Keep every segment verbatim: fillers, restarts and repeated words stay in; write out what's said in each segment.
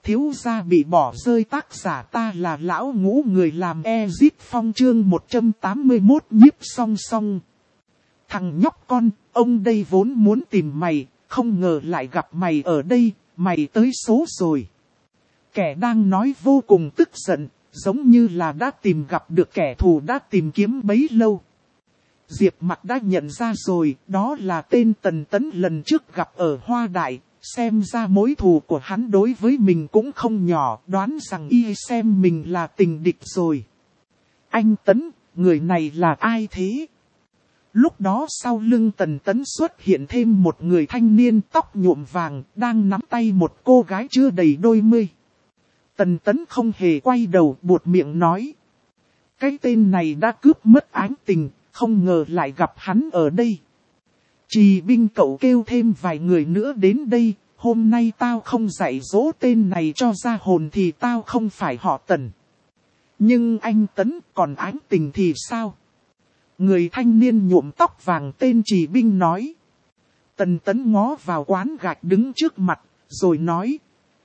thiếu gia bị bỏ rơi, tác giả ta là lão ngũ, người làm Ezit Phong, chương một trăm tám mươi mốt nhiếp song song. Thằng nhóc con, ông đây vốn muốn tìm mày, không ngờ lại gặp mày ở đây, mày tới số rồi. Kẻ đang nói vô cùng tức giận, giống như là đã tìm gặp được kẻ thù đã tìm kiếm bấy lâu. Diệp Mặc đã nhận ra rồi, đó là tên Tần Tấn lần trước gặp ở Hoa Đại, xem ra mối thù của hắn đối với mình cũng không nhỏ, đoán rằng y xem mình là tình địch rồi. Anh Tấn, người này là ai thế? Lúc đó sau lưng Tần Tấn xuất hiện thêm một người thanh niên tóc nhuộm vàng, đang nắm tay một cô gái chưa đầy đôi mươi. Tần Tấn không hề quay đầu, buột miệng nói. Cái tên này đã cướp mất Ánh Tình, không ngờ lại gặp hắn ở đây. Trì binh cậu kêu thêm vài người nữa đến đây, hôm nay tao không dạy dỗ tên này cho ra hồn thì tao không phải họ Tần. Nhưng anh Tấn, còn Ánh Tình thì sao? Người thanh niên nhuộm tóc vàng tên Trì binh nói. Tần Tấn ngó vào quán gạch đứng trước mặt, rồi nói.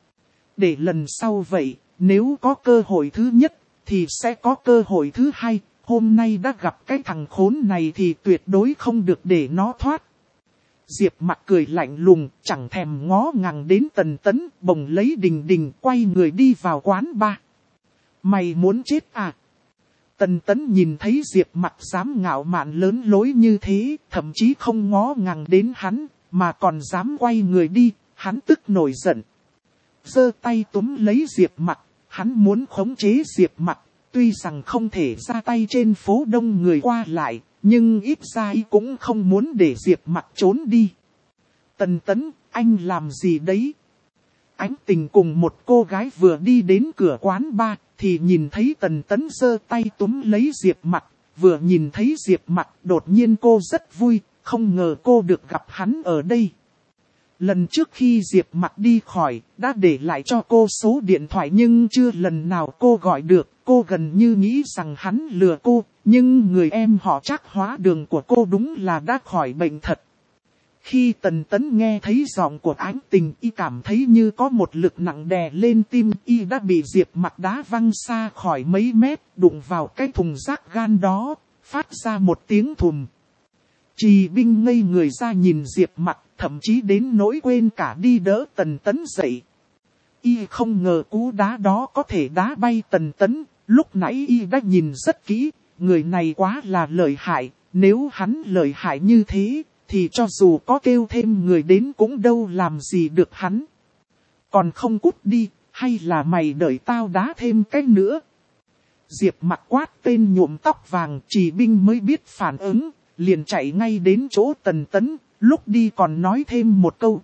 Để lần sau vậy, nếu có cơ hội thứ nhất, thì sẽ có cơ hội thứ hai. Hôm nay đã gặp cái thằng khốn này thì tuyệt đối không được để nó thoát. Diệp Mặc cười lạnh lùng, chẳng thèm ngó ngàng đến Tần Tấn, bồng lấy Đình Đình, quay người đi vào quán bar. Mày muốn chết à? Tần Tấn nhìn thấy Diệp Mặc dám ngạo mạn lớn lối như thế, thậm chí không ngó ngàng đến hắn, mà còn dám quay người đi, hắn tức nổi giận. Giơ tay túm lấy Diệp Mặc, hắn muốn khống chế Diệp Mặc. Tuy rằng không thể ra tay trên phố đông người qua lại, nhưng ít ra y cũng không muốn để Diệp Mặc trốn đi. Tần Tấn, anh làm gì đấy? Ánh Tình cùng một cô gái vừa đi đến cửa quán bar, thì nhìn thấy Tần Tấn giơ tay túm lấy Diệp Mặc. Vừa nhìn thấy Diệp Mặc, đột nhiên cô rất vui, không ngờ cô được gặp hắn ở đây. Lần trước khi Diệp Mặc đi khỏi, đã để lại cho cô số điện thoại nhưng chưa lần nào cô gọi được. Cô gần như nghĩ rằng hắn lừa cô, nhưng người em họ Trác hóa đường của cô đúng là đã khỏi bệnh thật. Khi Tần Tấn nghe thấy giọng của Ánh Tình, y cảm thấy như có một lực nặng đè lên tim, y đã bị Diệp Mặc đá văng xa khỏi mấy mét, đụng vào cái thùng rác gan đó, phát ra một tiếng thùm. Trì binh ngây người ra nhìn Diệp Mặc, thậm chí đến nỗi quên cả đi đỡ Tần Tấn dậy. Y không ngờ cú đá đó có thể đá bay Tần Tấn, lúc nãy y đã nhìn rất kỹ, người này quá là lợi hại, nếu hắn lợi hại như thế, thì cho dù có kêu thêm người đến cũng đâu làm gì được hắn. Còn không cút đi, hay là mày đợi tao đá thêm cái nữa? Diệp Mặc quát tên nhuộm tóc vàng, Trì binh mới biết phản ứng, liền chạy ngay đến chỗ Tần Tấn, lúc đi còn nói thêm một câu.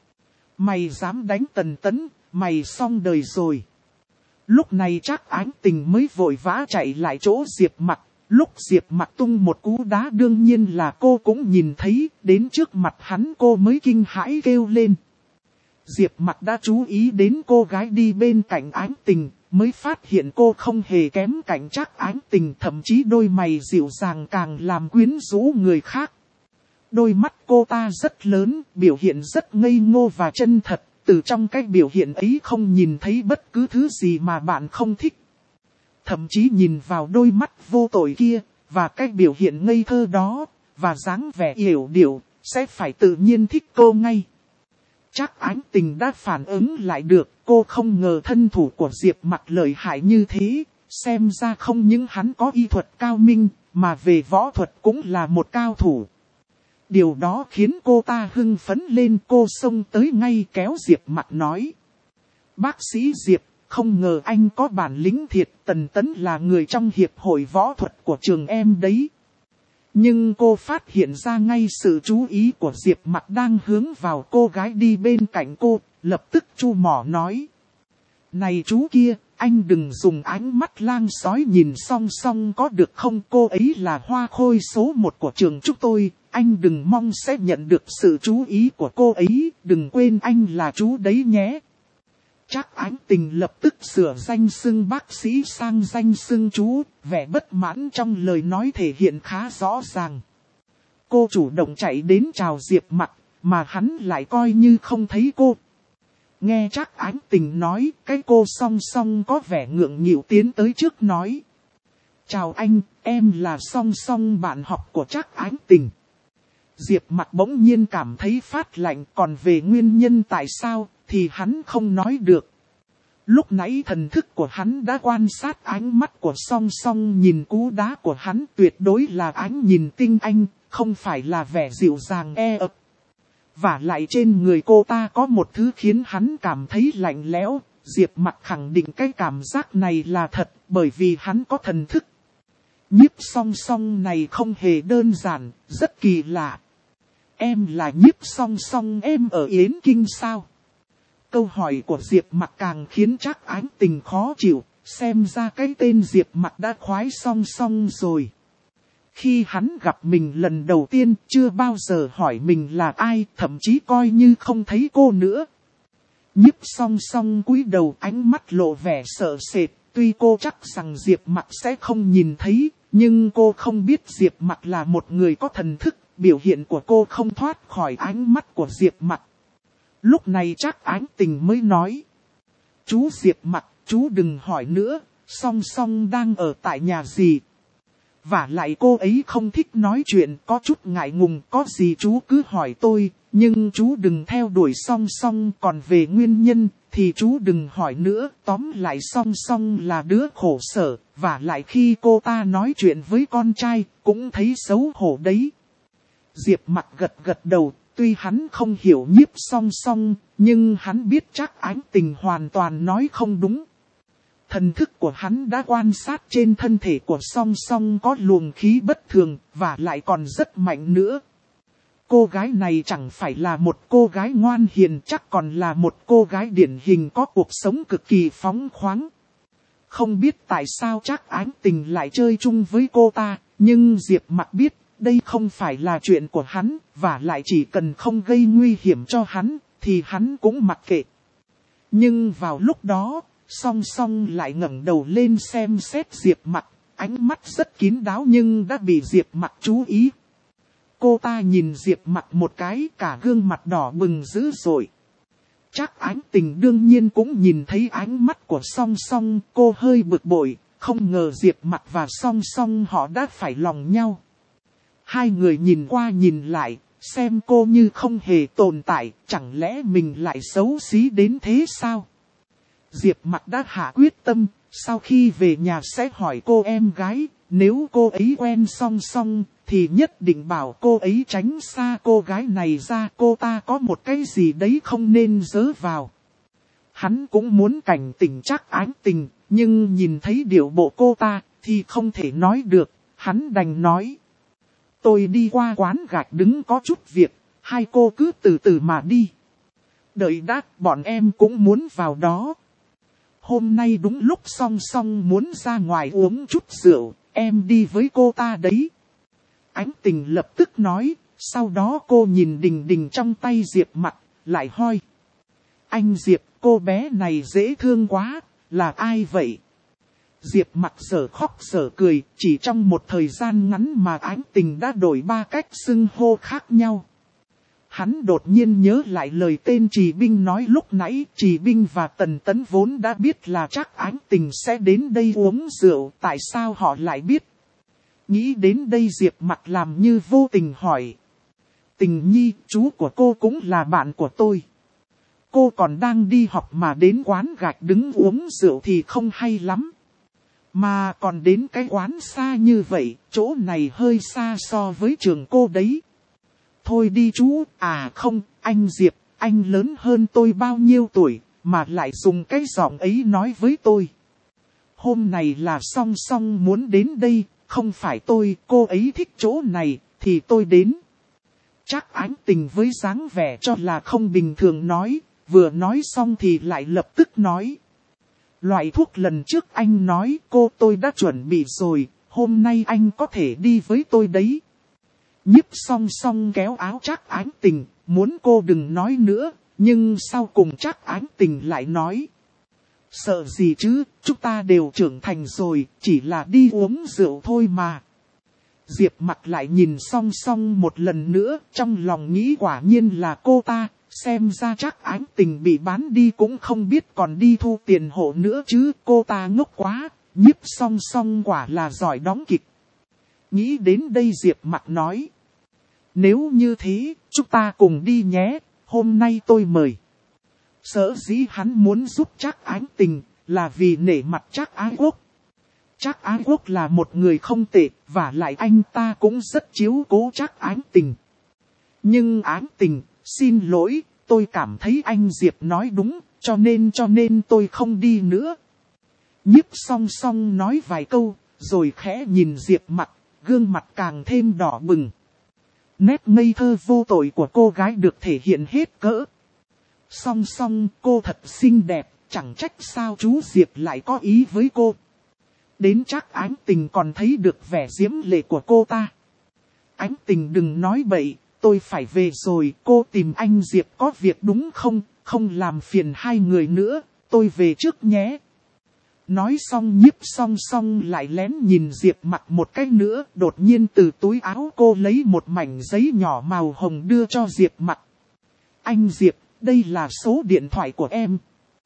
Mày dám đánh Tần Tấn, mày xong đời rồi. Lúc này Trác Ánh Tình mới vội vã chạy lại chỗ Diệp Mặc. Lúc Diệp Mặc tung một cú đá đương nhiên là cô cũng nhìn thấy, đến trước mặt hắn cô mới kinh hãi kêu lên. Diệp Mặc đã chú ý đến cô gái đi bên cạnh Ánh Tình, mới phát hiện cô không hề kém cạnh Trác Ánh Tình, thậm chí đôi mày dịu dàng càng làm quyến rũ người khác. Đôi mắt cô ta rất lớn, biểu hiện rất ngây ngô và chân thật, từ trong cái biểu hiện ấy không nhìn thấy bất cứ thứ gì mà bạn không thích. Thậm chí nhìn vào đôi mắt vô tội kia, và cái biểu hiện ngây thơ đó, và dáng vẻ yểu điệu, sẽ phải tự nhiên thích cô ngay. Trác Ánh Tình đã phản ứng lại được, cô không ngờ thân thủ của Diệp Mặc lợi hại như thế, xem ra không những hắn có y thuật cao minh, mà về võ thuật cũng là một cao thủ. Điều đó khiến cô ta hưng phấn lên, cô xông tới ngay kéo Diệp Mặc nói. Bác sĩ Diệp, không ngờ anh có bản lĩnh thiệt, Tần Tấn là người trong hiệp hội võ thuật của trường em đấy. Nhưng cô phát hiện ra ngay sự chú ý của Diệp Mặc đang hướng vào cô gái đi bên cạnh cô, lập tức chu mỏ nói. Này chú kia, anh đừng dùng ánh mắt lang sói nhìn song song có được không, cô ấy là hoa khôi số một của trường chúng tôi, anh đừng mong sẽ nhận được sự chú ý của cô ấy, đừng quên anh là chú đấy nhé. Trác Ánh Tình lập tức sửa danh xưng bác sĩ sang danh xưng chú, vẻ bất mãn trong lời nói thể hiện khá rõ ràng. Cô chủ động chạy đến chào Diệp Mặc, mà hắn lại coi như không thấy cô. Nghe Trác Ánh Tình nói, cái cô Song Song có vẻ ngượng nghịu tiến tới trước nói. Chào anh, em là Song Song bạn học của Trác Ánh Tình. Diệp Mặc bỗng nhiên cảm thấy phát lạnh, còn về nguyên nhân tại sao thì hắn không nói được. Lúc nãy thần thức của hắn đã quan sát ánh mắt của Song Song, nhìn cú đá của hắn tuyệt đối là ánh nhìn tinh anh, không phải là vẻ dịu dàng e ấp. Và lại trên người cô ta có một thứ khiến hắn cảm thấy lạnh lẽo. Diệp Mặc khẳng định cái cảm giác này là thật, bởi vì hắn có thần thức. Nhiếp Song Song này không hề đơn giản, rất kỳ lạ. Em là Nhiếp Song Song, em ở Yến Kinh sao? Câu hỏi của Diệp Mặc càng khiến Trác Ánh Tình khó chịu, xem ra cái tên Diệp Mặc đã khoái Song Song rồi. Khi hắn gặp mình lần đầu tiên, chưa bao giờ hỏi mình là ai, thậm chí coi như không thấy cô nữa. Nhiếp Song Song cúi đầu, ánh mắt lộ vẻ sợ sệt, tuy cô chắc rằng Diệp Mặc sẽ không nhìn thấy, nhưng cô không biết Diệp Mặc là một người có thần thức, biểu hiện của cô không thoát khỏi ánh mắt của Diệp Mặc. Lúc này Trác Ánh Tình mới nói. Chú Diệp Mặc, chú đừng hỏi nữa, Song Song đang ở tại nhà gì? Và lại cô ấy không thích nói chuyện, có chút ngại ngùng, có gì chú cứ hỏi tôi, nhưng chú đừng theo đuổi Song Song, còn về nguyên nhân thì chú đừng hỏi nữa. Tóm lại Song Song là đứa khổ sở, và lại khi cô ta nói chuyện với con trai cũng thấy xấu hổ đấy. Diệp Mặc gật gật đầu, tuy hắn không hiểu Nhiếp Song Song, nhưng hắn biết Trác Ánh Tình hoàn toàn nói không đúng. Thần thức của hắn đã quan sát trên thân thể của Song Song có luồng khí bất thường, và lại còn rất mạnh nữa. Cô gái này chẳng phải là một cô gái ngoan hiền, chắc còn là một cô gái điển hình có cuộc sống cực kỳ phóng khoáng. Không biết tại sao Trác Ánh Tình lại chơi chung với cô ta, nhưng Diệp Mặc biết đây không phải là chuyện của hắn, và lại chỉ cần không gây nguy hiểm cho hắn, thì hắn cũng mặc kệ. Nhưng vào lúc đó, Song Song lại ngẩng đầu lên xem xét Diệp Mặc, ánh mắt rất kín đáo nhưng đã bị Diệp Mặc chú ý. Cô ta nhìn Diệp Mặc một cái, cả gương mặt đỏ bừng dữ dội. Trác Ánh Tình đương nhiên cũng nhìn thấy ánh mắt của Song Song, cô hơi bực bội, không ngờ Diệp Mặc và Song Song họ đã phải lòng nhau. Hai người nhìn qua nhìn lại, xem cô như không hề tồn tại, chẳng lẽ mình lại xấu xí đến thế sao? Diệp Mặc đã hạ quyết tâm, sau khi về nhà sẽ hỏi cô em gái, nếu cô ấy quen Song Song, thì nhất định bảo cô ấy tránh xa cô gái này ra, cô ta có một cái gì đấy không nên dớ vào. Hắn cũng muốn cảnh tỉnh Trác Ánh Tình, nhưng nhìn thấy điệu bộ cô ta, thì không thể nói được, hắn đành nói. Tôi đi qua quán gạch đứng có chút việc, hai cô cứ từ từ mà đi. Đợi đã, bọn em cũng muốn vào đó. Hôm nay đúng lúc Song Song muốn ra ngoài uống chút rượu, em đi với cô ta đấy. Ánh Tình lập tức nói, sau đó cô nhìn Đình Đình trong tay Diệp Mặc, lại hỏi. Anh Diệp, cô bé này dễ thương quá, là ai vậy? Diệp Mặc sở khóc sở cười, chỉ trong một thời gian ngắn mà Ánh Tình đã đổi ba cách xưng hô khác nhau. Hắn đột nhiên nhớ lại lời tên Trì Binh nói lúc nãy, Trì Binh và Tần Tấn vốn đã biết là Trác Ánh Tình sẽ đến đây uống rượu, tại sao họ lại biết? Nghĩ đến đây Diệp Mặc làm như vô tình hỏi. Tình nhi, chú của cô cũng là bạn của tôi. Cô còn đang đi học mà đến quán gạch đứng uống rượu thì không hay lắm. Mà còn đến cái quán xa như vậy, chỗ này hơi xa so với trường cô đấy. Thôi đi chú, à không, anh Diệp, anh lớn hơn tôi bao nhiêu tuổi, mà lại dùng cái giọng ấy nói với tôi. Hôm này là Song Song muốn đến đây, không phải tôi, cô ấy thích chỗ này, thì tôi đến. Trác Ánh Tình với dáng vẻ cho là không bình thường nói, vừa nói xong thì lại lập tức nói. Loại thuốc lần trước anh nói cô tôi đã chuẩn bị rồi, hôm nay anh có thể đi với tôi đấy. Nhiếp Song Song kéo áo Trác Ánh Tình, muốn cô đừng nói nữa, nhưng sau cùng Trác Ánh Tình lại nói. Sợ gì chứ, chúng ta đều trưởng thành rồi, chỉ là đi uống rượu thôi mà. Diệp Mặc lại nhìn Song Song một lần nữa, trong lòng nghĩ quả nhiên là cô ta, Xem ra chắc Ánh Tình bị bán đi cũng không biết còn đi thu tiền hộ nữa chứ, cô ta ngốc quá, Nhiếp Song Song quả là giỏi đóng kịch. Nghĩ đến đây Diệp Mặc nói. Nếu như thế, chúng ta cùng đi nhé, hôm nay tôi mời. Sở dĩ hắn muốn giúp Trác Ánh Tình, là vì nể mặt Trác Ái Quốc. Trác Ái Quốc là một người không tệ, và lại anh ta cũng rất chiếu cố Trác Ánh Tình. Nhưng Ánh Tình, xin lỗi, tôi cảm thấy anh Diệp nói đúng, cho nên cho nên tôi không đi nữa. Nhiếp Song Song nói vài câu, rồi khẽ nhìn Diệp Mặc, gương mặt càng thêm đỏ bừng. Nét ngây thơ vô tội của cô gái được thể hiện hết cỡ. Song Song, cô thật xinh đẹp, chẳng trách sao chú Diệp lại có ý với cô. Đến Trác Ánh Tình còn thấy được vẻ diễm lệ của cô ta. Ánh Tình đừng nói bậy, tôi phải về rồi, cô tìm anh Diệp có việc đúng không, không làm phiền hai người nữa, tôi về trước nhé. Nói xong Nhiếp Song Song lại lén nhìn Diệp Mặc một cái nữa, đột nhiên từ túi áo cô lấy một mảnh giấy nhỏ màu hồng đưa cho Diệp Mặc. Anh Diệp, đây là số điện thoại của em.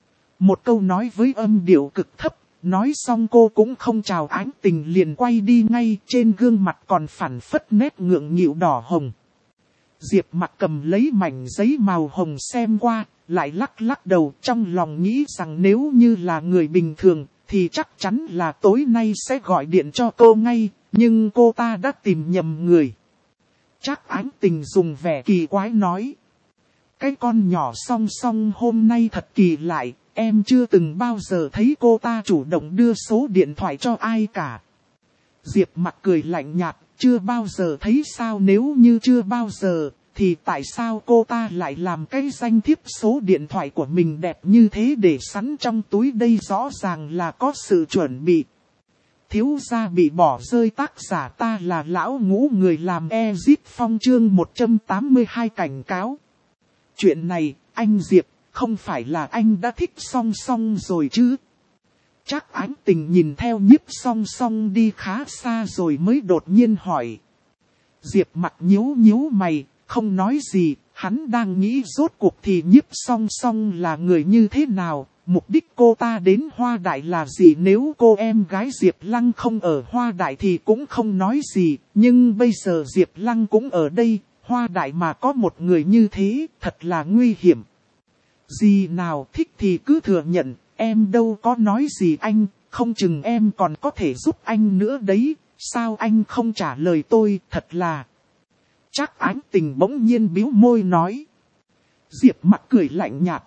Một câu nói với âm điệu cực thấp, nói xong cô cũng không chào Ánh Tình liền quay đi ngay, trên gương mặt còn phản phất nét ngượng nghịu đỏ hồng. Diệp Mặc cầm lấy mảnh giấy màu hồng xem qua, lại lắc lắc đầu, trong lòng nghĩ rằng nếu như là người bình thường, thì chắc chắn là tối nay sẽ gọi điện cho cô ngay, nhưng cô ta đã tìm nhầm người. Trác Ánh Tình dùng vẻ kỳ quái nói. Cái con nhỏ Song Song hôm nay thật kỳ lại, em chưa từng bao giờ thấy cô ta chủ động đưa số điện thoại cho ai cả. Diệp Mặc cười lạnh nhạt, chưa bao giờ thấy sao, nếu như chưa bao giờ, thì tại sao cô ta lại làm cái danh thiếp số điện thoại của mình đẹp như thế để sẵn trong túi, đây rõ ràng là có sự chuẩn bị. Thiếu gia bị bỏ rơi, tác giả ta là lão ngũ người làm Exit Phong chương một trăm tám mươi hai cảnh cáo. Chuyện này, anh Diệp, không phải là anh đã thích Song Song rồi chứ? Trác Ánh Tình nhìn theo Nhiếp Song Song đi khá xa rồi mới đột nhiên hỏi. Diệp Mặc nhíu nhíu mày, không nói gì, hắn đang nghĩ rốt cuộc thì Nhiếp Song Song là người như thế nào, mục đích cô ta đến Hoa Đại là gì, nếu cô em gái Diệp Lăng không ở Hoa Đại thì cũng không nói gì, nhưng bây giờ Diệp Lăng cũng ở đây, Hoa Đại mà có một người như thế, thật là nguy hiểm. Gì nào, thích thì cứ thừa nhận, em đâu có nói gì anh, không chừng em còn có thể giúp anh nữa đấy, sao anh không trả lời tôi, thật là... Trác Ánh Tình bỗng nhiên bĩu môi nói. Diệp Mặc cười lạnh nhạt.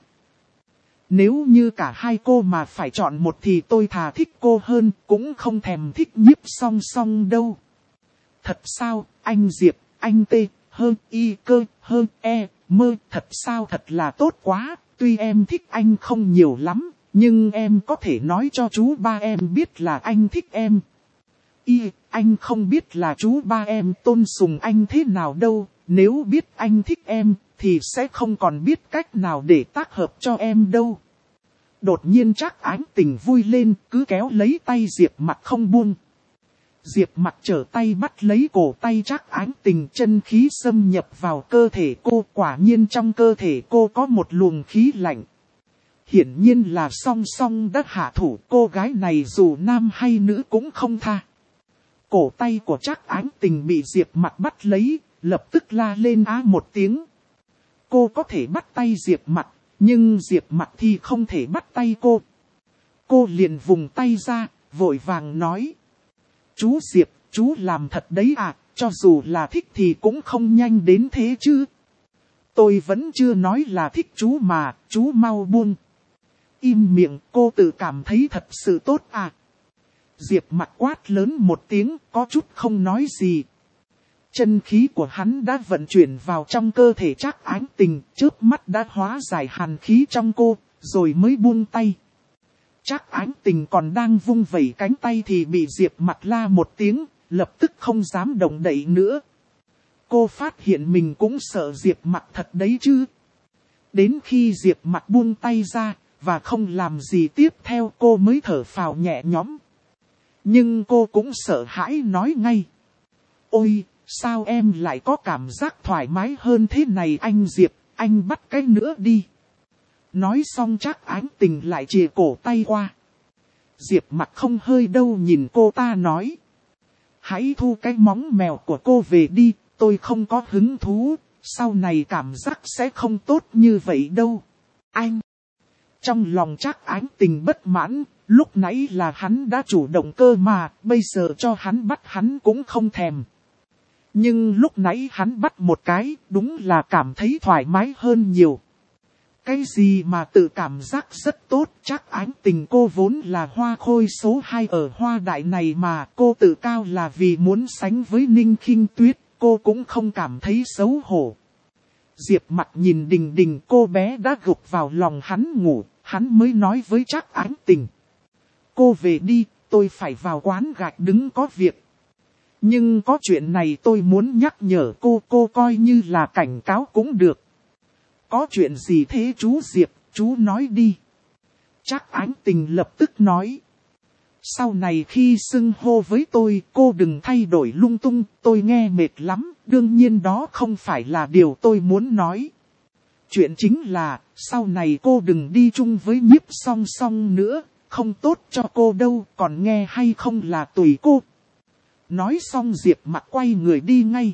Nếu như cả hai cô mà phải chọn một thì tôi thà thích cô hơn, cũng không thèm thích Nhiếp Song Song đâu. Thật sao, anh Diệp, anh T, hơn Y, cơ, hơn E, mơ, thật sao, thật là tốt quá, tuy em thích anh không nhiều lắm, nhưng em có thể nói cho chú ba em biết là anh thích em. Y, anh không biết là chú ba em tôn sùng anh thế nào đâu, nếu biết anh thích em, thì sẽ không còn biết cách nào để tác hợp cho em đâu. Đột nhiên Trác Ánh Tình vui lên, cứ kéo lấy tay Diệp Mặc không buông. Diệp Mặc trở tay bắt lấy cổ tay Trác Ánh Tình, chân khí xâm nhập vào cơ thể cô, quả nhiên trong cơ thể cô có một luồng khí lạnh. Hiển nhiên là Song Song đã hạ thủ, cô gái này dù nam hay nữ cũng không tha. Cổ tay của Trác Ánh Tình bị Diệp Mặc bắt lấy, lập tức la lên á một tiếng. Cô có thể bắt tay Diệp Mặc, nhưng Diệp Mặc thì không thể bắt tay cô. Cô liền vùng tay ra, vội vàng nói. Chú Diệp, chú làm thật đấy à, cho dù là thích thì cũng không nhanh đến thế chứ. Tôi vẫn chưa nói là thích chú mà, chú mau buông. Im miệng, cô tự cảm thấy thật sự tốt à. Diệp Mặc quát lớn một tiếng, có chút không nói gì. Chân khí của hắn đã vận chuyển vào trong cơ thể Trác Ánh Tình, chớp mắt đã hóa giải hàn khí trong cô, rồi mới buông tay. Trác Ánh Tình còn đang vung vẩy cánh tay thì bị Diệp Mặc la một tiếng, lập tức không dám động đậy nữa. Cô phát hiện mình cũng sợ Diệp Mặc thật đấy chứ. Đến khi Diệp Mặc buông tay ra, và không làm gì tiếp theo cô mới thở phào nhẹ nhõm. Nhưng cô cũng sợ hãi nói ngay. Ôi, sao em lại có cảm giác thoải mái hơn thế này anh Diệp, anh bắt cái nữa đi. Nói xong Trác Ái Tình lại chìa cổ tay qua. Diệp Mặc không hơi đâu nhìn cô ta nói. Hãy thu cái móng mèo của cô về đi, tôi không có hứng thú, sau này cảm giác sẽ không tốt như vậy đâu. Anh! Trong lòng Trác Ái Tình bất mãn, lúc nãy là hắn đã chủ động cơ mà, bây giờ cho hắn bắt hắn cũng không thèm. Nhưng lúc nãy hắn bắt một cái, đúng là cảm thấy thoải mái hơn nhiều. Cái gì mà tự cảm giác rất tốt, Trác Ái Tình cô vốn là hoa khôi số hai ở Hoa Đại này mà, cô tự cao là vì muốn sánh với Ninh Khinh Tuyết, cô cũng không cảm thấy xấu hổ. Diệp Mặc nhìn Đình Đình, cô bé đã gục vào lòng hắn ngủ, hắn mới nói với Trác Ái Tình. Cô về đi, tôi phải vào quán gạch đứng có việc. Nhưng có chuyện này tôi muốn nhắc nhở cô, cô coi như là cảnh cáo cũng được. Có chuyện gì thế chú Diệp, chú nói đi. Trác Ái Tình lập tức nói. Sau này khi xưng hô với tôi, cô đừng thay đổi lung tung, tôi nghe mệt lắm, đương nhiên đó không phải là điều tôi muốn nói. Chuyện chính là, sau này cô đừng đi chung với Nhiếp Song Song nữa, không tốt cho cô đâu, còn nghe hay không là tùy cô. Nói xong Diệp Mặc quay người đi ngay.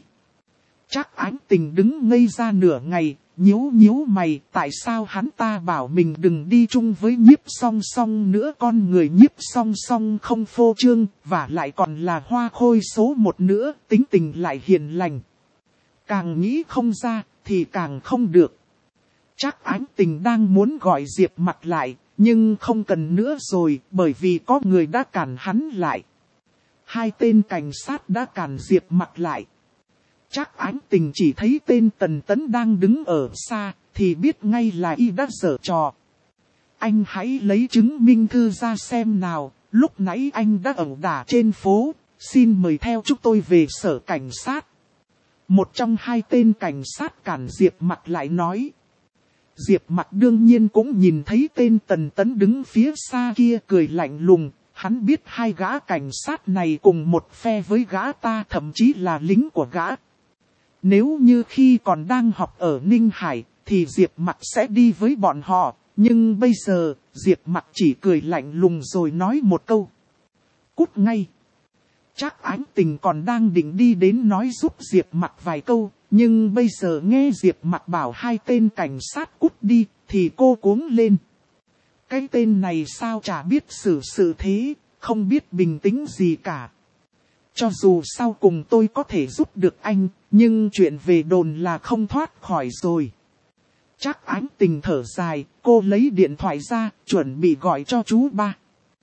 Trác Ái Tình đứng ngây ra nửa ngày, nhíu nhíu mày, tại sao hắn ta bảo mình đừng đi chung với Nhiếp Song Song nữa, con người Nhiếp Song Song không phô trương, và lại còn là hoa khôi số một nữa, tính tình lại hiền lành. Càng nghĩ không ra, thì càng không được. Trác Ái Tình đang muốn gọi Diệp Mặc lại, nhưng không cần nữa rồi, bởi vì có người đã cản hắn lại. Hai tên cảnh sát đã cản Diệp Mặc lại. Trác Ái Tình chỉ thấy tên Tần Tấn đang đứng ở xa, thì biết ngay là y đã giở trò. Anh hãy lấy chứng minh thư ra xem nào, lúc nãy anh đã ẩu đả trên phố, xin mời theo chúng tôi về sở cảnh sát. Một trong hai tên cảnh sát cản Diệp Mặc lại nói. Diệp Mặc đương nhiên cũng nhìn thấy tên Tần Tấn đứng phía xa kia cười lạnh lùng. Hắn biết hai gã cảnh sát này cùng một phe với gã ta, thậm chí là lính của gã. Nếu như khi còn đang học ở Ninh Hải, thì Diệp Mặc sẽ đi với bọn họ. Nhưng bây giờ, Diệp Mặc chỉ cười lạnh lùng rồi nói một câu. Cút ngay. Trác Ái Tình còn đang định đi đến nói giúp Diệp Mặc vài câu. Nhưng bây giờ nghe Diệp Mặc bảo hai tên cảnh sát cút đi, thì cô cuống lên. Cái tên này sao chả biết xử sự thế, không biết bình tĩnh gì cả. Cho dù sau cùng tôi có thể giúp được anh, nhưng chuyện về đồn là không thoát khỏi rồi. Trác Ái Tình thở dài, cô lấy điện thoại ra, chuẩn bị gọi cho chú ba.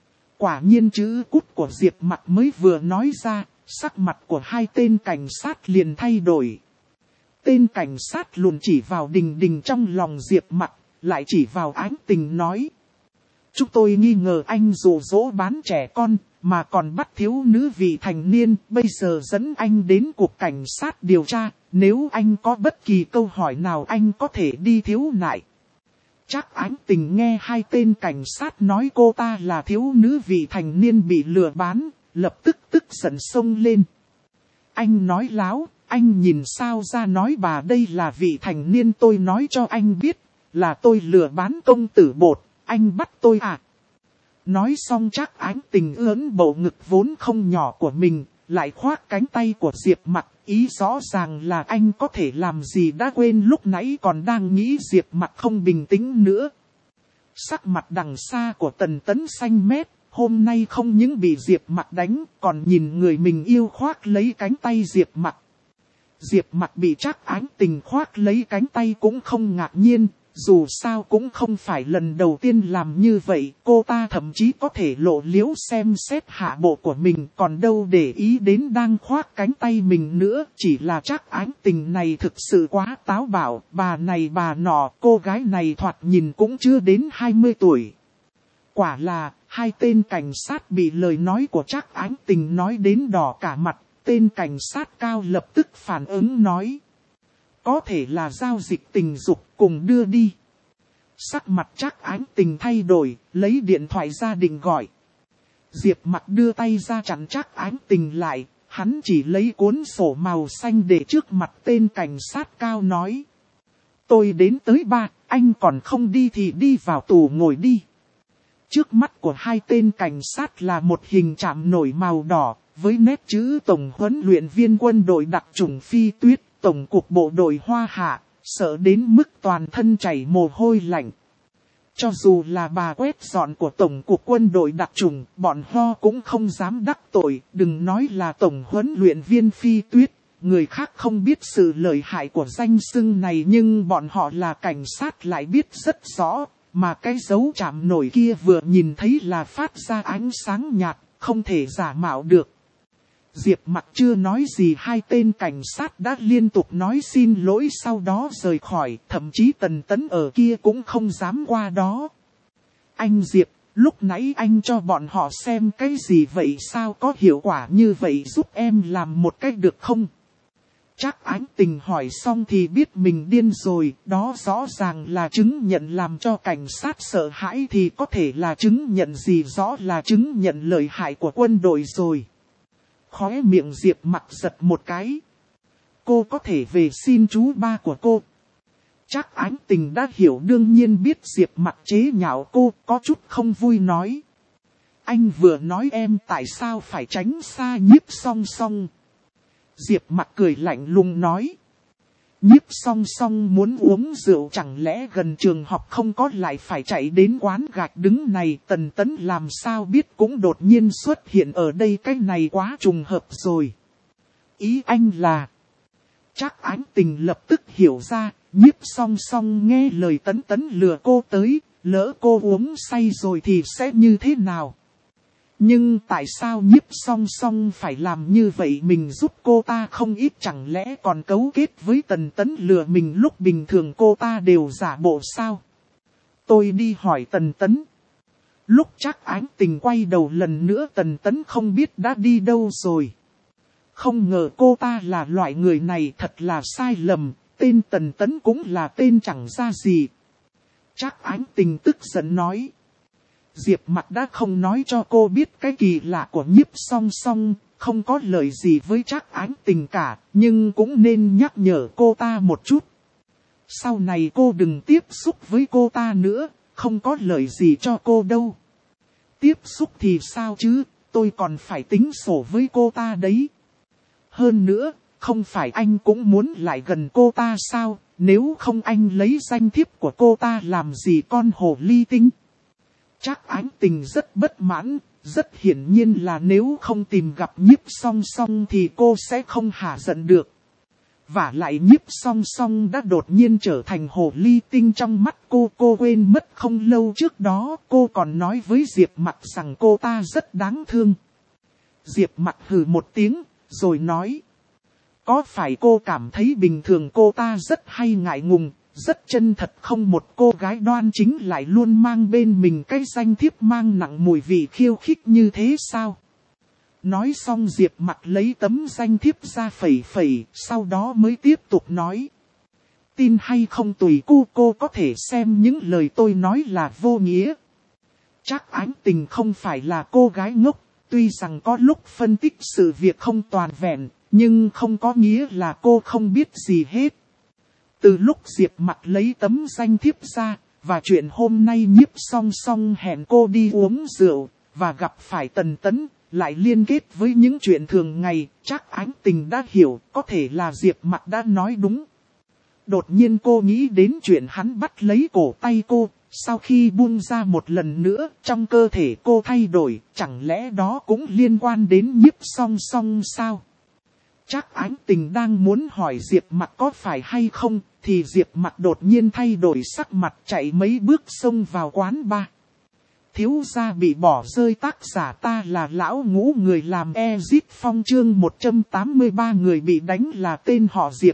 Quả nhiên chữ cút của Diệp Mặc mới vừa nói ra, sắc mặt của hai tên cảnh sát liền thay đổi. Tên cảnh sát luôn chỉ vào Đình Đình trong lòng Diệp Mặc, lại chỉ vào Ái Tình nói. Chúng tôi nghi ngờ anh dụ dỗ bán trẻ con, mà còn bắt thiếu nữ vị thành niên, bây giờ dẫn anh đến cục cảnh sát điều tra, nếu anh có bất kỳ câu hỏi nào anh có thể đi thiếu nại. Trác Ái Tình nghe hai tên cảnh sát nói cô ta là thiếu nữ vị thành niên bị lừa bán, lập tức tức giận xông lên. Anh nói láo, anh nhìn sao ra nói bà đây là vị thành niên, tôi nói cho anh biết, là tôi lừa bán công tử bột. Anh bắt tôi à? Nói xong Trác Ái Tình ưỡn bộ ngực vốn không nhỏ của mình, lại khoác cánh tay của Diệp Mặc, ý rõ ràng là anh có thể làm gì đã quên lúc nãy còn đang nghĩ Diệp Mặc không bình tĩnh nữa. Sắc mặt đằng xa của Tần Tấn xanh mét, hôm nay không những bị Diệp Mặc đánh, còn nhìn người mình yêu khoác lấy cánh tay Diệp Mặc. Diệp Mặc bị Trác Ái Tình khoác lấy cánh tay cũng không ngạc nhiên. Dù sao cũng không phải lần đầu tiên làm như vậy, cô ta thậm chí có thể lộ liễu xem xét hạ bộ của mình, còn đâu để ý đến đang khoác cánh tay mình nữa, chỉ là Trác Ái Tình này thực sự quá táo bạo, bà này bà nọ, cô gái này thoạt nhìn cũng chưa đến hai mươi tuổi. Quả là, hai tên cảnh sát bị lời nói của Trác Ái Tình nói đến đỏ cả mặt, tên cảnh sát cao lập tức phản ứng nói. Có thể là giao dịch tình dục, cùng đưa đi. Sắc mặt Trác Ái Tình thay đổi, lấy điện thoại ra định gọi. Diệp Mặc đưa tay ra chặn Trác Ái Tình lại, hắn chỉ lấy cuốn sổ màu xanh để trước mặt tên cảnh sát cao nói. Tôi đến tới ba, anh còn không đi thì đi vào tù ngồi đi. Trước mắt của hai tên cảnh sát là một hình chạm nổi màu đỏ, với nét chữ Tổng huấn luyện viên quân đội đặc chủng Phi Tuyết, Tổng cục bộ đội Hoa Hạ, sợ đến mức toàn thân chảy mồ hôi lạnh. Cho dù là bà quét dọn của Tổng cục quân đội đặc chủng, bọn ho cũng không dám đắc tội, đừng nói là Tổng huấn luyện viên Phi Tuyết. Người khác không biết sự lợi hại của danh xưng này nhưng bọn họ là cảnh sát lại biết rất rõ, mà cái dấu chạm nổi kia vừa nhìn thấy là phát ra ánh sáng nhạt, không thể giả mạo được. Diệp Mặc chưa nói gì, hai tên cảnh sát đã liên tục nói xin lỗi sau đó rời khỏi, thậm chí Tần Tấn ở kia cũng không dám qua đó. Anh Diệp, lúc nãy anh cho bọn họ xem cái gì vậy, sao có hiệu quả như vậy, giúp em làm một cách được không? Trác Ánh Tình hỏi xong thì biết mình điên rồi, đó rõ ràng là chứng nhận làm cho cảnh sát sợ hãi thì có thể là chứng nhận gì, rõ là chứng nhận lợi hại của quân đội rồi. Khóe miệng Diệp Mặc giật một cái. Cô có thể về xin chú ba của cô. Trác Ánh Tình đã hiểu, đương nhiên biết Diệp Mặc chế nhạo cô, có chút không vui nói. Anh vừa nói em tại sao phải tránh xa Nhiếp Song Song. Diệp Mặc cười lạnh lùng nói. Nhiếp Song Song muốn uống rượu chẳng lẽ gần trường học không có lại phải chạy đến quán gạch đứng này. Tần Tấn làm sao biết cũng đột nhiên xuất hiện ở đây, cái này quá trùng hợp rồi. Ý anh là... Trác Ánh Tình lập tức hiểu ra, Nhiếp Song Song nghe lời Tấn Tấn lừa cô tới, lỡ cô uống say rồi thì sẽ như thế nào? Nhưng tại sao Nhiếp Song Song phải làm như vậy, mình giúp cô ta không ít, chẳng lẽ còn cấu kết với Tần Tấn lừa mình, lúc bình thường cô ta đều giả bộ sao? Tôi đi hỏi Tần Tấn. Lúc Trác Ánh Tình quay đầu lần nữa, Tần Tấn không biết đã đi đâu rồi. Không ngờ cô ta là loại người này, thật là sai lầm, tên Tần Tấn cũng là tên chẳng ra gì. Trác Ánh Tình tức giận nói. Diệp Mặc đã không nói cho cô biết cái kỳ lạ của Nhiếp Song Song, không có lời gì với Trác Ánh Tình cả, nhưng cũng nên nhắc nhở cô ta một chút. Sau này cô đừng tiếp xúc với cô ta nữa, không có lời gì cho cô đâu. Tiếp xúc thì sao chứ, tôi còn phải tính sổ với cô ta đấy. Hơn nữa, không phải anh cũng muốn lại gần cô ta sao, nếu không anh lấy danh thiếp của cô ta làm gì con hồ ly tinh. Trác Ánh Tình rất bất mãn, rất hiển nhiên là nếu không tìm gặp Nhiếp Song Song thì cô sẽ không hả giận được. Vả lại Nhiếp Song Song đã đột nhiên trở thành hồ ly tinh trong mắt cô, cô quên mất không lâu trước đó cô còn nói với Diệp Mặc rằng cô ta rất đáng thương. Diệp Mặc hừ một tiếng, rồi nói. Có phải cô cảm thấy bình thường cô ta rất hay ngại ngùng, rất chân thật không, một cô gái đoan chính lại luôn mang bên mình cái danh thiếp mang nặng mùi vị khiêu khích như thế sao? Nói xong Diệp Mặc lấy tấm danh thiếp ra phẩy phẩy, sau đó mới tiếp tục nói. Tin hay không tùy cô, cô có thể xem những lời tôi nói là vô nghĩa. Trác Ánh Tình không phải là cô gái ngốc, tuy rằng có lúc phân tích sự việc không toàn vẹn, nhưng không có nghĩa là cô không biết gì hết. Từ lúc Diệp Mặc lấy tấm danh thiếp ra, và chuyện hôm nay Nhiếp Song Song hẹn cô đi uống rượu, và gặp phải Tần Tấn, lại liên kết với những chuyện thường ngày, Trác Ánh Tình đã hiểu, có thể là Diệp Mặc đã nói đúng. Đột nhiên cô nghĩ đến chuyện hắn bắt lấy cổ tay cô, sau khi buông ra một lần nữa, trong cơ thể cô thay đổi, chẳng lẽ đó cũng liên quan đến Nhiếp Song Song sao? Trác Ánh Tình đang muốn hỏi Diệp Mặc có phải hay không, thì Diệp Mặc đột nhiên thay đổi sắc mặt, chạy mấy bước xông vào quán bar. Thiếu gia bị bỏ rơi, tác giả ta là lão ngũ, người làm Exit Phong, chương một trăm tám mươi ba, người bị đánh là tên họ Diệp.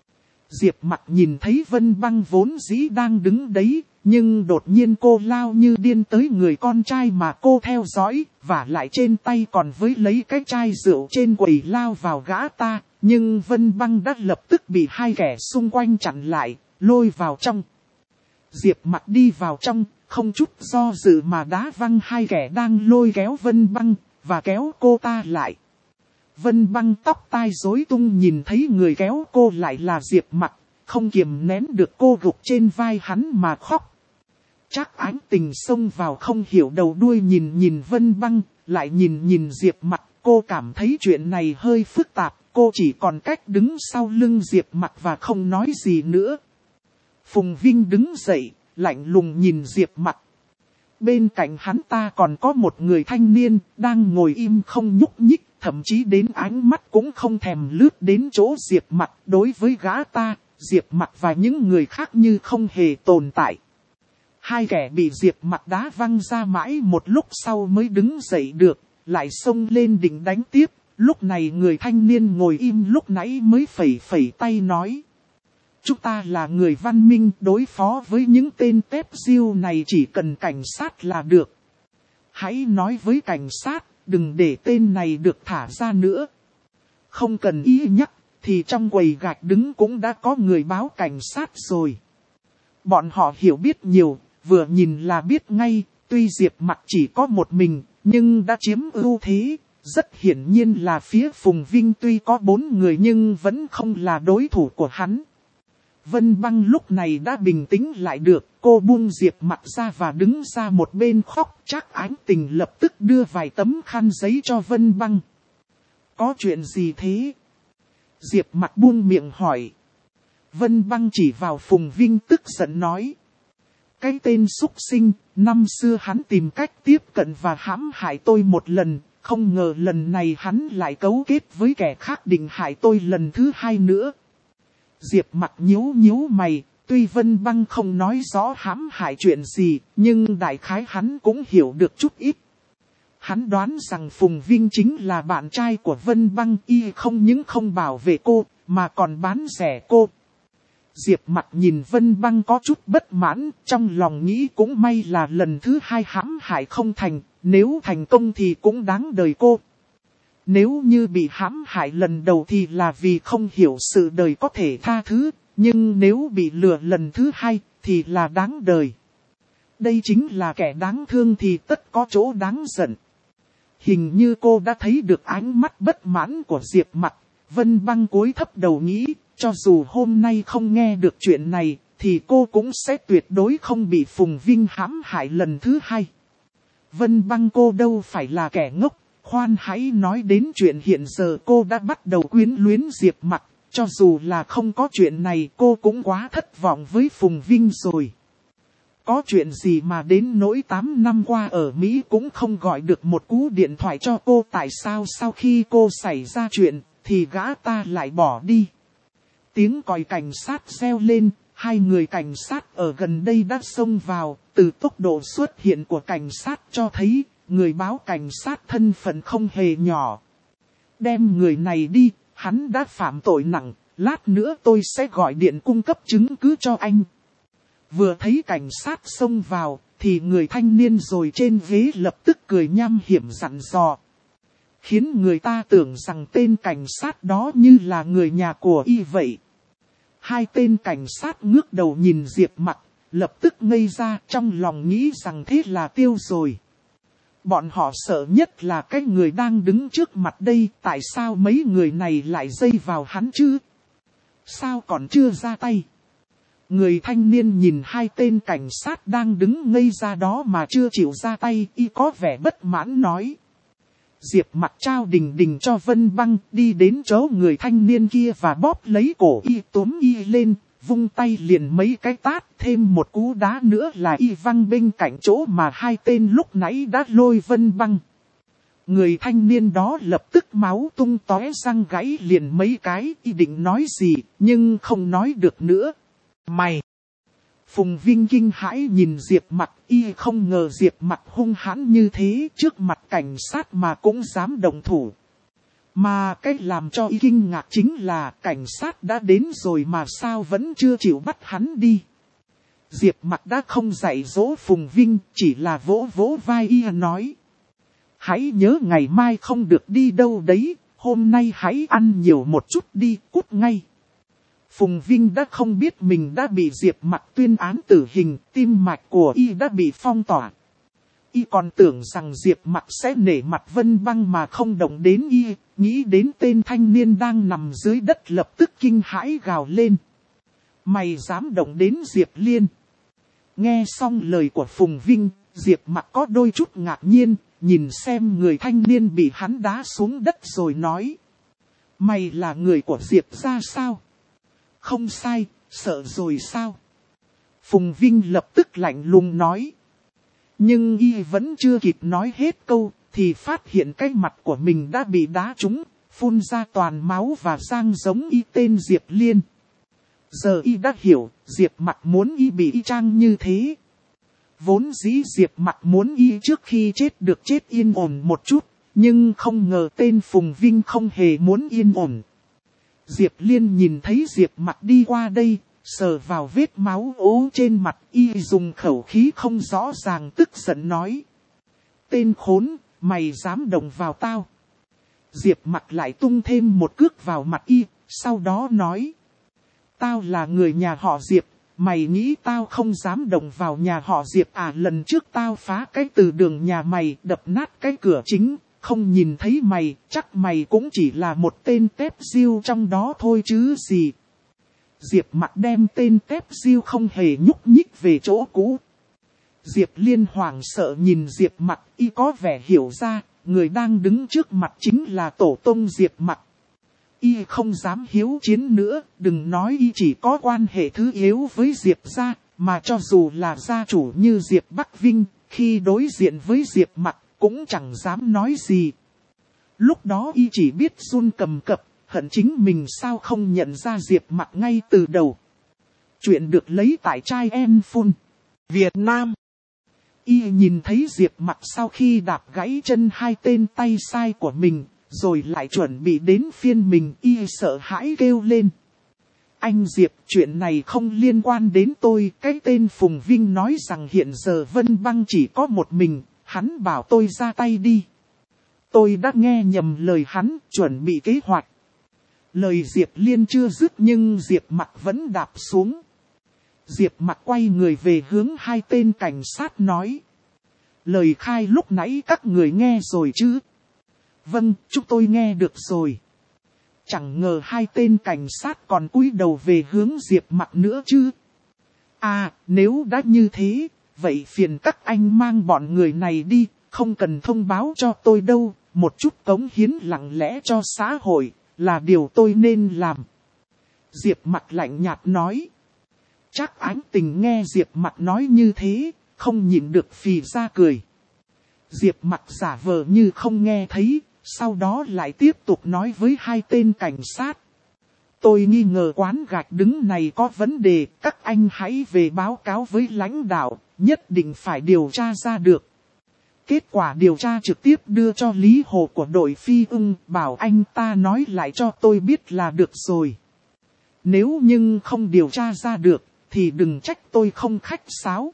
Diệp Mặc nhìn thấy Vân Băng vốn dĩ đang đứng đấy, nhưng đột nhiên cô lao như điên tới người con trai mà cô theo dõi, và lại trên tay còn với lấy cái chai rượu trên quầy lao vào gã ta, nhưng Vân Băng đã lập tức bị hai kẻ xung quanh chặn lại, lôi vào trong. Diệp Mặc đi vào trong, không chút do dự mà đá văng hai kẻ đang lôi kéo Vân Băng, và kéo cô ta lại. Vân Băng tóc tai rối tung nhìn thấy người kéo cô lại là Diệp Mặc, không kiềm nén được cô gục trên vai hắn mà khóc. Trác Ánh Tình xông vào không hiểu đầu đuôi nhìn nhìn Vân Băng, lại nhìn nhìn Diệp Mặc, cô cảm thấy chuyện này hơi phức tạp, cô chỉ còn cách đứng sau lưng Diệp Mặc và không nói gì nữa. Phùng Vinh đứng dậy, lạnh lùng nhìn Diệp Mặc. Bên cạnh hắn ta còn có một người thanh niên, đang ngồi im không nhúc nhích, thậm chí đến ánh mắt cũng không thèm lướt đến chỗ Diệp Mặc. Đối với gã ta, Diệp Mặc và những người khác như không hề tồn tại. Hai kẻ bị Diệp Mặc đá văng ra mãi một lúc sau mới đứng dậy được, lại xông lên định đánh tiếp. Lúc này người thanh niên ngồi im lúc nãy mới phẩy phẩy tay nói. Chúng ta là người văn minh, đối phó với những tên tép diêu này chỉ cần cảnh sát là được. Hãy nói với cảnh sát, đừng để tên này được thả ra nữa. Không cần ý nhắc, thì trong quầy gạch đứng cũng đã có người báo cảnh sát rồi. Bọn họ hiểu biết nhiều, vừa nhìn là biết ngay, tuy Diệp Mặc chỉ có một mình, nhưng đã chiếm ưu thế. Rất hiển nhiên là phía Phùng Vinh tuy có bốn người nhưng vẫn không là đối thủ của hắn. Vân Băng lúc này đã bình tĩnh lại được, cô buông Diệp Mặc ra và đứng ra một bên khóc. Trác Ánh Tình lập tức đưa vài tấm khăn giấy cho Vân Băng. Có chuyện gì thế? Diệp Mặc buông miệng hỏi. Vân Băng chỉ vào Phùng Vinh tức giận nói. Cái tên súc sinh, năm xưa hắn tìm cách tiếp cận và hãm hại tôi một lần, không ngờ lần này hắn lại cấu kết với kẻ khác định hại tôi lần thứ hai nữa. Diệp Mặc nhíu nhíu mày, tuy Vân Băng không nói rõ hãm hại chuyện gì, nhưng đại khái hắn cũng hiểu được chút ít. Hắn đoán rằng Phùng Vinh chính là bạn trai của Vân Băng, y không những không bảo vệ cô, mà còn bán rẻ cô. Diệp Mặc nhìn Vân Băng có chút bất mãn, trong lòng nghĩ cũng may là lần thứ hai hãm hại không thành, nếu thành công thì cũng đáng đời cô. Nếu như bị hãm hại lần đầu thì là vì không hiểu sự đời có thể tha thứ, nhưng nếu bị lừa lần thứ hai thì là đáng đời. Đây chính là kẻ đáng thương thì tất có chỗ đáng giận. Hình như cô đã thấy được ánh mắt bất mãn của Diệp Mặc. Vân Băng cúi thấp đầu nghĩ, cho dù hôm nay không nghe được chuyện này, thì cô cũng sẽ tuyệt đối không bị Phùng Vinh hãm hại lần thứ hai. Vân Băng cô đâu phải là kẻ ngốc, khoan hãy nói đến chuyện hiện giờ cô đã bắt đầu quyến luyến Diệp Mặc, cho dù là không có chuyện này cô cũng quá thất vọng với Phùng Vinh rồi. Có chuyện gì mà đến nỗi tám năm qua ở Mỹ cũng không gọi được một cú điện thoại cho cô, tại sao sau khi cô xảy ra chuyện thì gã ta lại bỏ đi. Tiếng còi cảnh sát reo lên, hai người cảnh sát ở gần đây đã xông vào, từ tốc độ xuất hiện của cảnh sát cho thấy, người báo cảnh sát thân phận không hề nhỏ. Đem người này đi, hắn đã phạm tội nặng, lát nữa tôi sẽ gọi điện cung cấp chứng cứ cho anh. Vừa thấy cảnh sát xông vào, thì người thanh niên rồi trên ghế lập tức cười nham hiểm dặn dò. Khiến người ta tưởng rằng tên cảnh sát đó như là người nhà của y vậy. Hai tên cảnh sát ngước đầu nhìn Diệp Mặc, lập tức ngây ra, trong lòng nghĩ rằng thế là tiêu rồi. Bọn họ sợ nhất là cái người đang đứng trước mặt đây, tại sao mấy người này lại dây vào hắn chứ? Sao còn chưa ra tay? Người thanh niên nhìn hai tên cảnh sát đang đứng ngây ra đó mà chưa chịu ra tay, y có vẻ bất mãn nói. Diệp Mặc trao đình đình cho Vân Băng, đi đến chỗ người thanh niên kia và bóp lấy cổ y, túm y lên, vung tay liền mấy cái tát, thêm một cú đá nữa là y văng bên cạnh chỗ mà hai tên lúc nãy đã lôi Vân Băng. Người thanh niên đó lập tức máu tung tóe răng gãy liền mấy cái, y định nói gì, nhưng không nói được nữa. Mày! Phùng Vinh kinh hãi nhìn Diệp Mặc, y không ngờ Diệp Mặc hung hãn như thế, trước mặt cảnh sát mà cũng dám động thủ. Mà cái làm cho y kinh ngạc chính là cảnh sát đã đến rồi mà sao vẫn chưa chịu bắt hắn đi. Diệp Mặc đã không dạy dỗ Phùng Vinh, chỉ là vỗ vỗ vai y nói. Hãy nhớ ngày mai không được đi đâu đấy, hôm nay hãy ăn nhiều một chút đi, cút ngay. Phùng Vinh đã không biết mình đã bị Diệp Mặc tuyên án tử hình, tim mạch của y đã bị phong tỏa. Y còn tưởng rằng Diệp Mặc sẽ nể mặt Vân Băng mà không động đến y, nghĩ đến tên thanh niên đang nằm dưới đất lập tức kinh hãi gào lên. Mày dám động đến Diệp Liên. Nghe xong lời của Phùng Vinh, Diệp Mặc có đôi chút ngạc nhiên, nhìn xem người thanh niên bị hắn đá xuống đất rồi nói. Mày là người của Diệp gia sao? Không sai, sợ rồi sao? Phùng Vinh lập tức lạnh lùng nói. Nhưng y vẫn chưa kịp nói hết câu, thì phát hiện cái mặt của mình đã bị đá trúng, phun ra toàn máu và giang giống y tên Diệp Liên. Giờ y đã hiểu, Diệp Mặc muốn y bị y chang như thế. Vốn dĩ Diệp Mặc muốn y trước khi chết được chết yên ổn một chút, nhưng không ngờ tên Phùng Vinh không hề muốn yên ổn. Diệp Liên nhìn thấy Diệp Mặc đi qua đây, sờ vào vết máu ố trên mặt, y dùng khẩu khí không rõ ràng tức giận nói. Tên khốn, mày dám động vào tao. Diệp Mặc lại tung thêm một cước vào mặt y, sau đó nói. Tao là người nhà họ Diệp, mày nghĩ tao không dám động vào nhà họ Diệp à? Lần trước tao phá cái từ đường nhà mày, đập nát cái cửa chính, không nhìn thấy mày, chắc mày cũng chỉ là một tên tép diêu trong đó thôi chứ gì. Diệp Mặc đem tên tép diêu không hề nhúc nhích về chỗ cũ. Diệp Liên hoảng sợ nhìn Diệp Mặc, y có vẻ hiểu ra, người đang đứng trước mặt chính là tổ tông Diệp Mặc. Y không dám hiếu chiến nữa, đừng nói y chỉ có quan hệ thứ yếu với Diệp gia, mà cho dù là gia chủ như Diệp Bắc Vinh, khi đối diện với Diệp Mặc cũng chẳng dám nói gì. Lúc đó y chỉ biết run cầm cập, hận chính mình sao không nhận ra Diệp Mặc ngay từ đầu. Chuyện được lấy tại Trai Em Phun Việt Nam. Y nhìn thấy Diệp Mặc sau khi đạp gãy chân hai tên tay sai của mình, rồi lại chuẩn bị đến phiên mình, y sợ hãi kêu lên. Anh Diệp, chuyện này không liên quan đến tôi. Cái tên Phùng Vinh nói rằng hiện giờ Vân Băng chỉ có một mình, hắn bảo tôi ra tay đi. Tôi đã nghe nhầm lời hắn, chuẩn bị kế hoạch. Lời Diệp Liên chưa dứt nhưng Diệp Mặc vẫn đạp xuống. Diệp Mặc quay người về hướng hai tên cảnh sát nói. Lời khai lúc nãy các người nghe rồi chứ? Vâng, chúng tôi nghe được rồi. Chẳng ngờ hai tên cảnh sát còn cúi đầu về hướng Diệp Mặc nữa chứ. À, nếu đã như thế, vậy phiền các anh mang bọn người này đi, không cần thông báo cho tôi đâu, một chút cống hiến lặng lẽ cho xã hội, là điều tôi nên làm. Diệp Mặc lạnh nhạt nói. Trác Ánh Tình nghe Diệp Mặc nói như thế, không nhịn được phì ra cười. Diệp Mặc giả vờ như không nghe thấy, sau đó lại tiếp tục nói với hai tên cảnh sát. Tôi nghi ngờ quán gạch đứng này có vấn đề, các anh hãy về báo cáo với lãnh đạo, nhất định phải điều tra ra được. Kết quả điều tra trực tiếp đưa cho Lý Hồ của đội Phi Ưng, bảo anh ta nói lại cho tôi biết là được rồi. Nếu nhưng không điều tra ra được, thì đừng trách tôi không khách sáo.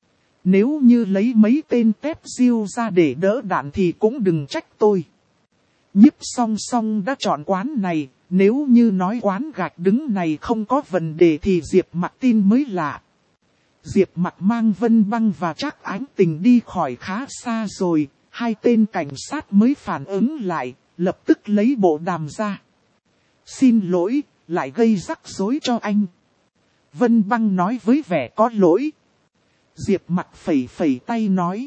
Nếu như lấy mấy tên tép diêu ra để đỡ đạn thì cũng đừng trách tôi. Nhiếp Song Song đã chọn quán này, nếu như nói quán gạch đứng này không có vấn đề thì Diệp Mặc tin mới lạ. Diệp Mặc mang Vân Băng và Trác Ánh Tình đi khỏi khá xa rồi, hai tên cảnh sát mới phản ứng lại, lập tức lấy bộ đàm ra. Xin lỗi, lại gây rắc rối cho anh. Vân Băng nói với vẻ có lỗi. Diệp Mặc phẩy phẩy tay nói.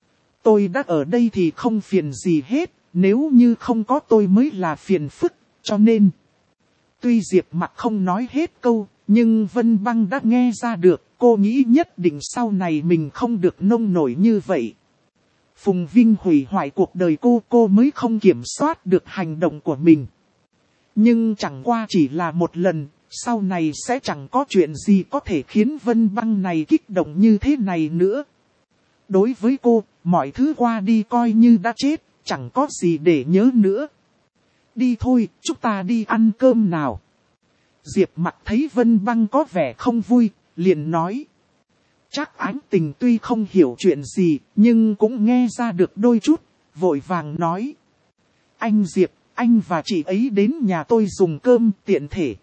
Tôi đã ở đây thì không phiền gì hết, nếu như không có tôi mới là phiền phức, cho nên. Tuy Diệp Mặc không nói hết câu, nhưng Vân Băng đã nghe ra được, cô nghĩ nhất định sau này mình không được nông nổi như vậy. Phùng Vinh hủy hoại cuộc đời cô, cô mới không kiểm soát được hành động của mình. Nhưng chẳng qua chỉ là một lần, sau này sẽ chẳng có chuyện gì có thể khiến Vân Băng này kích động như thế này nữa. Đối với cô, mọi thứ qua đi coi như đã chết, chẳng có gì để nhớ nữa. Đi thôi, chúng ta đi ăn cơm nào. Diệp Mặc thấy Vân Băng có vẻ không vui, liền nói. Trác Ánh Tình tuy không hiểu chuyện gì, nhưng cũng nghe ra được đôi chút, vội vàng nói. Anh Diệp, anh và chị ấy đến nhà tôi dùng cơm tiện thể.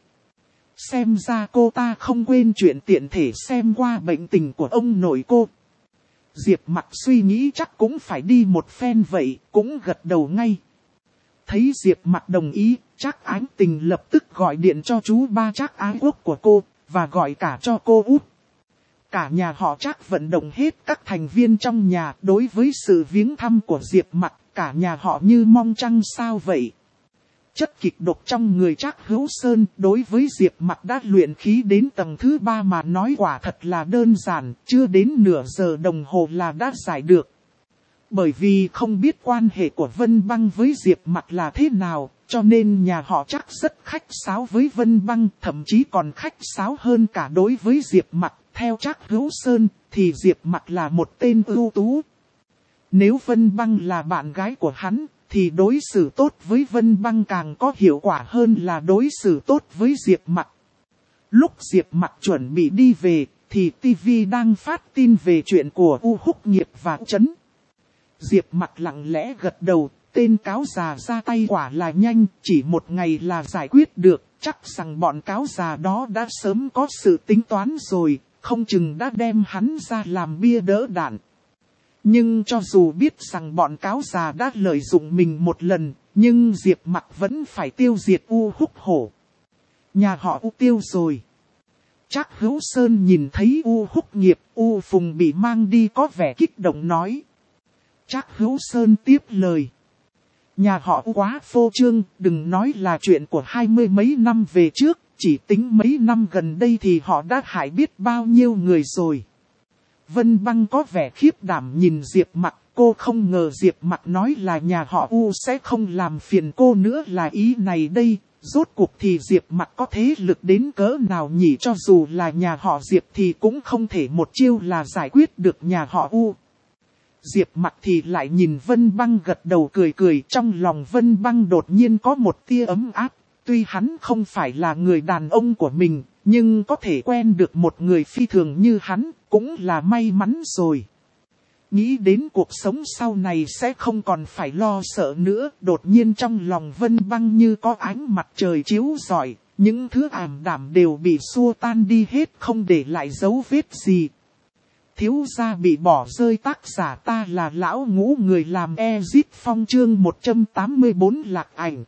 Xem ra cô ta không quên chuyện tiện thể xem qua bệnh tình của ông nội cô. Diệp Mặc suy nghĩ chắc cũng phải đi một phen vậy, cũng gật đầu ngay. Thấy Diệp Mặc đồng ý, Trác Ánh Tình lập tức gọi điện cho chú ba Trác Ái Quốc của cô, và gọi cả cho cô út. Cả nhà họ Trác vận động hết các thành viên trong nhà đối với sự viếng thăm của Diệp Mặc, cả nhà họ như mong trăng sao vậy. Chất kịch độc trong người Trác Hữu Sơn đối với Diệp Mặc đã luyện khí đến tầng thứ ba mà nói quả thật là đơn giản, chưa đến nửa giờ đồng hồ là đã giải được. Bởi vì không biết quan hệ của Vân Băng với Diệp Mặc là thế nào, cho nên nhà họ Trác rất khách sáo với Vân Băng, thậm chí còn khách sáo hơn cả đối với Diệp Mặc. Theo Trác Hữu Sơn thì Diệp Mặc là một tên ưu tú. Nếu Vân Băng là bạn gái của hắn, thì đối xử tốt với Vân Băng càng có hiệu quả hơn là đối xử tốt với Diệp Mặc. Lúc Diệp Mặc chuẩn bị đi về, thì ti vi đang phát tin về chuyện của U Húc Nghiệp và Trấn. Diệp Mặc lặng lẽ gật đầu, tên cáo già ra tay quả là nhanh, chỉ một ngày là giải quyết được, chắc rằng bọn cáo già đó đã sớm có sự tính toán rồi, không chừng đã đem hắn ra làm bia đỡ đạn. Nhưng cho dù biết rằng bọn cáo già đã lợi dụng mình một lần, nhưng Diệp Mặc vẫn phải tiêu diệt U Húc Hổ. Nhà họ U tiêu rồi. Trác Hữu Sơn nhìn thấy U Húc Nghiệp, U Phùng bị mang đi có vẻ kích động nói. Trác Hữu Sơn tiếp lời. Nhà họ U quá phô trương, đừng nói là chuyện của hai mươi mấy năm về trước, chỉ tính mấy năm gần đây thì họ đã hại biết bao nhiêu người rồi. Vân Băng có vẻ khiếp đảm nhìn Diệp Mặc, cô không ngờ Diệp Mặc nói là nhà họ U sẽ không làm phiền cô nữa là ý này đây. Rốt cuộc thì Diệp Mặc có thế lực đến cỡ nào nhỉ, cho dù là nhà họ Diệp thì cũng không thể một chiêu là giải quyết được nhà họ U. Diệp Mặc thì lại nhìn Vân Băng gật đầu cười cười, trong lòng Vân Băng đột nhiên có một tia ấm áp. Tuy hắn không phải là người đàn ông của mình, nhưng có thể quen được một người phi thường như hắn, cũng là may mắn rồi. Nghĩ đến cuộc sống sau này sẽ không còn phải lo sợ nữa, đột nhiên trong lòng Vân Băng như có ánh mặt trời chiếu rọi, những thứ ảm đạm đều bị xua tan đi hết, không để lại dấu vết gì. Thiếu gia bị bỏ rơi, tác giả ta là lão ngũ, người làm Ezit Phong chương một trăm tám mươi bốn lạc ảnh.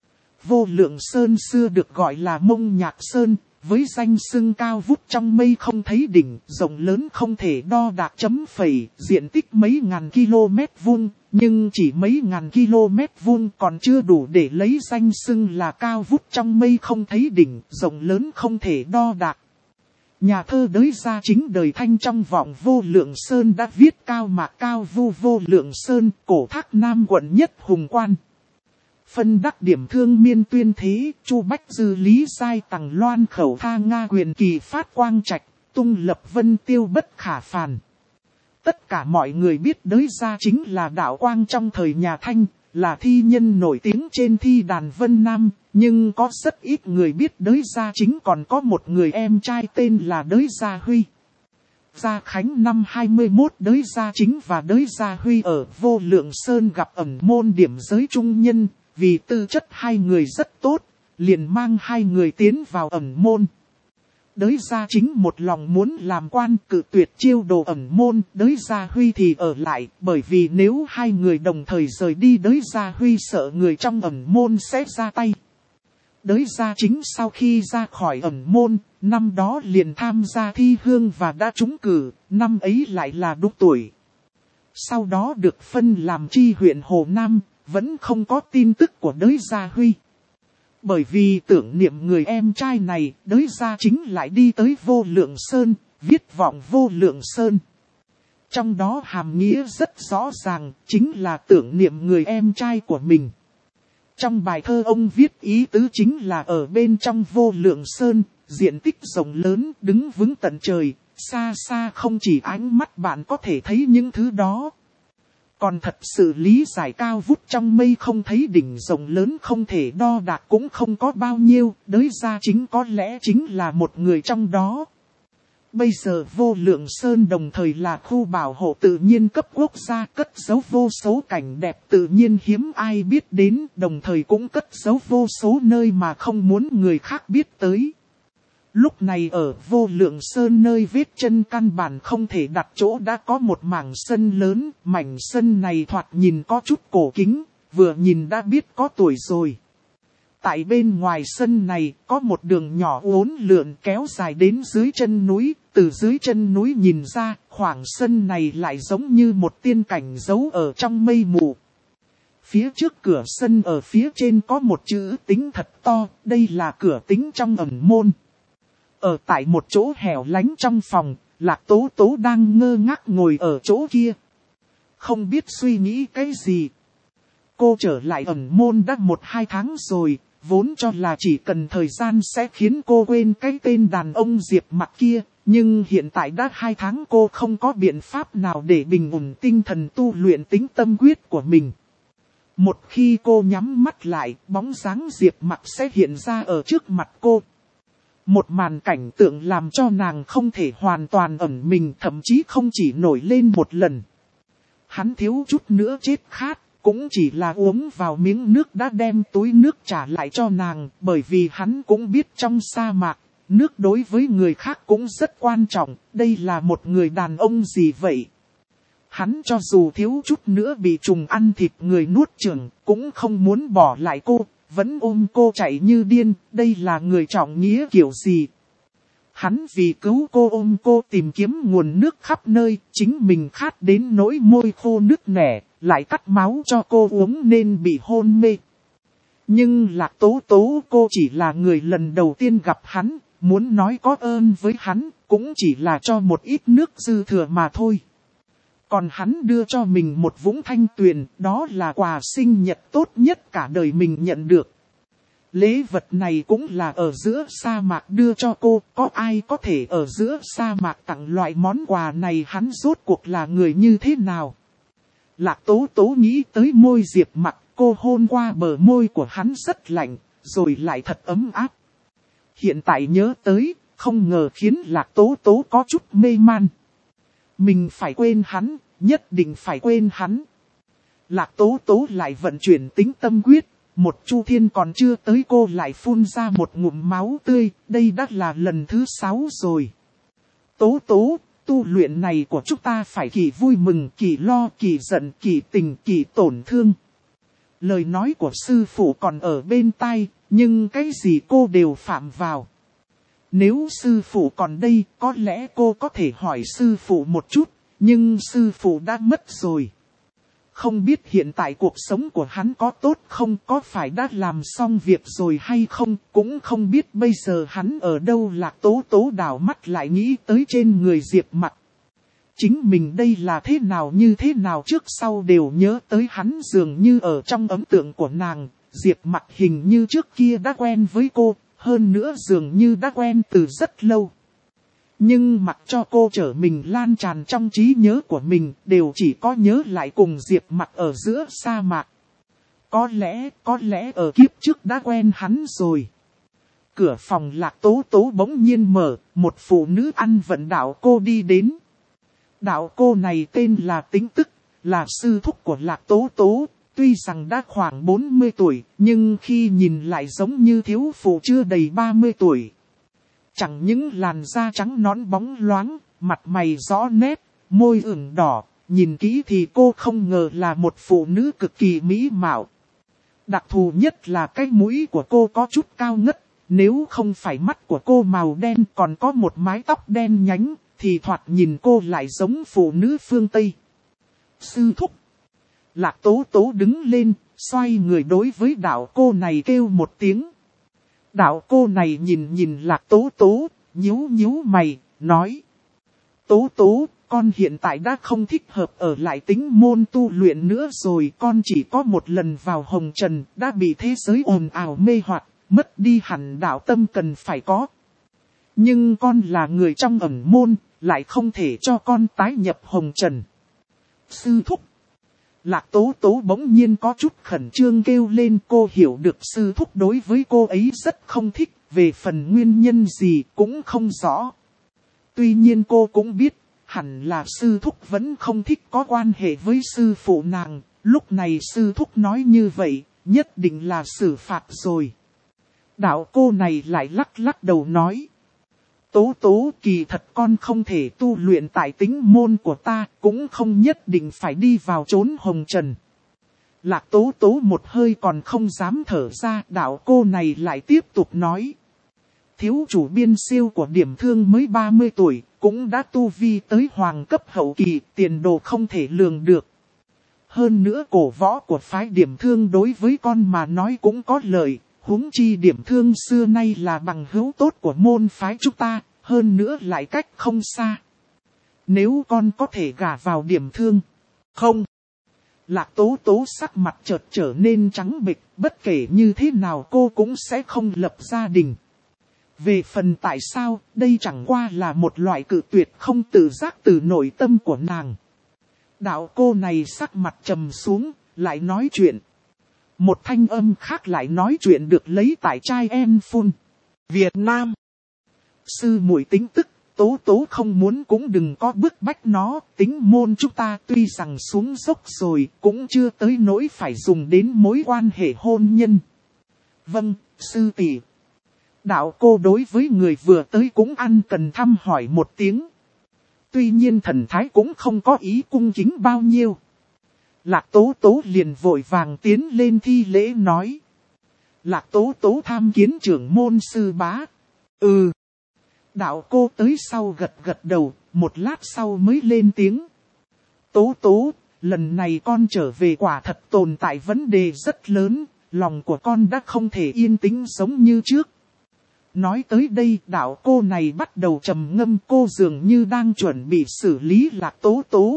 Vô Lượng Sơn xưa được gọi là Mông Nhạc Sơn, với danh xưng cao vút trong mây không thấy đỉnh, rộng lớn không thể đo đạc chấm phẩy, diện tích mấy ngàn km vuông, nhưng chỉ mấy ngàn km vuông còn chưa đủ để lấy danh xưng là cao vút trong mây không thấy đỉnh, rộng lớn không thể đo đạc. Nhà thơ Đới Gia Chính đời Thanh trong vọng Vô Lượng Sơn đã viết cao mạc cao vu Vô Lượng Sơn, cổ thác Nam quận nhất hùng quan. Phân đắc điểm thương miên tuyên thế, Chu Bách Dư Lý Giai Tằng Loan khẩu tha Nga quyền kỳ phát quang trạch, tung lập vân tiêu bất khả phàn. Tất cả mọi người biết Đới Gia Chính là đạo quang trong thời nhà Thanh, là thi nhân nổi tiếng trên thi đàn Vân Nam, nhưng có rất ít người biết Đới Gia Chính còn có một người em trai tên là Đới Gia Huy. Gia Khánh năm hai mươi mốt, Đới Gia Chính và Đới Gia Huy ở Vô Lượng Sơn gặp ẩn môn điểm giới trung nhân, vì tư chất hai người rất tốt, liền mang hai người tiến vào ẩn môn. Đới Gia Chính một lòng muốn làm quan, cự tuyệt chiêu đồ ẩn môn, Đới Gia Huy thì ở lại, bởi vì nếu hai người đồng thời rời đi Đới Gia Huy sợ người trong ẩn môn sẽ ra tay. Đới Gia Chính sau khi ra khỏi ẩn môn, năm đó liền tham gia thi hương và đã trúng cử, năm ấy lại là đúng tuổi. Sau đó được phân làm tri huyện Hồ Nam, vẫn không có tin tức của Đới Gia Huy. Bởi vì tưởng niệm người em trai này, Đới Gia Chính lại đi tới Vô Lượng Sơn, viết vọng Vô Lượng Sơn. Trong đó hàm nghĩa rất rõ ràng, chính là tưởng niệm người em trai của mình. Trong bài thơ ông viết ý tứ chính là ở bên trong Vô Lượng Sơn, diện tích rộng lớn, đứng vững tận trời, xa xa không chỉ ánh mắt bạn có thể thấy những thứ đó. Còn thật sự lý giải cao vút trong mây không thấy đỉnh, rộng lớn không thể đo đạc cũng không có bao nhiêu, Đới Gia Chính có lẽ chính là một người trong đó. Bây giờ Vô Lượng Sơn đồng thời là khu bảo hộ tự nhiên cấp quốc gia, cất giấu vô số cảnh đẹp tự nhiên hiếm ai biết đến, đồng thời cũng cất giấu vô số nơi mà không muốn người khác biết tới. Lúc này ở Vô Lượng Sơn nơi vết chân căn bản không thể đặt chỗ đã có một mảng sân lớn, mảnh sân này thoạt nhìn có chút cổ kính, vừa nhìn đã biết có tuổi rồi. Tại bên ngoài sân này có một đường nhỏ uốn lượn kéo dài đến dưới chân núi, từ dưới chân núi nhìn ra khoảng sân này lại giống như một tiên cảnh giấu ở trong mây mù. Phía trước cửa sân ở phía trên có một chữ tính thật to, đây là cửa tính trong ẩn môn. Ở tại một chỗ hẻo lánh trong phòng, Lạc Tố Tố đang ngơ ngác ngồi ở chỗ kia. Không biết suy nghĩ cái gì. Cô trở lại ẩn môn đã một hai tháng rồi, vốn cho là chỉ cần thời gian sẽ khiến cô quên cái tên đàn ông Diệp Mặc kia. Nhưng hiện tại đã hai tháng cô không có biện pháp nào để bình ổn tinh thần tu luyện tính tâm quyết của mình. Một khi cô nhắm mắt lại, bóng dáng Diệp Mặc sẽ hiện ra ở trước mặt cô. Một màn cảnh tượng làm cho nàng không thể hoàn toàn ẩn mình, thậm chí không chỉ nổi lên một lần. Hắn thiếu chút nữa chết khát, cũng chỉ là uống vào miếng nước đã đem túi nước trả lại cho nàng, bởi vì hắn cũng biết trong sa mạc, nước đối với người khác cũng rất quan trọng, đây là một người đàn ông gì vậy? Hắn cho dù thiếu chút nữa bị trùng ăn thịt người nuốt chửng, cũng không muốn bỏ lại cô, vẫn ôm cô chạy như điên, đây là người trọng nghĩa kiểu gì? Hắn vì cứu cô ôm cô tìm kiếm nguồn nước khắp nơi, chính mình khát đến nỗi môi khô nứt nẻ, lại cắt máu cho cô uống nên bị hôn mê. Nhưng Lạc Tố Tố cô chỉ là người lần đầu tiên gặp hắn, muốn nói có ơn với hắn, cũng chỉ là cho một ít nước dư thừa mà thôi. Còn hắn đưa cho mình một vũng thanh tuyền, đó là quà sinh nhật tốt nhất cả đời mình nhận được. Lễ vật này cũng là ở giữa sa mạc đưa cho cô, có ai có thể ở giữa sa mạc tặng loại món quà này, hắn rốt cuộc là người như thế nào? Lạc Tố Tố nghĩ tới môi Diệp Mặc, cô hôn qua bờ môi của hắn rất lạnh, rồi lại thật ấm áp. Hiện tại nhớ tới, không ngờ khiến Lạc Tố Tố có chút mê man. Mình phải quên hắn, nhất định phải quên hắn. Lạc Tố Tố lại vận chuyển tính tâm quyết, một chu thiên còn chưa tới cô lại phun ra một ngụm máu tươi, đây đã là lần thứ sáu rồi. Tố Tố, tu luyện này của chúng ta phải kỳ vui mừng, kỳ lo, kỳ giận, kỳ tình, kỳ tổn thương. Lời nói của sư phụ còn ở bên tai, nhưng cái gì cô đều phạm vào. Nếu sư phụ còn đây, có lẽ cô có thể hỏi sư phụ một chút, nhưng sư phụ đã mất rồi. Không biết hiện tại cuộc sống của hắn có tốt không, có phải đã làm xong việc rồi hay không, cũng không biết bây giờ hắn ở đâu. Lạc Tố Tố đảo mắt lại nghĩ tới trên người Diệp Mặc. Chính mình đây là thế nào như thế nào trước sau đều nhớ tới hắn, dường như ở trong ấn tượng của nàng, Diệp Mặc hình như trước kia đã quen với cô, hơn nữa dường như đã quen từ rất lâu. Nhưng mặc cho cô trở mình lan tràn trong trí nhớ của mình, đều chỉ có nhớ lại cùng Diệp Mặc ở giữa sa mạc. Có lẽ, có lẽ ở kiếp trước đã quen hắn rồi. Cửa phòng Lạc Tố Tố bỗng nhiên mở, một phụ nữ ăn vận đạo cô đi đến. Đạo cô này tên là Tính Tức, là sư thúc của Lạc Tố Tố, tuy rằng đã khoảng bốn mươi tuổi, nhưng khi nhìn lại giống như thiếu phụ chưa đầy ba mươi tuổi. Chẳng những làn da trắng nõn bóng loáng, mặt mày rõ nét, môi ửng đỏ, nhìn kỹ thì cô không ngờ là một phụ nữ cực kỳ mỹ mạo. Đặc thù nhất là cái mũi của cô có chút cao ngất, nếu không phải mắt của cô màu đen còn có một mái tóc đen nhánh, thì thoạt nhìn cô lại giống phụ nữ phương Tây. Sư thúc. Lạc Tố Tố đứng lên, xoay người đối với đạo cô này kêu một tiếng. Đạo cô này nhìn nhìn Lạc Tố Tố, nhíu nhíu mày, nói. Tố Tố, con hiện tại đã không thích hợp ở lại tính môn tu luyện nữa rồi. Con chỉ có một lần vào hồng trần, đã bị thế giới ồn ào mê hoặc, mất đi hẳn đạo tâm cần phải có. Nhưng con là người trong ẩn môn, lại không thể cho con tái nhập hồng trần. Sư thúc. Lạc Tố Tố bỗng nhiên có chút khẩn trương kêu lên, cô hiểu được sư thúc đối với cô ấy rất không thích, về phần nguyên nhân gì cũng không rõ. Tuy nhiên cô cũng biết, hẳn là sư thúc vẫn không thích có quan hệ với sư phụ nàng, lúc này sư thúc nói như vậy, nhất định là xử phạt rồi. Đạo cô này lại lắc lắc đầu nói. Tố Tố, kỳ thật con không thể tu luyện tại tính môn của ta, cũng không nhất định phải đi vào chốn hồng trần. Lạc Tố Tố một hơi còn không dám thở ra, đạo cô này lại tiếp tục nói. Thiếu chủ biên siêu của điểm thương mới ba mươi tuổi, cũng đã tu vi tới hoàng cấp hậu kỳ, tiền đồ không thể lường được. Hơn nữa cổ võ của phái điểm thương đối với con mà nói cũng có lợi, huống chi điểm thương xưa nay là bằng hữu tốt của môn phái chúng ta, hơn nữa lại cách không xa. Nếu con có thể gả vào điểm thương, không. Lạc Tố Tố sắc mặt chợt trở nên trắng bệch, bất kể như thế nào cô cũng sẽ không lập gia đình. Về phần tại sao, đây chẳng qua là một loại cự tuyệt không tự giác từ nội tâm của nàng. Đạo cô này sắc mặt trầm xuống, lại nói chuyện. Một thanh âm khác lại nói chuyện được lấy tại trai em phun. Việt Nam. Sư muội Tính Tức, Tố Tố không muốn cũng đừng có bức bách nó. Tính môn chúng ta tuy rằng xuống dốc rồi, cũng chưa tới nỗi phải dùng đến mối quan hệ hôn nhân. Vâng, sư tỷ. Đạo cô đối với người vừa tới cũng ăn cần thăm hỏi một tiếng. Tuy nhiên thần thái cũng không có ý cung kính bao nhiêu. Lạc Tố Tố liền vội vàng tiến lên thi lễ nói. Lạc Tố Tố tham kiến trưởng môn sư bá. Ừ. Đạo cô tới sau gật gật đầu, một lát sau mới lên tiếng. Tố Tố, lần này con trở về quả thật tồn tại vấn đề rất lớn, lòng của con đã không thể yên tĩnh giống như trước. Nói tới đây đạo cô này bắt đầu trầm ngâm, cô dường như đang chuẩn bị xử lý Lạc Tố Tố.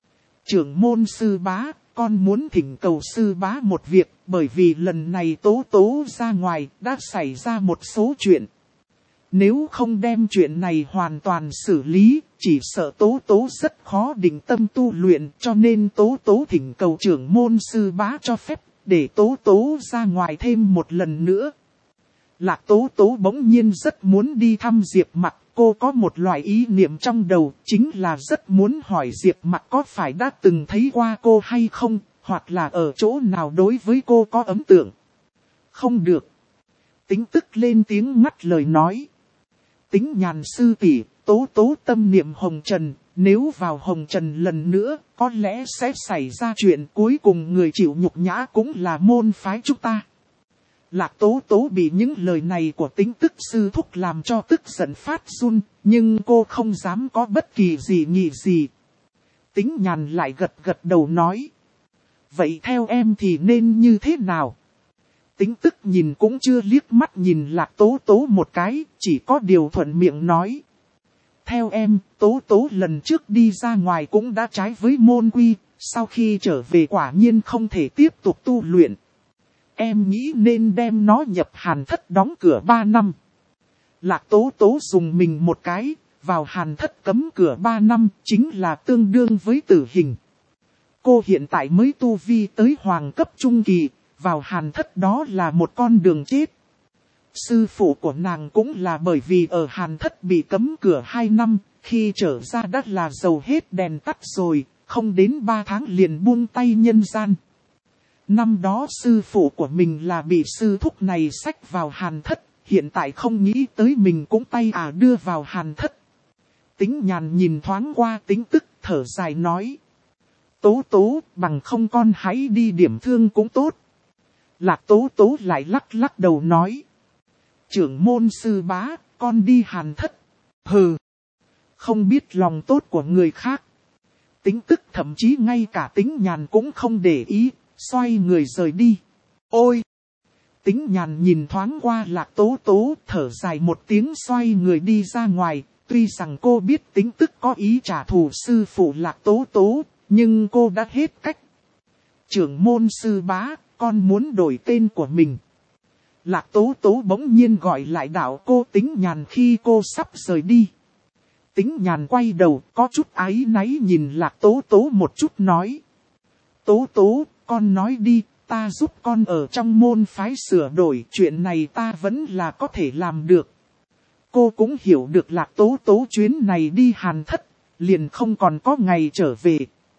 Trưởng môn sư bá, con muốn thỉnh cầu sư bá một việc, bởi vì lần này Tố Tố ra ngoài đã xảy ra một số chuyện. Nếu không đem chuyện này hoàn toàn xử lý, chỉ sợ Tố Tố rất khó định tâm tu luyện, cho nên Tố Tố thỉnh cầu trưởng môn sư bá cho phép, để Tố Tố ra ngoài thêm một lần nữa. Lạc Tố Tố bỗng nhiên rất muốn đi thăm Diệp Mặc, cô có một loại ý niệm trong đầu, chính là rất muốn hỏi Diệp Mặc có phải đã từng thấy qua cô hay không, hoặc là ở chỗ nào đối với cô có ấn tượng. Không được. Tính Tức lên tiếng ngắt lời nói. Tính Nhàn sư tỷ, Tố Tố tâm niệm hồng trần, nếu vào hồng trần lần nữa, có lẽ sẽ xảy ra chuyện, cuối cùng người chịu nhục nhã cũng là môn phái chúng ta. Lạc Tố Tố bị những lời này của Tính Tức sư thúc làm cho tức giận phát run, nhưng cô không dám có bất kỳ gì nghị gì. Tính Nhàn lại gật gật đầu nói. Vậy theo em thì nên như thế nào? Tính Tức nhìn cũng chưa liếc mắt nhìn Lạc Tố Tố một cái, chỉ có điều thuận miệng nói. Theo em, Tố Tố lần trước đi ra ngoài cũng đã trái với môn quy, sau khi trở về quả nhiên không thể tiếp tục tu luyện. Em nghĩ nên đem nó nhập hàn thất đóng cửa ba năm. Lạc Tố Tố dùng mình một cái, vào hàn thất cấm cửa ba năm chính là tương đương với tử hình. Cô hiện tại mới tu vi tới hoàng cấp trung kỳ, vào hàn thất đó là một con đường chết. Sư phụ của nàng cũng là bởi vì ở hàn thất bị cấm cửa hai năm, khi trở ra đã là dầu hết đèn tắt rồi, không đến ba tháng liền buông tay nhân gian. Năm đó sư phụ của mình là bị sư thúc này xách vào hàn thất, hiện tại không nghĩ tới mình cũng tay à đưa vào hàn thất. Tính Nhàn nhìn thoáng qua Tính Tức, thở dài nói. Tố Tố, bằng không con hãy đi điểm thương cũng tốt. Lạc Tố Tố lại lắc lắc đầu nói. Trưởng môn sư bá, con đi hàn thất. Hừ, không biết lòng tốt của người khác. Tính Tức thậm chí ngay cả Tính Nhàn cũng không để ý. Xoay người rời đi. Ôi! Tính Nhàn nhìn thoáng qua Lạc Tố Tố, thở dài một tiếng xoay người đi ra ngoài. Tuy rằng cô biết Tính Tức có ý trả thù sư phụ Lạc Tố Tố, nhưng cô đã hết cách. Trưởng môn sư bá, con muốn đổi tên của mình. Lạc Tố Tố bỗng nhiên gọi lại đạo cô Tính Nhàn khi cô sắp rời đi. Tính Nhàn quay đầu, có chút áy náy nhìn Lạc Tố Tố một chút nói. Tố Tố, con nói đi, ta giúp con ở trong môn phái sửa đổi, chuyện này ta vẫn là có thể làm được. Cô cũng hiểu được Lạc Tố Tố chuyến này đi hàn thất, liền không còn có ngày trở về.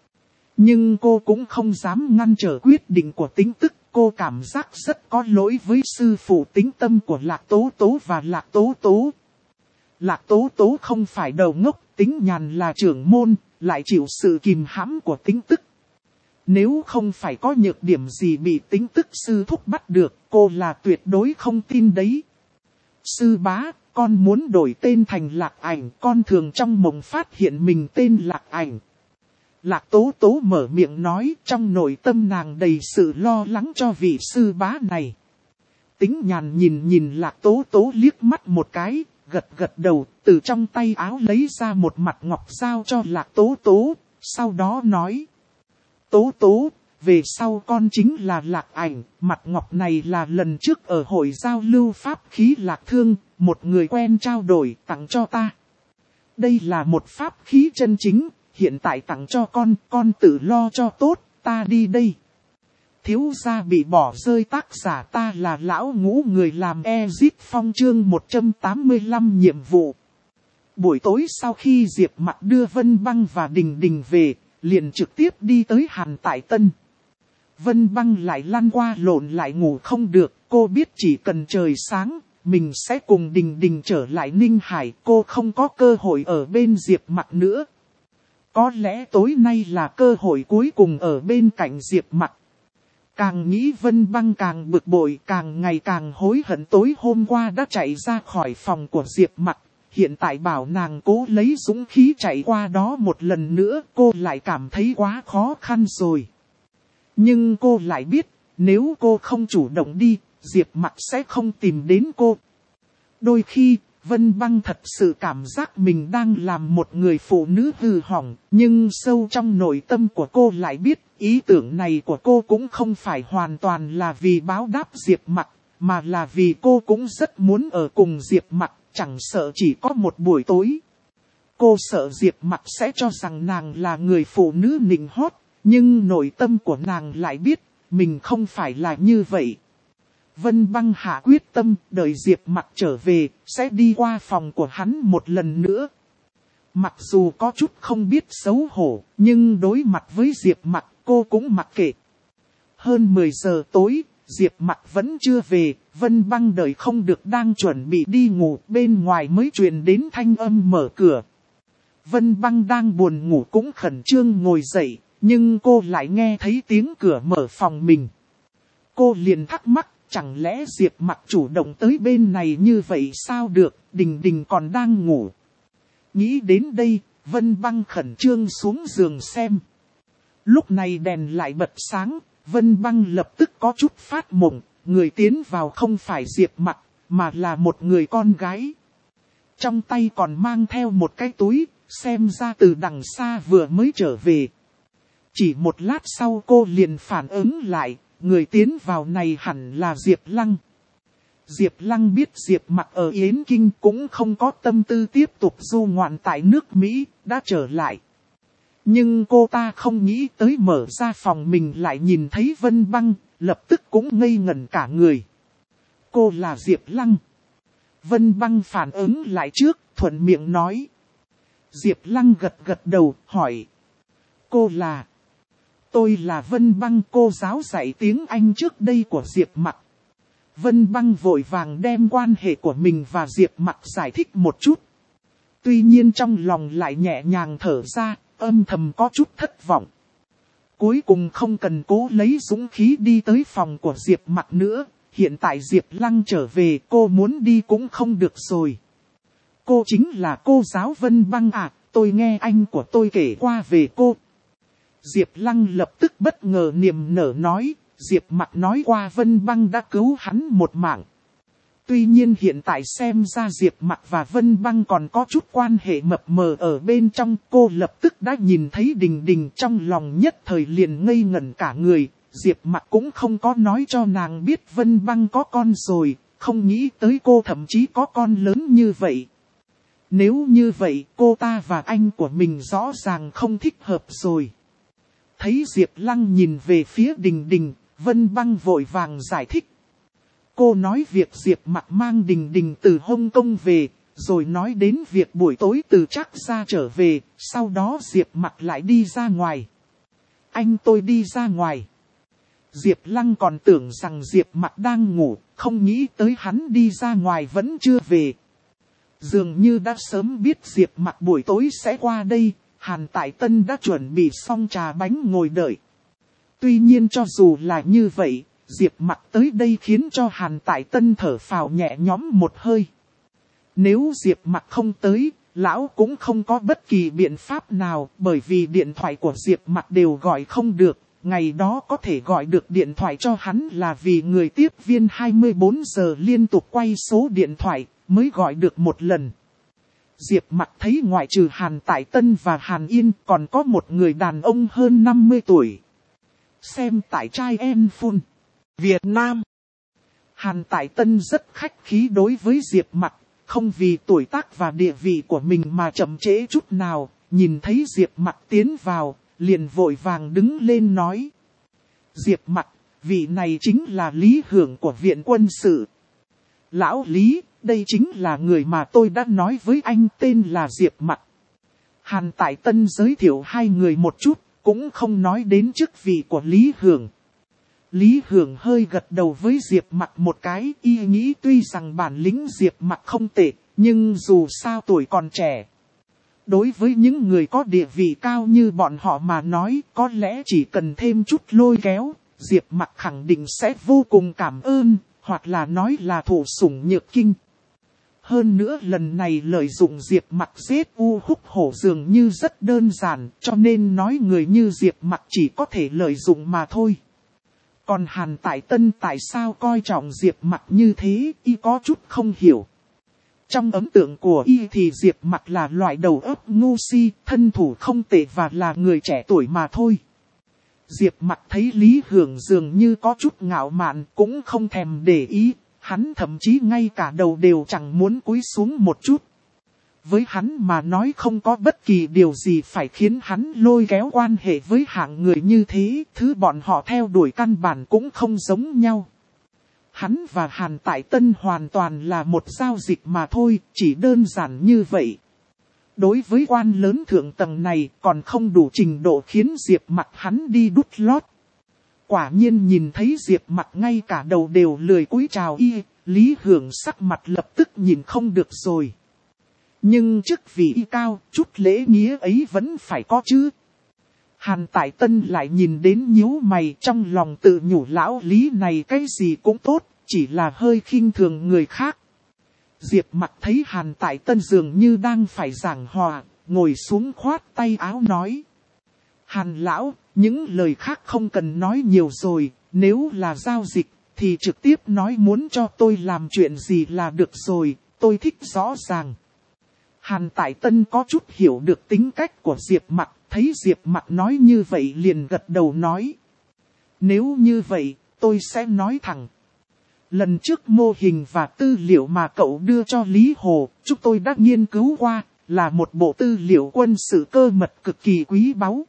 Nhưng cô cũng không dám ngăn trở quyết định của Tính Tức, cô cảm giác rất có lỗi với sư phụ tính tâm của Lạc Tố Tố và Lạc Tố Tố. Lạc Tố Tố không phải đầu ngốc, Tính Nhàn là trưởng môn, lại chịu sự kìm hãm của Tính Tức. Nếu không phải có nhược điểm gì bị tính tức sư thúc bắt được, cô là tuyệt đối không tin đấy. Sư bá, con muốn đổi tên thành Lạc Ảnh, con thường trong mộng phát hiện mình tên Lạc Ảnh. Lạc Tố Tố mở miệng nói, trong nội tâm nàng đầy sự lo lắng cho vị sư bá này. Tính Nhàn nhìn nhìn Lạc Tố Tố liếc mắt một cái, gật gật đầu, từ trong tay áo lấy ra một mặt ngọc giao cho Lạc Tố Tố, sau đó nói. Tố Tố, về sau con chính là Lạc Ảnh, mặt ngọc này là lần trước ở hội giao lưu pháp khí Lạc Thương, một người quen trao đổi tặng cho ta. Đây là một pháp khí chân chính, hiện tại tặng cho con, con tự lo cho tốt, ta đi đây. Thiếu gia bị bỏ rơi tác giả ta là lão ngũ người làm Exit Phong chương một trăm tám mươi lăm nhiệm vụ. Buổi tối sau khi Diệp Mặc đưa Vân Băng và Đình Đình về, liền trực tiếp đi tới Hàn Tại Tân. Vân Băng lại lăn qua lộn lại ngủ không được, cô biết chỉ cần trời sáng, mình sẽ cùng Đình Đình trở lại Ninh Hải, cô không có cơ hội ở bên Diệp Mặc nữa. Có lẽ tối nay là cơ hội cuối cùng ở bên cạnh Diệp Mặc. Càng nghĩ Vân Băng càng bực bội, càng ngày càng hối hận tối hôm qua đã chạy ra khỏi phòng của Diệp Mặc. Hiện tại bảo nàng cố lấy dũng khí chạy qua đó một lần nữa, cô lại cảm thấy quá khó khăn rồi. Nhưng cô lại biết, nếu cô không chủ động đi, Diệp Mặc sẽ không tìm đến cô. Đôi khi, Vân Băng thật sự cảm giác mình đang làm một người phụ nữ hư hỏng, nhưng sâu trong nội tâm của cô lại biết, ý tưởng này của cô cũng không phải hoàn toàn là vì báo đáp Diệp Mặc, mà là vì cô cũng rất muốn ở cùng Diệp Mặc, chẳng sợ chỉ có một buổi tối. Cô sợ Diệp Mặc sẽ cho rằng nàng là người phụ nữ nịnh hót, nhưng nội tâm của nàng lại biết, mình không phải là như vậy. Vân Băng hạ quyết tâm, đợi Diệp Mặc trở về, sẽ đi qua phòng của hắn một lần nữa. Mặc dù có chút không biết xấu hổ, nhưng đối mặt với Diệp Mặc, cô cũng mặc kệ. Hơn mười giờ tối, Diệp Mặc vẫn chưa về, Vân Băng đợi không được đang chuẩn bị đi ngủ, bên ngoài mới truyền đến thanh âm mở cửa. Vân Băng đang buồn ngủ cũng khẩn trương ngồi dậy, nhưng cô lại nghe thấy tiếng cửa mở phòng mình. Cô liền thắc mắc, chẳng lẽ Diệp Mặc chủ động tới bên này như vậy sao được, Đình Đình còn đang ngủ. Nghĩ đến đây, Vân Băng khẩn trương xuống giường xem. Lúc này đèn lại bật sáng, Vân Băng lập tức có chút phát mộng, người tiến vào không phải Diệp Mặc, mà là một người con gái. Trong tay còn mang theo một cái túi, xem ra từ đằng xa vừa mới trở về. Chỉ một lát sau cô liền phản ứng lại, người tiến vào này hẳn là Diệp Lăng. Diệp Lăng biết Diệp Mặc ở Yến Kinh cũng không có tâm tư tiếp tục du ngoạn tại nước Mỹ, đã trở lại. Nhưng cô ta không nghĩ tới mở ra phòng mình lại nhìn thấy Vân Băng, lập tức cũng ngây ngẩn cả người. Cô là Diệp Lăng. Vân Băng phản ứng lại trước, thuận miệng nói. Diệp Lăng gật gật đầu, hỏi. Cô là... Tôi là Vân Băng, cô giáo dạy tiếng Anh trước đây của Diệp Mặc. Vân Băng vội vàng đem quan hệ của mình và Diệp Mặc giải thích một chút. Tuy nhiên trong lòng lại nhẹ nhàng thở ra, âm thầm có chút thất vọng. Cuối cùng không cần cố lấy dũng khí đi tới phòng của Diệp Mặc nữa, hiện tại Diệp Lăng trở về, cô muốn đi cũng không được rồi. Cô chính là cô giáo Vân Băng à, tôi nghe anh của tôi kể qua về cô. Diệp Lăng lập tức bất ngờ niềm nở nói, Diệp Mặc nói qua Vân Băng đã cứu hắn một mạng. Tuy nhiên hiện tại xem ra Diệp Mặc và Vân Băng còn có chút quan hệ mập mờ ở bên trong, cô lập tức đã nhìn thấy Đình Đình trong lòng nhất thời liền ngây ngẩn cả người. Diệp Mặc cũng không có nói cho nàng biết Vân Băng có con rồi, không nghĩ tới cô thậm chí có con lớn như vậy. Nếu như vậy cô ta và anh của mình rõ ràng không thích hợp rồi. Thấy Diệp Lăng nhìn về phía Đình Đình, Vân Băng vội vàng giải thích. Cô nói việc Diệp Mặc mang Đình Đình từ Hồng Kông về, rồi nói đến việc buổi tối từ Trác Gia trở về, sau đó Diệp Mặc lại đi ra ngoài. Anh tôi đi ra ngoài. Diệp Lăng còn tưởng rằng Diệp Mặc đang ngủ, không nghĩ tới hắn đi ra ngoài vẫn chưa về. Dường như đã sớm biết Diệp Mặc buổi tối sẽ qua đây, Hàn Tại Tân đã chuẩn bị xong trà bánh ngồi đợi. Tuy nhiên cho dù là như vậy, Diệp Mặc tới đây khiến cho Hàn Tại Tân thở phào nhẹ nhõm một hơi. Nếu Diệp Mặc không tới, lão cũng không có bất kỳ biện pháp nào, bởi vì điện thoại của Diệp Mặc đều gọi không được. Ngày đó có thể gọi được điện thoại cho hắn là vì người tiếp viên hai mươi bốn giờ liên tục quay số điện thoại, mới gọi được một lần. Diệp Mặc thấy ngoại trừ Hàn Tại Tân và Hàn Yên còn có một người đàn ông hơn năm mươi tuổi. Xem tại trai em phun Việt Nam. Hàn Tại Tân rất khách khí đối với Diệp Mặc, không vì tuổi tác và địa vị của mình mà chậm trễ chút nào. Nhìn thấy Diệp Mặc tiến vào, liền vội vàng đứng lên nói. Diệp Mặc, vị này chính là Lý Hưởng của Viện Quân sự. Lão Lý, đây chính là người mà tôi đã nói với anh, tên là Diệp Mặc. Hàn Tại Tân giới thiệu hai người một chút, cũng không nói đến chức vị của Lý Hưởng. Lý Hưởng hơi gật đầu với Diệp Mặc một cái, y nghĩ tuy rằng bản lĩnh Diệp Mặc không tệ, nhưng dù sao tuổi còn trẻ. Đối với những người có địa vị cao như bọn họ mà nói, có lẽ chỉ cần thêm chút lôi kéo, Diệp Mặc khẳng định sẽ vô cùng cảm ơn, hoặc là nói là thủ sủng nhược kinh. Hơn nữa lần này lợi dụng Diệp Mặc giết U Húc Hổ dường như rất đơn giản, cho nên nói người như Diệp Mặc chỉ có thể lợi dụng mà thôi. Còn Hàn Tại Tân tại sao coi trọng Diệp Mặc như thế, y có chút không hiểu. Trong ấn tượng của y thì Diệp Mặc là loại đầu óc ngu si, thân thủ không tệ và là người trẻ tuổi mà thôi. Diệp Mặc thấy Lý Hưởng dường như có chút ngạo mạn, cũng không thèm để ý, hắn thậm chí ngay cả đầu đều chẳng muốn cúi xuống một chút. Với hắn mà nói không có bất kỳ điều gì phải khiến hắn lôi kéo quan hệ với hạng người như thế, thứ bọn họ theo đuổi căn bản cũng không giống nhau. Hắn và Hàn Tại Tân hoàn toàn là một giao dịch mà thôi, chỉ đơn giản như vậy. Đối với quan lớn thượng tầng này còn không đủ trình độ khiến Diệp Mặc hắn đi đút lót. Quả nhiên nhìn thấy Diệp Mặc ngay cả đầu đều lười cúi chào y, Lý Hưởng sắc mặt lập tức nhìn không được rồi. Nhưng chức vị y cao, chút lễ nghĩa ấy vẫn phải có chứ. Hàn Tại Tân lại nhìn đến nhíu mày, trong lòng tự nhủ lão Lý này cái gì cũng tốt, chỉ là hơi khinh thường người khác. Diệp Mặc thấy Hàn Tại Tân dường như đang phải giảng hòa, ngồi xuống khoát tay áo nói. Hàn lão, những lời khác không cần nói nhiều rồi, nếu là giao dịch thì trực tiếp nói muốn cho tôi làm chuyện gì là được rồi, tôi thích rõ ràng. Hàn Tại Tân có chút hiểu được tính cách của Diệp Mặc, thấy Diệp Mặc nói như vậy liền gật đầu nói. Nếu như vậy, tôi sẽ nói thẳng. Lần trước mô hình và tư liệu mà cậu đưa cho Lý Hồ, chúng tôi đã nghiên cứu qua, là một bộ tư liệu quân sự cơ mật cực kỳ quý báu.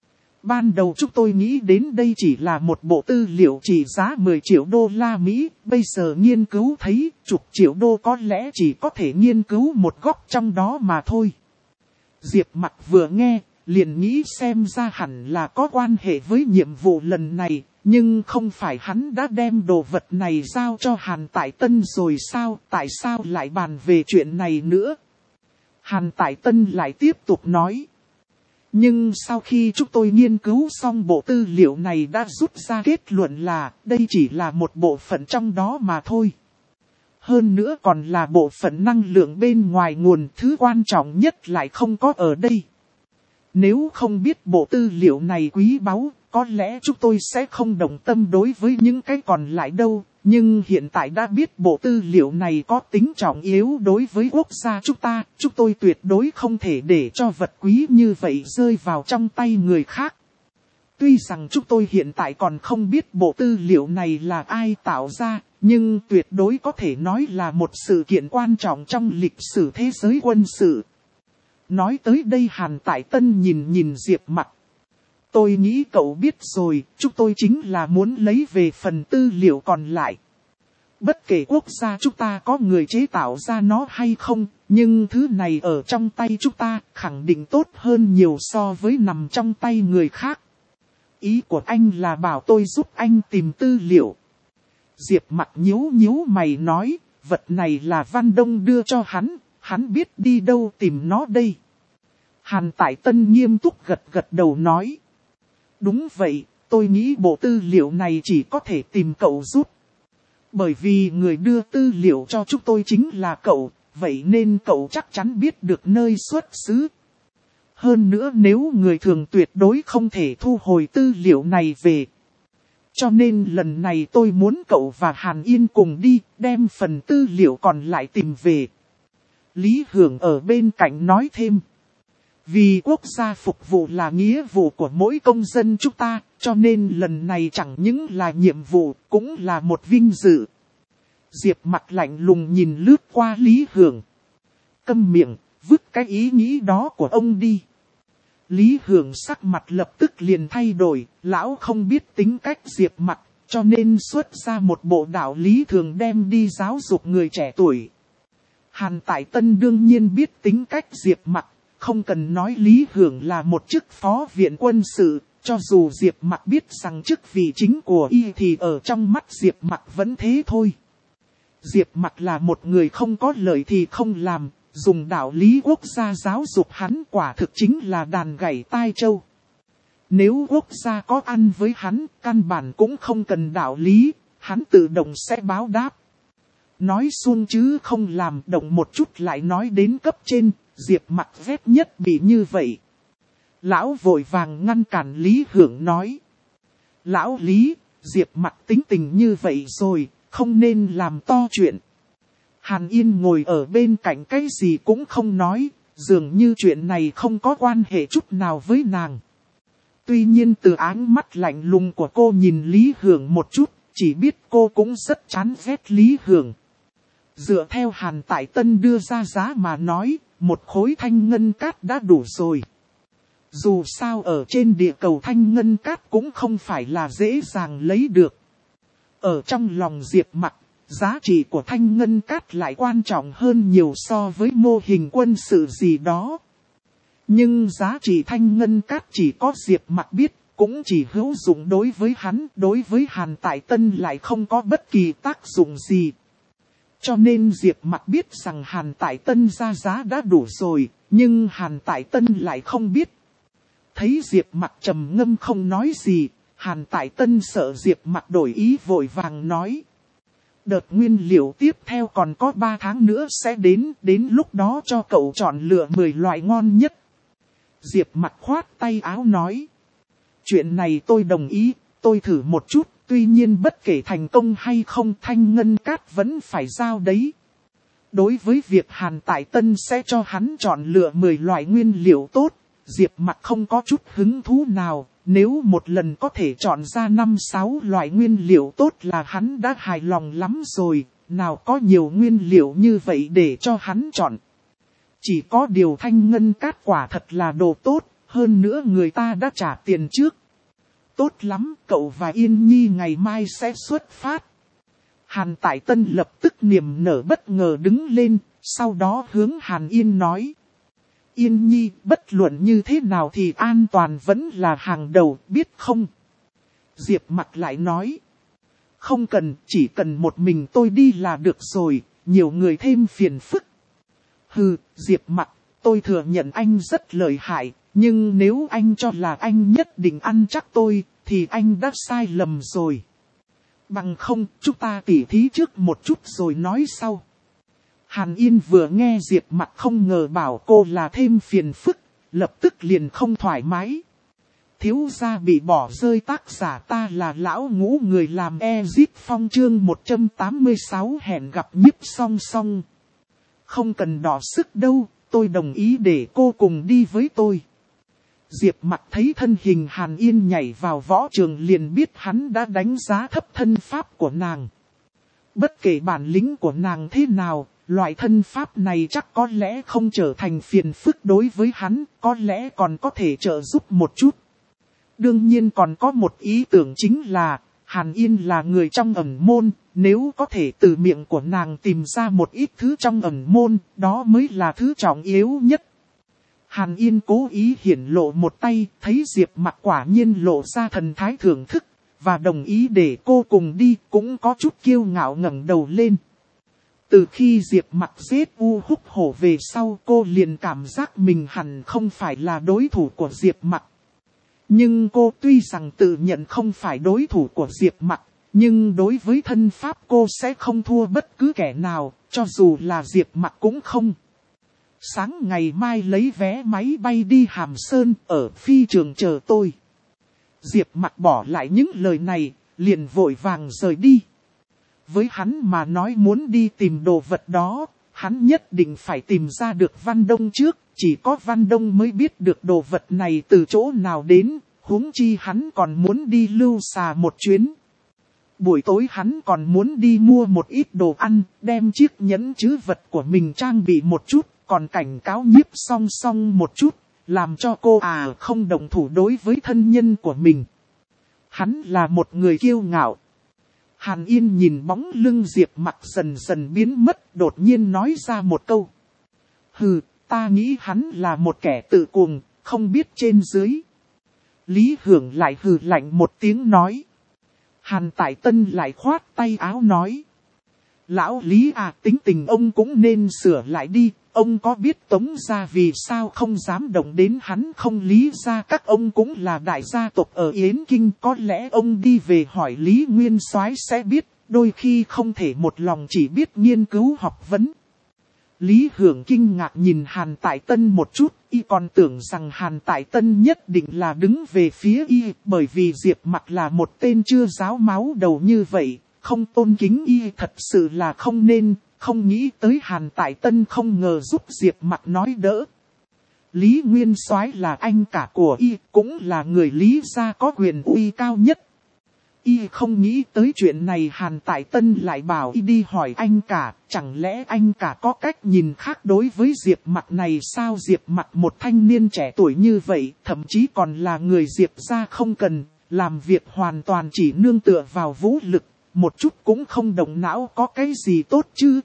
Ban đầu chúng tôi nghĩ đến đây chỉ là một bộ tư liệu trị giá mười triệu đô la Mỹ, bây giờ nghiên cứu thấy chục triệu đô có lẽ chỉ có thể nghiên cứu một góc trong đó mà thôi. Diệp Mặc vừa nghe, liền nghĩ xem ra hẳn là có quan hệ với nhiệm vụ lần này, nhưng không phải hắn đã đem đồ vật này giao cho Hàn Tại Tân rồi sao, tại sao lại bàn về chuyện này nữa? Hàn Tại Tân lại tiếp tục nói. Nhưng sau khi chúng tôi nghiên cứu xong bộ tư liệu này đã rút ra kết luận là đây chỉ là một bộ phận trong đó mà thôi. Hơn nữa còn là bộ phận năng lượng bên ngoài nguồn, thứ quan trọng nhất lại không có ở đây. Nếu không biết bộ tư liệu này quý báu, có lẽ chúng tôi sẽ không đồng tâm đối với những cái còn lại đâu. Nhưng hiện tại đã biết bộ tư liệu này có tính trọng yếu đối với quốc gia chúng ta, chúng tôi tuyệt đối không thể để cho vật quý như vậy rơi vào trong tay người khác. Tuy rằng chúng tôi hiện tại còn không biết bộ tư liệu này là ai tạo ra, nhưng tuyệt đối có thể nói là một sự kiện quan trọng trong lịch sử thế giới quân sự. Nói tới đây Hàn Tại Tân nhìn nhìn Diệp Mặc. Tôi nghĩ cậu biết rồi, chúng tôi chính là muốn lấy về phần tư liệu còn lại. Bất kể quốc gia chúng ta có người chế tạo ra nó hay không, nhưng thứ này ở trong tay chúng ta khẳng định tốt hơn nhiều so với nằm trong tay người khác. Ý của anh là bảo tôi giúp anh tìm tư liệu. Diệp Mặc nhíu nhíu mày nói, vật này là Văn Đông đưa cho hắn, hắn biết đi đâu tìm nó đây. Hàn Tại Tân nghiêm túc gật gật đầu nói. Đúng vậy, Tôi nghĩ bộ tư liệu này chỉ có thể tìm cậu giúp. Bởi vì người đưa tư liệu cho chúng tôi chính là cậu, vậy nên cậu chắc chắn biết được nơi xuất xứ. Hơn nữa nếu người thường tuyệt đối không thể thu hồi tư liệu này về. Cho nên lần này tôi muốn cậu và Hàn Yên cùng đi, đem phần tư liệu còn lại tìm về. Lý Hưởng ở bên cạnh nói thêm. Vì quốc gia phục vụ là nghĩa vụ của mỗi công dân chúng ta, cho nên lần này chẳng những là nhiệm vụ, cũng là một vinh dự. Diệp Mặc lạnh lùng nhìn lướt qua Lý Hưởng. Câm miệng, vứt cái ý nghĩ đó của ông đi. Lý Hưởng sắc mặt lập tức liền thay đổi, lão không biết tính cách Diệp Mặc, cho nên xuất ra một bộ đạo lý thường đem đi giáo dục người trẻ tuổi. Hàn Tại Tân đương nhiên biết tính cách Diệp Mặc, không cần nói Lý Hưởng là một chức phó viện quân sự, cho dù Diệp Mặc biết rằng chức vị chính của y thì ở trong mắt Diệp Mặc vẫn thế thôi. Diệp Mặc là một người không có lợi thì không làm, dùng đạo lý quốc gia giáo dục hắn quả thực chính là đàn gảy tai trâu. Nếu quốc gia có ăn với hắn, căn bản cũng không cần đạo lý, hắn tự động sẽ báo đáp. Nói suông chứ không làm, động một chút lại nói đến cấp trên, Diệp Mặc ghét nhất bị như vậy. Lão vội vàng ngăn cản Lý Hưởng nói. Lão Lý, Diệp Mặc tính tình như vậy rồi, không nên làm to chuyện. Hàn Yên ngồi ở bên cạnh cái gì cũng không nói, dường như chuyện này không có quan hệ chút nào với nàng. Tuy nhiên từ áng mắt lạnh lùng của cô nhìn Lý Hưởng một chút, chỉ biết cô cũng rất chán ghét Lý Hưởng. Dựa theo Hàn Tại Tân đưa ra giá mà nói, một khối thanh ngân cát đã đủ rồi. Dù sao ở trên địa cầu thanh ngân cát cũng không phải là dễ dàng lấy được. Ở trong lòng Diệp Mặc, giá trị của thanh ngân cát lại quan trọng hơn nhiều so với mô hình quân sự gì đó. Nhưng giá trị thanh ngân cát chỉ có Diệp Mặc biết, cũng chỉ hữu dụng đối với hắn, đối với Hàn Tại Tân lại không có bất kỳ tác dụng gì. Cho nên Diệp Mặc biết rằng Hàn Tại Tân ra giá đã đủ rồi, nhưng Hàn Tại Tân lại không biết. Thấy Diệp Mặc trầm ngâm không nói gì, Hàn Tại Tân sợ Diệp Mặc đổi ý vội vàng nói. Đợt nguyên liệu tiếp theo còn có ba tháng nữa sẽ đến, đến lúc đó cho cậu chọn lựa mười loại ngon nhất. Diệp Mặc khoát tay áo nói. Chuyện này tôi đồng ý, tôi thử một chút, tuy nhiên bất kể thành công hay không thanh ngân cát vẫn phải giao đấy. Đối với việc Hàn Tại Tân sẽ cho hắn chọn lựa mười loại nguyên liệu tốt, Diệp Mặc không có chút hứng thú nào, nếu một lần có thể chọn ra năm sáu loại nguyên liệu tốt là hắn đã hài lòng lắm rồi, nào có nhiều nguyên liệu như vậy để cho hắn chọn. Chỉ có điều thanh ngân cát quả thật là đồ tốt, hơn nữa người ta đã trả tiền trước. Tốt lắm, cậu và Yên Nhi ngày mai sẽ xuất phát. Hàn Tại Tân lập tức niềm nở bất ngờ đứng lên, sau đó hướng Hàn Yên nói. Yên Nhi, bất luận như thế nào thì an toàn vẫn là hàng đầu, biết không? Diệp Mặc lại nói. Không cần, chỉ cần một mình tôi đi là được rồi, nhiều người thêm phiền phức. Hừ, Diệp Mặc, tôi thừa nhận anh rất lợi hại, nhưng nếu anh cho là anh nhất định ăn chắc tôi, thì anh đã sai lầm rồi. Bằng không, chúng ta tỉ thí trước một chút rồi nói sau. Hàn Yên vừa nghe Diệp Mặc không ngờ bảo cô là thêm phiền phức, lập tức liền không thoải mái. Thiếu gia bị bỏ rơi tác giả ta là lão ngũ người làm Ezip Phong chương một trăm tám mươi sáu hẹn gặp Nhiếp Song Song. Không cần đỏ sức đâu, tôi đồng ý để cô cùng đi với tôi. Diệp Mặc thấy thân hình Hàn Yên nhảy vào võ trường liền biết hắn đã đánh giá thấp thân pháp của nàng. Bất kể bản lĩnh của nàng thế nào, loại thân pháp này chắc có lẽ không trở thành phiền phức đối với hắn, có lẽ còn có thể trợ giúp một chút. Đương nhiên còn có một ý tưởng chính là, Hàn Yên là người trong ẩn môn, nếu có thể từ miệng của nàng tìm ra một ít thứ trong ẩn môn, đó mới là thứ trọng yếu nhất. Hàn Yên cố ý hiển lộ một tay, thấy Diệp Mặc quả nhiên lộ ra thần thái thưởng thức, và đồng ý để cô cùng đi, cũng có chút kiêu ngạo ngẩng đầu lên. Từ khi Diệp Mặc giết U Húc Hổ về sau cô liền cảm giác mình hẳn không phải là đối thủ của Diệp Mặc. Nhưng cô tuy rằng tự nhận không phải đối thủ của Diệp Mặc, nhưng đối với thân pháp cô sẽ không thua bất cứ kẻ nào, cho dù là Diệp Mặc cũng không. Sáng ngày mai lấy vé máy bay đi Hàm Sơn, ở phi trường chờ tôi. Diệp Mặc bỏ lại những lời này, liền vội vàng rời đi. Với hắn mà nói muốn đi tìm đồ vật đó, hắn nhất định phải tìm ra được Văn Đông trước, chỉ có Văn Đông mới biết được đồ vật này từ chỗ nào đến, huống chi hắn còn muốn đi lưu xà một chuyến. Buổi tối hắn còn muốn đi mua một ít đồ ăn, đem chiếc nhẫn trữ vật của mình trang bị một chút, còn cảnh cáo Nhiếp Song Song một chút, làm cho cô à không động thủ đối với thân nhân của mình. Hắn là một người kiêu ngạo. Hàn Yên nhìn bóng lưng Diệp Mặc dần dần biến mất, đột nhiên nói ra một câu. Hừ, ta nghĩ hắn là một kẻ tự cuồng, không biết trên dưới. Lý Hưởng lại hừ lạnh một tiếng nói. Hàn Tại Tân lại khoát tay áo nói. Lão Lý à, tính tình ông cũng nên sửa lại đi, ông có biết Tống gia vì sao không dám động đến hắn không? Lý gia các ông cũng là đại gia tộc ở Yến Kinh, có lẽ ông đi về hỏi Lý Nguyên Soái sẽ biết, đôi khi không thể một lòng chỉ biết nghiên cứu học vấn. Lý Hưởng kinh ngạc nhìn Hàn Tại Tân một chút, y còn tưởng rằng Hàn Tại Tân nhất định là đứng về phía y, bởi vì Diệp Mặc là một tên chưa ráo máu đầu như vậy, không tôn kính y thật sự là không nên, không nghĩ tới Hàn Tại Tân không ngờ giúp Diệp Mặc nói đỡ. Lý Nguyên Soái là anh cả của y, cũng là người Lý gia có quyền uy cao nhất. Y không nghĩ tới chuyện này, Hàn Tại Tân lại bảo y đi hỏi anh cả, chẳng lẽ anh cả có cách nhìn khác đối với Diệp Mặc này sao? Diệp Mặc một thanh niên trẻ tuổi như vậy, thậm chí còn là người Diệp gia không cần, làm việc hoàn toàn chỉ nương tựa vào vũ lực, một chút cũng không động não, có cái gì tốt chứ?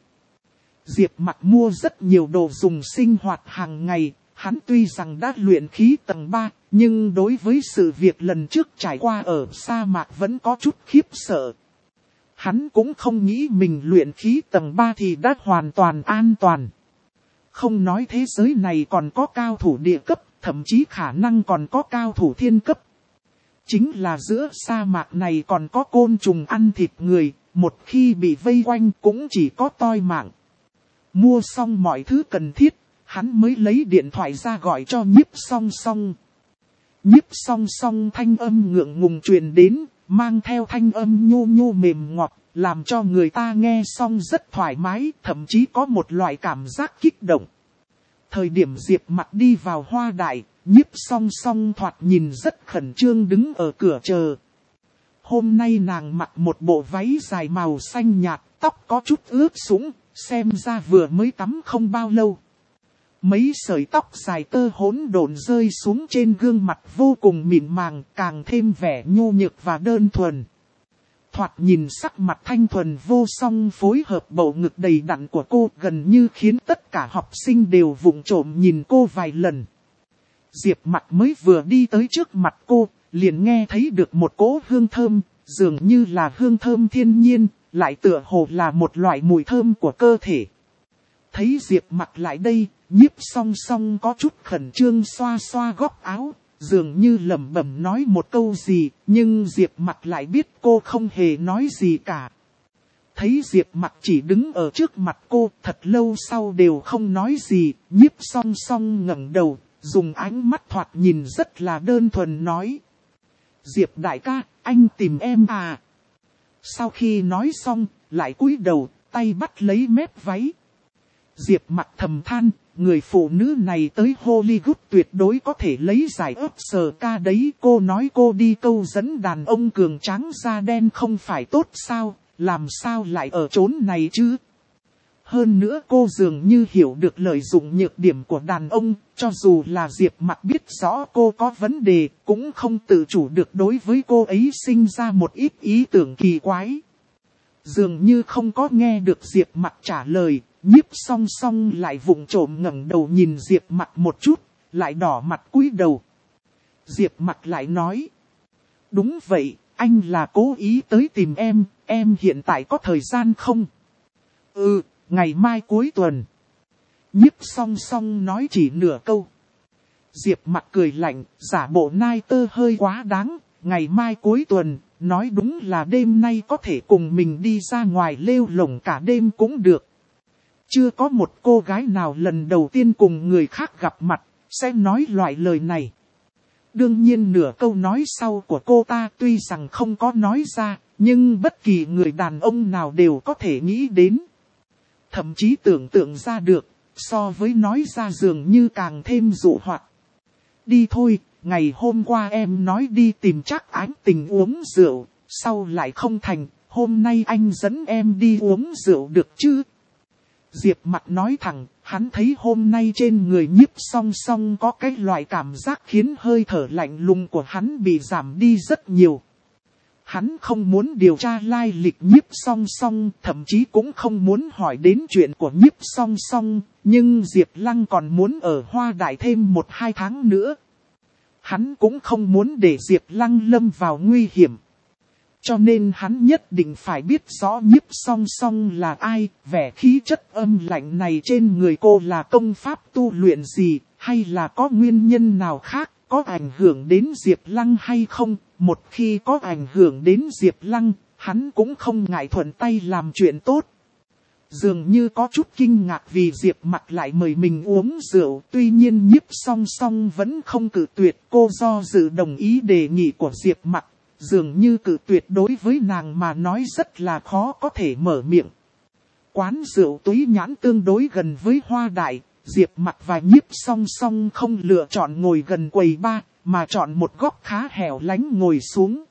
Diệp Mặc mua rất nhiều đồ dùng sinh hoạt hàng ngày, hắn tuy rằng đã luyện khí tầng ba, nhưng đối với sự việc lần trước trải qua ở sa mạc vẫn có chút khiếp sợ. Hắn cũng không nghĩ mình luyện khí tầng ba thì đã hoàn toàn an toàn. Không nói thế giới này còn có cao thủ địa cấp, thậm chí khả năng còn có cao thủ thiên cấp. Chính là giữa sa mạc này còn có côn trùng ăn thịt người, một khi bị vây quanh cũng chỉ có toi mạng. Mua xong mọi thứ cần thiết, hắn mới lấy điện thoại ra gọi cho Nhiếp Song Song. Nhiếp Song Song thanh âm ngượng ngùng truyền đến, mang theo thanh âm nhô nhô mềm ngọt, làm cho người ta nghe xong rất thoải mái, thậm chí có một loại cảm giác kích động. Thời điểm Diệp Mặc đi vào Hoa Đại, Nhiếp Song Song thoạt nhìn rất khẩn trương đứng ở cửa chờ. Hôm nay nàng mặc một bộ váy dài màu xanh nhạt, tóc có chút ướt sũng, xem ra vừa mới tắm không bao lâu. Mấy sợi tóc dài tơ hỗn độn rơi xuống trên gương mặt vô cùng mịn màng, càng thêm vẻ nhu nhược và đơn thuần. Thoạt nhìn sắc mặt thanh thuần vô song phối hợp bầu ngực đầy đặn của cô, gần như khiến tất cả học sinh đều vụng trộm nhìn cô vài lần. Diệp Mặc mới vừa đi tới trước mặt cô, liền nghe thấy được một cỗ hương thơm, dường như là hương thơm thiên nhiên, lại tựa hồ là một loại mùi thơm của cơ thể. Thấy Diệp Mặc lại đây, Nhiếp Song Song có chút khẩn trương xoa xoa góc áo, dường như lẩm bẩm nói một câu gì, nhưng Diệp Mặc lại biết cô không hề nói gì cả. Thấy Diệp Mặc chỉ đứng ở trước mặt cô, thật lâu sau đều không nói gì, Nhiếp Song Song ngẩng đầu, dùng ánh mắt thoạt nhìn rất là đơn thuần nói. Diệp đại ca, anh tìm em à? Sau khi nói xong, lại cúi đầu, tay bắt lấy mép váy. Diệp Mặc thầm than, người phụ nữ này tới Hollywood tuyệt đối có thể lấy giải Oscar đấy. Cô nói cô đi câu dẫn đàn ông cường tráng da đen không phải tốt sao, làm sao lại ở chốn này chứ? Hơn nữa cô dường như hiểu được lợi dụng nhược điểm của đàn ông, cho dù là Diệp Mặc biết rõ cô có vấn đề, cũng không tự chủ được đối với cô ấy sinh ra một ít ý tưởng kỳ quái. Dường như không có nghe được Diệp Mặc trả lời, Nhiếp Song Song lại vụng trộm ngẩng đầu nhìn Diệp Mặc một chút, lại đỏ mặt cúi đầu. Diệp Mặc lại nói, đúng vậy, anh là cố ý tới tìm em, em hiện tại có thời gian không? Ừ, ngày mai cuối tuần. Nhiếp Song Song nói chỉ nửa câu. Diệp Mặc cười lạnh, giả bộ nai tơ hơi quá đáng, ngày mai cuối tuần, nói đúng là đêm nay có thể cùng mình đi ra ngoài lêu lổng cả đêm cũng được. Chưa có một cô gái nào lần đầu tiên cùng người khác gặp mặt, sẽ nói loại lời này. Đương nhiên nửa câu nói sau của cô ta tuy rằng không có nói ra, nhưng bất kỳ người đàn ông nào đều có thể nghĩ đến. Thậm chí tưởng tượng ra được, so với nói ra dường như càng thêm dụ hoặc. Đi thôi, ngày hôm qua em nói đi tìm Trác Ánh Tình uống rượu, sau lại không thành, hôm nay anh dẫn em đi uống rượu được chứ? Diệp Mặc nói thẳng, hắn thấy hôm nay trên người Nhiếp Song Song có cái loại cảm giác khiến hơi thở lạnh lùng của hắn bị giảm đi rất nhiều. Hắn không muốn điều tra lai lịch Nhiếp Song Song, thậm chí cũng không muốn hỏi đến chuyện của Nhiếp Song Song, nhưng Diệp Lăng còn muốn ở Hoa Đại thêm một hai tháng nữa. Hắn cũng không muốn để Diệp Lăng lâm vào nguy hiểm. Cho nên hắn nhất định phải biết rõ Nhiếp Song Song là ai, vẻ khí chất âm lạnh này trên người cô là công pháp tu luyện gì, hay là có nguyên nhân nào khác, có ảnh hưởng đến Diệp Lăng hay không. Một khi có ảnh hưởng đến Diệp Lăng, hắn cũng không ngại thuận tay làm chuyện tốt. Dường như có chút kinh ngạc vì Diệp Mặc lại mời mình uống rượu, tuy nhiên Nhiếp Song Song vẫn không cự tuyệt, cô do dự đồng ý đề nghị của Diệp Mặc. Dường như cự tuyệt đối với nàng mà nói rất là khó có thể mở miệng. Quán rượu Túy Nhãn tương đối gần với Hoa Đại, Diệp Mặc và Nhiếp Song Song không lựa chọn ngồi gần quầy bar, mà chọn một góc khá hẻo lánh ngồi xuống.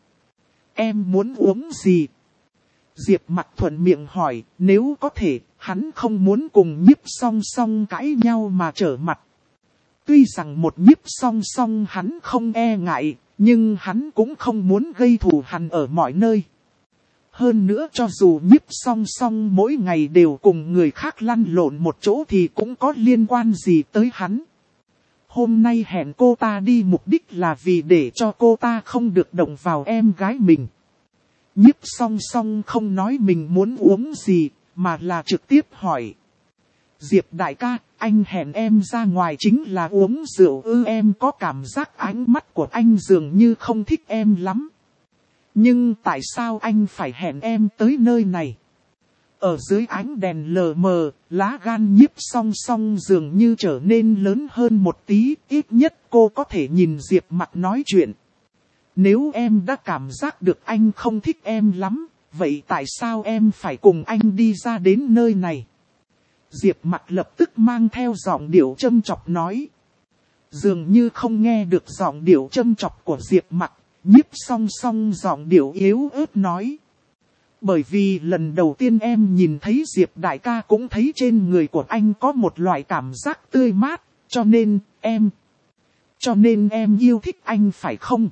Em muốn uống gì? Diệp Mặc thuận miệng hỏi, nếu có thể, hắn không muốn cùng Nhiếp Song Song cãi nhau mà trở mặt. Tuy rằng một Nhiếp Song Song hắn không e ngại, nhưng hắn cũng không muốn gây thù hằn ở mọi nơi. Hơn nữa cho dù Nhiếp Song Song mỗi ngày đều cùng người khác lăn lộn một chỗ thì cũng có liên quan gì tới hắn. Hôm nay hẹn cô ta đi mục đích là vì để cho cô ta không được động vào em gái mình. Nhiếp Song Song không nói mình muốn uống gì, mà là trực tiếp hỏi. Diệp đại ca, anh hẹn em ra ngoài chính là uống rượu ư? Em có cảm giác ánh mắt của anh dường như không thích em lắm. Nhưng tại sao anh phải hẹn em tới nơi này? Ở dưới ánh đèn lờ mờ, lá gan Nhiếp Song Song dường như trở nên lớn hơn một tí, ít nhất cô có thể nhìn Diệp Mặc nói chuyện. Nếu em đã cảm giác được anh không thích em lắm, vậy tại sao em phải cùng anh đi ra đến nơi này? Diệp Mặc lập tức mang theo giọng điệu châm chọc nói. Dường như không nghe được giọng điệu châm chọc của Diệp Mặc, Nhiếp Song Song giọng điệu yếu ớt nói. Bởi vì lần đầu tiên em nhìn thấy Diệp đại ca cũng thấy trên người của anh có một loại cảm giác tươi mát, cho nên em... Cho nên em yêu thích anh phải không?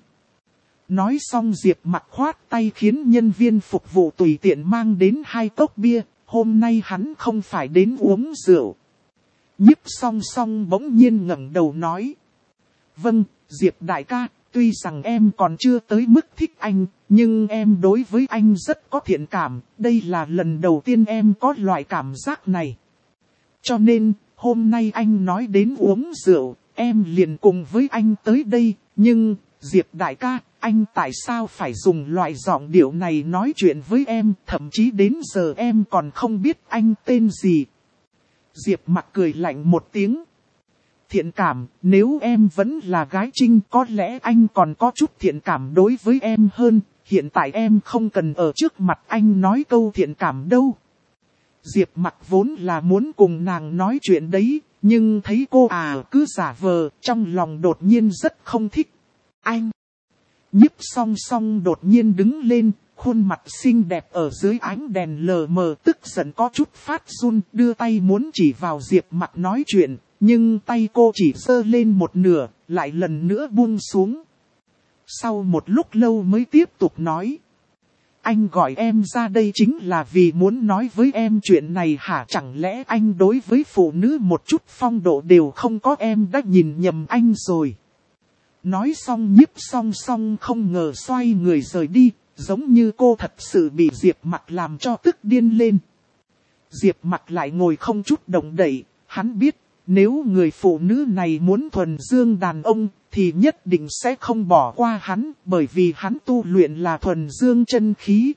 Nói xong Diệp Mặc khoát tay khiến nhân viên phục vụ tùy tiện mang đến hai cốc bia, hôm nay hắn không phải đến uống rượu. Nhiếp Song Song bỗng nhiên ngẩng đầu nói. Vâng, Diệp đại ca, tuy rằng em còn chưa tới mức thích anh, nhưng em đối với anh rất có thiện cảm, đây là lần đầu tiên em có loại cảm giác này. Cho nên, hôm nay anh nói đến uống rượu, em liền cùng với anh tới đây, nhưng, Diệp đại ca, anh tại sao phải dùng loại giọng điệu này nói chuyện với em, thậm chí đến giờ em còn không biết anh tên gì. Diệp Mặc cười lạnh một tiếng. Thiện cảm, nếu em vẫn là gái trinh có lẽ anh còn có chút thiện cảm đối với em hơn, hiện tại em không cần ở trước mặt anh nói câu thiện cảm đâu. Diệp Mặc vốn là muốn cùng nàng nói chuyện đấy, nhưng thấy cô à cứ giả vờ, trong lòng đột nhiên rất không thích. Anh! Nhiếp Song Song đột nhiên đứng lên, khuôn mặt xinh đẹp ở dưới ánh đèn lờ mờ tức giận có chút phát run, đưa tay muốn chỉ vào Diệp Mặc nói chuyện, nhưng tay cô chỉ giơ lên một nửa, lại lần nữa buông xuống. Sau một lúc lâu mới tiếp tục nói. Anh gọi em ra đây chính là vì muốn nói với em chuyện này hả? Chẳng lẽ anh đối với phụ nữ một chút phong độ đều không có? Em đã nhìn nhầm anh rồi. Nói xong Nhiếp Song Song không ngờ xoay người rời đi, giống như cô thật sự bị Diệp Mặc làm cho tức điên lên. Diệp Mặc lại ngồi không chút động đậy, hắn biết, Nếu người phụ nữ này muốn thuần dương đàn ông, thì nhất định sẽ không bỏ qua hắn, bởi vì hắn tu luyện là thuần dương chân khí.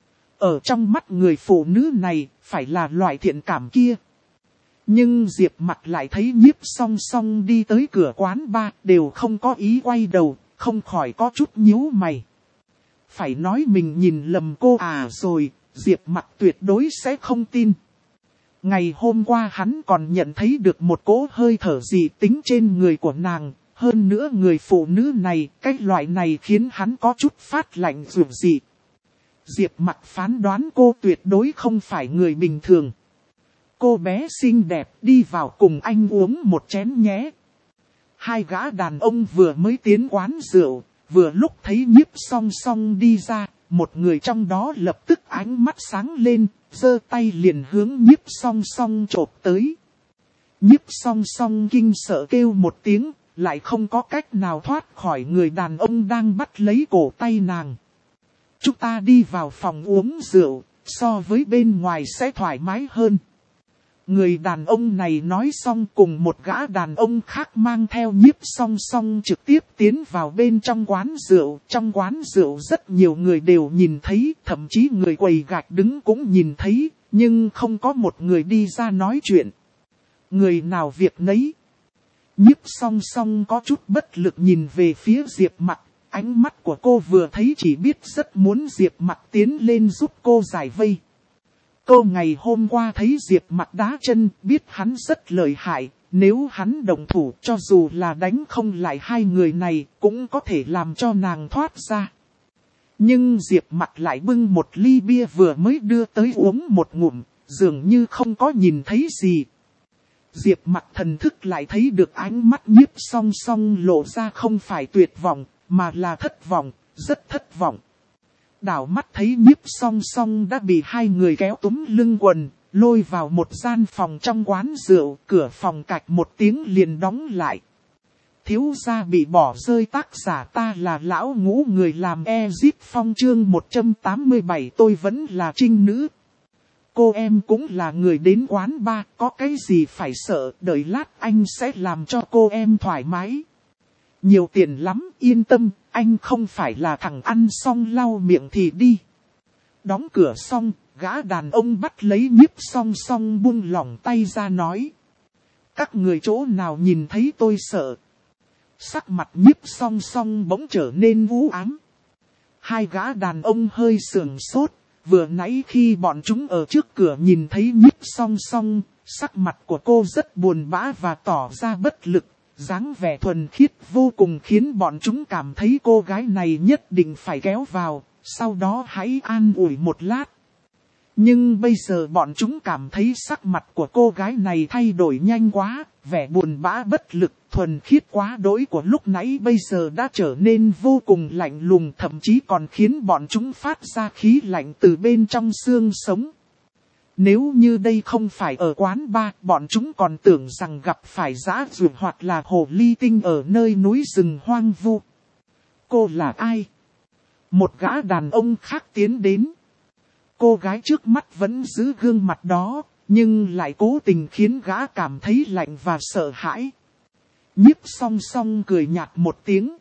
Ở trong mắt người phụ nữ này, phải là loại thiện cảm kia. Nhưng Diệp Mặc lại thấy Nhiếp Song Song đi tới cửa quán bar, đều không có ý quay đầu, không khỏi có chút nhíu mày. Phải nói mình nhìn lầm cô à rồi, Diệp Mặc tuyệt đối sẽ không tin. Ngày hôm qua hắn còn nhận thấy được một cỗ hơi thở dị tính trên người của nàng. Hơn nữa người phụ nữ này, cái loại này khiến hắn có chút phát lạnh dường dị. Diệp Mặc phán đoán cô tuyệt đối không phải người bình thường. Cô bé xinh đẹp đi vào cùng anh uống một chén nhé. Hai gã đàn ông vừa mới tiến quán rượu, vừa lúc thấy Nhiếp Song Song đi ra, một người trong đó lập tức ánh mắt sáng lên, giơ tay liền hướng Nhiếp Song Song chộp tới. Nhiếp Song Song kinh sợ kêu một tiếng, lại không có cách nào thoát khỏi người đàn ông đang bắt lấy cổ tay nàng. Chúng ta đi vào phòng uống rượu, so với bên ngoài sẽ thoải mái hơn. Người đàn ông này nói xong cùng một gã đàn ông khác mang theo Nhiếp Song Song trực tiếp tiến vào bên trong quán rượu. Trong quán rượu rất nhiều người đều nhìn thấy, thậm chí người quầy gạch đứng cũng nhìn thấy, nhưng không có một người đi ra nói chuyện. Người nào việc nấy. Nhiếp Song Song có chút bất lực nhìn về phía Diệp Mặc, ánh mắt của cô vừa thấy chỉ biết rất muốn Diệp Mặc tiến lên giúp cô giải vây. Cô ngày hôm qua thấy Diệp Mặc đá chân, biết hắn rất lợi hại, nếu hắn động thủ cho dù là đánh không lại hai người này, cũng có thể làm cho nàng thoát ra. Nhưng Diệp Mặc lại bưng một ly bia vừa mới đưa tới uống một ngụm, dường như không có nhìn thấy gì. Diệp Mặc thần thức lại thấy được ánh mắt Nhiếp Song Song lộ ra không phải tuyệt vọng, mà là thất vọng, rất thất vọng. Đảo mắt thấy Nhiếp Song Song đã bị hai người kéo túm lưng quần, lôi vào một gian phòng trong quán rượu, cửa phòng cạch một tiếng liền đóng lại. Thiếu gia bị bỏ rơi, tác giả ta là lão ngũ, người làm Ezip Phong chương một trăm tám mươi bảy, tôi vẫn là trinh nữ. Cô em cũng là người đến quán bar, có cái gì phải sợ, đợi lát anh sẽ làm cho cô em thoải mái. Nhiều tiền lắm, yên tâm, anh không phải là thằng ăn xong lau miệng thì đi. Đóng cửa xong, gã đàn ông bắt lấy Nhiếp Song Song buông lỏng tay ra nói. Các người chỗ nào nhìn thấy tôi sợ. Sắc mặt Nhiếp Song Song bỗng trở nên u ám. Hai gã đàn ông hơi sườn sốt, vừa nãy khi bọn chúng ở trước cửa nhìn thấy Nhiếp Song Song, sắc mặt của cô rất buồn bã và tỏ ra bất lực. Dáng vẻ thuần khiết vô cùng khiến bọn chúng cảm thấy cô gái này nhất định phải kéo vào, sau đó hãy an ủi một lát. Nhưng bây giờ bọn chúng cảm thấy sắc mặt của cô gái này thay đổi nhanh quá, vẻ buồn bã bất lực, thuần khiết quá đỗi của lúc nãy bây giờ đã trở nên vô cùng lạnh lùng, thậm chí còn khiến bọn chúng phát ra khí lạnh từ bên trong xương sống. Nếu như đây không phải ở quán bar, bọn chúng còn tưởng rằng gặp phải dã dụ hoặc là hồ ly tinh ở nơi núi rừng hoang vu. Cô là ai? Một gã đàn ông khác tiến đến. Cô gái trước mắt vẫn giữ gương mặt đó, nhưng lại cố tình khiến gã cảm thấy lạnh và sợ hãi. Nhiếp Song Song cười nhạt một tiếng.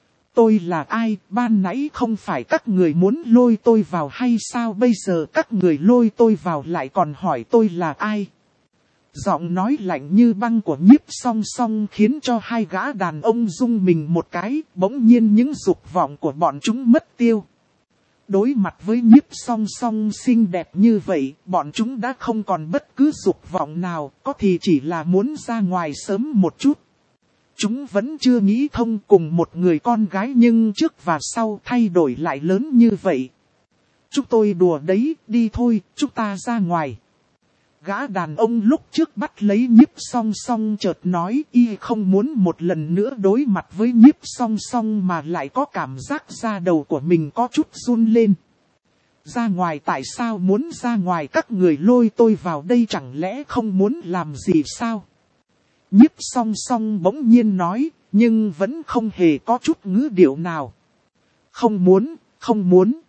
Tôi là ai, ban nãy không phải các người muốn lôi tôi vào hay sao, bây giờ các người lôi tôi vào lại còn hỏi tôi là ai. Giọng nói lạnh như băng của Nhiếp Song Song khiến cho hai gã đàn ông rung mình một cái, bỗng nhiên những dục vọng của bọn chúng mất tiêu. Đối mặt với Nhiếp Song Song xinh đẹp như vậy, bọn chúng đã không còn bất cứ dục vọng nào, có thì chỉ là muốn ra ngoài sớm một chút. Chúng vẫn chưa nghĩ thông cùng một người con gái nhưng trước và sau thay đổi lại lớn như vậy. Chúng tôi đùa đấy, đi thôi, chúng ta ra ngoài. Gã đàn ông lúc trước bắt lấy Nhiếp Song Song chợt nói y không muốn một lần nữa đối mặt với Nhiếp Song Song mà lại có cảm giác da đầu của mình có chút run lên. Ra ngoài, tại sao muốn ra ngoài, các người lôi tôi vào đây chẳng lẽ không muốn làm gì sao? Nhiếp Song Song bỗng nhiên nói, nhưng vẫn không hề có chút ngữ điệu nào. Không muốn, không muốn.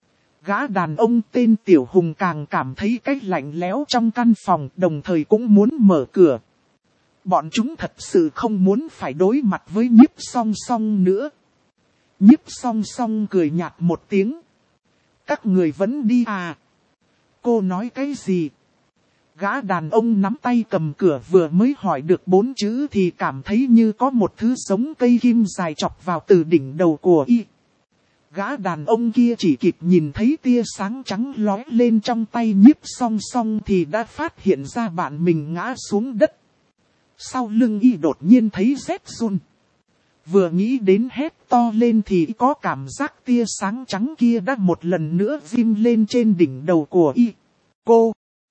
Gã đàn ông tên Tiểu Hùng càng cảm thấy cái lạnh lẽo trong căn phòng, đồng thời cũng muốn mở cửa. bọn chúng thật sự không muốn phải đối mặt với Nhiếp Song Song nữa. Nhiếp Song Song cười nhạt một tiếng. Các người vẫn đi à? Cô nói cái gì? Gã đàn ông nắm tay cầm cửa vừa mới hỏi được bốn chữ thì cảm thấy như có một thứ giống cây kim dài chọc vào từ đỉnh đầu của y. Gã đàn ông kia chỉ kịp nhìn thấy tia sáng trắng lóe lên trong tay Nhiếp Song Song thì đã phát hiện ra bạn mình ngã xuống đất. Sau lưng y đột nhiên thấy rét run. Vừa nghĩ đến hét to lên thì có cảm giác tia sáng trắng kia đã một lần nữa vim lên trên đỉnh đầu của y. Cô!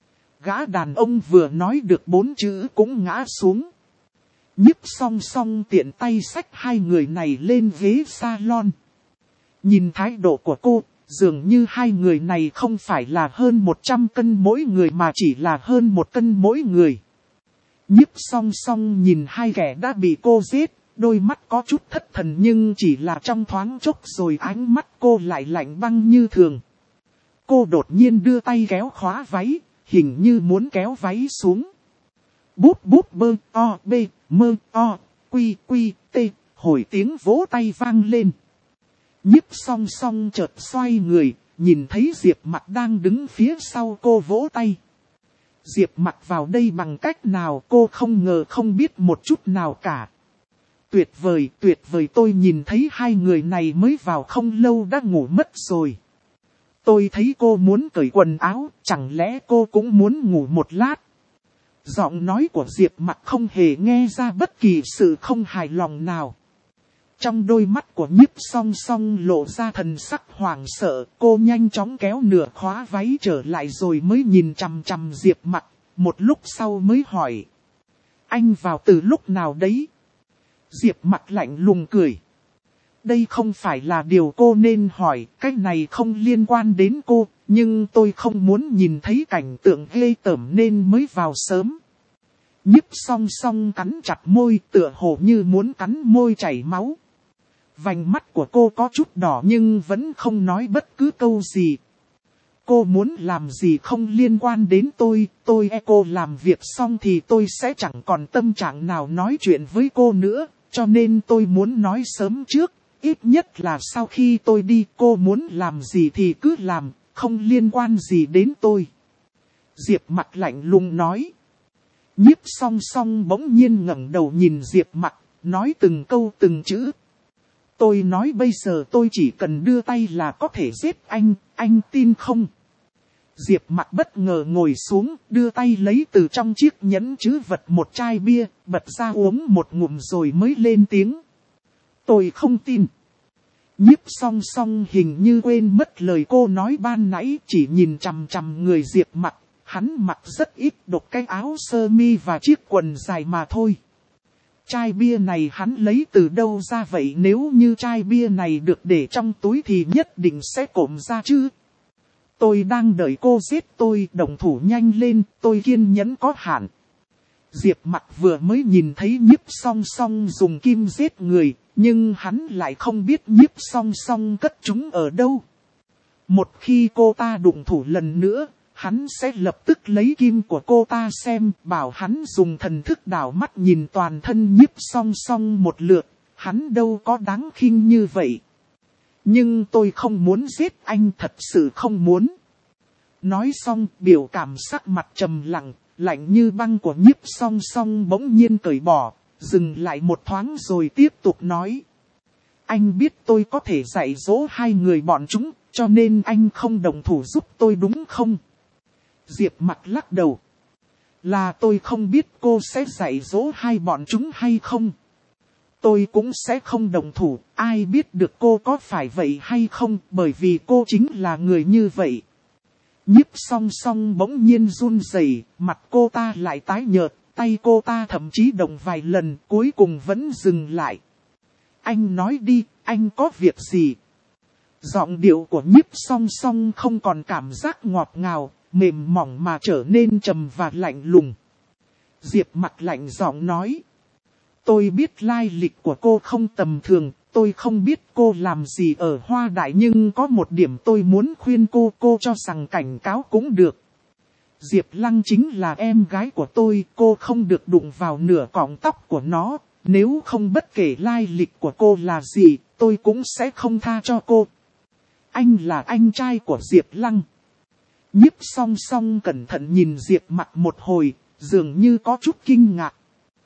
Gã đàn ông vừa nói được bốn chữ cũng ngã xuống. Nhiếp Song Song tiện tay xách hai người này lên ghế salon. Nhìn thái độ của cô, dường như hai người này không phải là hơn một trăm cân mỗi người mà chỉ là hơn một cân mỗi người. Nhiếp Song Song nhìn hai kẻ đã bị cô giết, đôi mắt có chút thất thần nhưng chỉ là trong thoáng chốc rồi ánh mắt cô lại lạnh băng như thường. Cô đột nhiên đưa tay kéo khóa váy, hình như muốn kéo váy xuống. Bút bút bơ o bê mơ o quy quy tê, hồi tiếng vỗ tay vang lên. Nhiếp Song Song chợt xoay người, nhìn thấy Diệp Mặc đang đứng phía sau cô vỗ tay. Diệp Mặc vào đây bằng cách nào cô không ngờ không biết một chút nào cả. Tuyệt vời, tuyệt vời, tôi nhìn thấy hai người này mới vào không lâu đã ngủ mất rồi. Tôi thấy cô muốn cởi quần áo, chẳng lẽ cô cũng muốn ngủ một lát? Giọng nói của Diệp Mặc không hề nghe ra bất kỳ sự không hài lòng nào. Trong đôi mắt của Nhiếp Song Song lộ ra thần sắc hoảng sợ, cô nhanh chóng kéo nửa khóa váy trở lại rồi mới nhìn chằm chằm Diệp Mặc, một lúc sau mới hỏi. Anh vào từ lúc nào đấy? Diệp Mặc lạnh lùng cười. Đây không phải là điều cô nên hỏi, cái này không liên quan đến cô, nhưng tôi không muốn nhìn thấy cảnh tượng ghê tởm nên mới vào sớm. Nhiếp Song Song cắn chặt môi tựa hồ như muốn cắn môi chảy máu. Vành mắt của cô có chút đỏ nhưng vẫn không nói bất cứ câu gì. Cô muốn làm gì không liên quan đến tôi, tôi e cô làm việc xong thì tôi sẽ chẳng còn tâm trạng nào nói chuyện với cô nữa, cho nên tôi muốn nói sớm trước, ít nhất là sau khi tôi đi cô muốn làm gì thì cứ làm, không liên quan gì đến tôi. Diệp Mặc lạnh lùng nói. Nhiếp Song Song bỗng nhiên ngẩng đầu nhìn Diệp Mặc, nói từng câu từng chữ. Tôi nói bây giờ tôi chỉ cần đưa tay là có thể giết anh, anh tin không? Diệp Mặc bất ngờ ngồi xuống, đưa tay lấy từ trong chiếc nhẫn trữ vật một chai bia, bật ra uống một ngụm rồi mới lên tiếng. Tôi không tin. Nhiếp Song Song hình như quên mất lời cô nói ban nãy, chỉ nhìn chằm chằm người Diệp Mặc, hắn mặc rất ít độc cái áo sơ mi và chiếc quần dài mà thôi. Chai bia này hắn lấy từ đâu ra vậy? Nếu như chai bia này được để trong túi thì nhất định sẽ cộm ra chứ. Tôi đang đợi cô giết tôi, động thủ nhanh lên, tôi kiên nhẫn có hạn. Diệp Mặc vừa mới nhìn thấy Nhiếp Song Song dùng kim giết người, nhưng hắn lại không biết Nhiếp Song Song cất chúng ở đâu. Một khi cô ta đụng thủ lần nữa, hắn sẽ lập tức lấy kim của cô ta xem, bảo hắn dùng thần thức đảo mắt nhìn toàn thân Nhiếp Song Song một lượt, hắn đâu có đáng khinh như vậy. Nhưng tôi không muốn giết anh, thật sự không muốn. Nói xong, biểu cảm sắc mặt trầm lặng, lạnh như băng của Nhiếp Song Song bỗng nhiên cởi bỏ, dừng lại một thoáng rồi tiếp tục nói. Anh biết tôi có thể dạy dỗ hai người bọn chúng, cho nên anh không đồng thủ giúp tôi đúng không? Diệp Mặc lắc đầu. Là tôi không biết cô sẽ dạy dỗ hai bọn chúng hay không. Tôi cũng sẽ không đồng thủ, ai biết được cô có phải vậy hay không, bởi vì cô chính là người như vậy. Nhiếp Song Song bỗng nhiên run rẩy, mặt cô ta lại tái nhợt, tay cô ta thậm chí động vài lần, cuối cùng vẫn dừng lại. Anh nói đi, anh có việc gì? Giọng điệu của Nhiếp Song Song không còn cảm giác ngọt ngào, mềm mỏng mà trở nên trầm và lạnh lùng. Diệp Mặc lạnh giọng nói. Tôi biết lai lịch của cô không tầm thường, tôi không biết cô làm gì ở Hoa Đại nhưng có một điểm tôi muốn khuyên cô, cô cho rằng cảnh cáo cũng được. Diệp Lăng chính là em gái của tôi, cô không được đụng vào nửa cọng tóc của nó. Nếu không bất kể lai lịch của cô là gì, tôi cũng sẽ không tha cho cô. Anh là anh trai của Diệp Lăng. Nhiếp Song Song cẩn thận nhìn Diệp Mặc một hồi, dường như có chút kinh ngạc.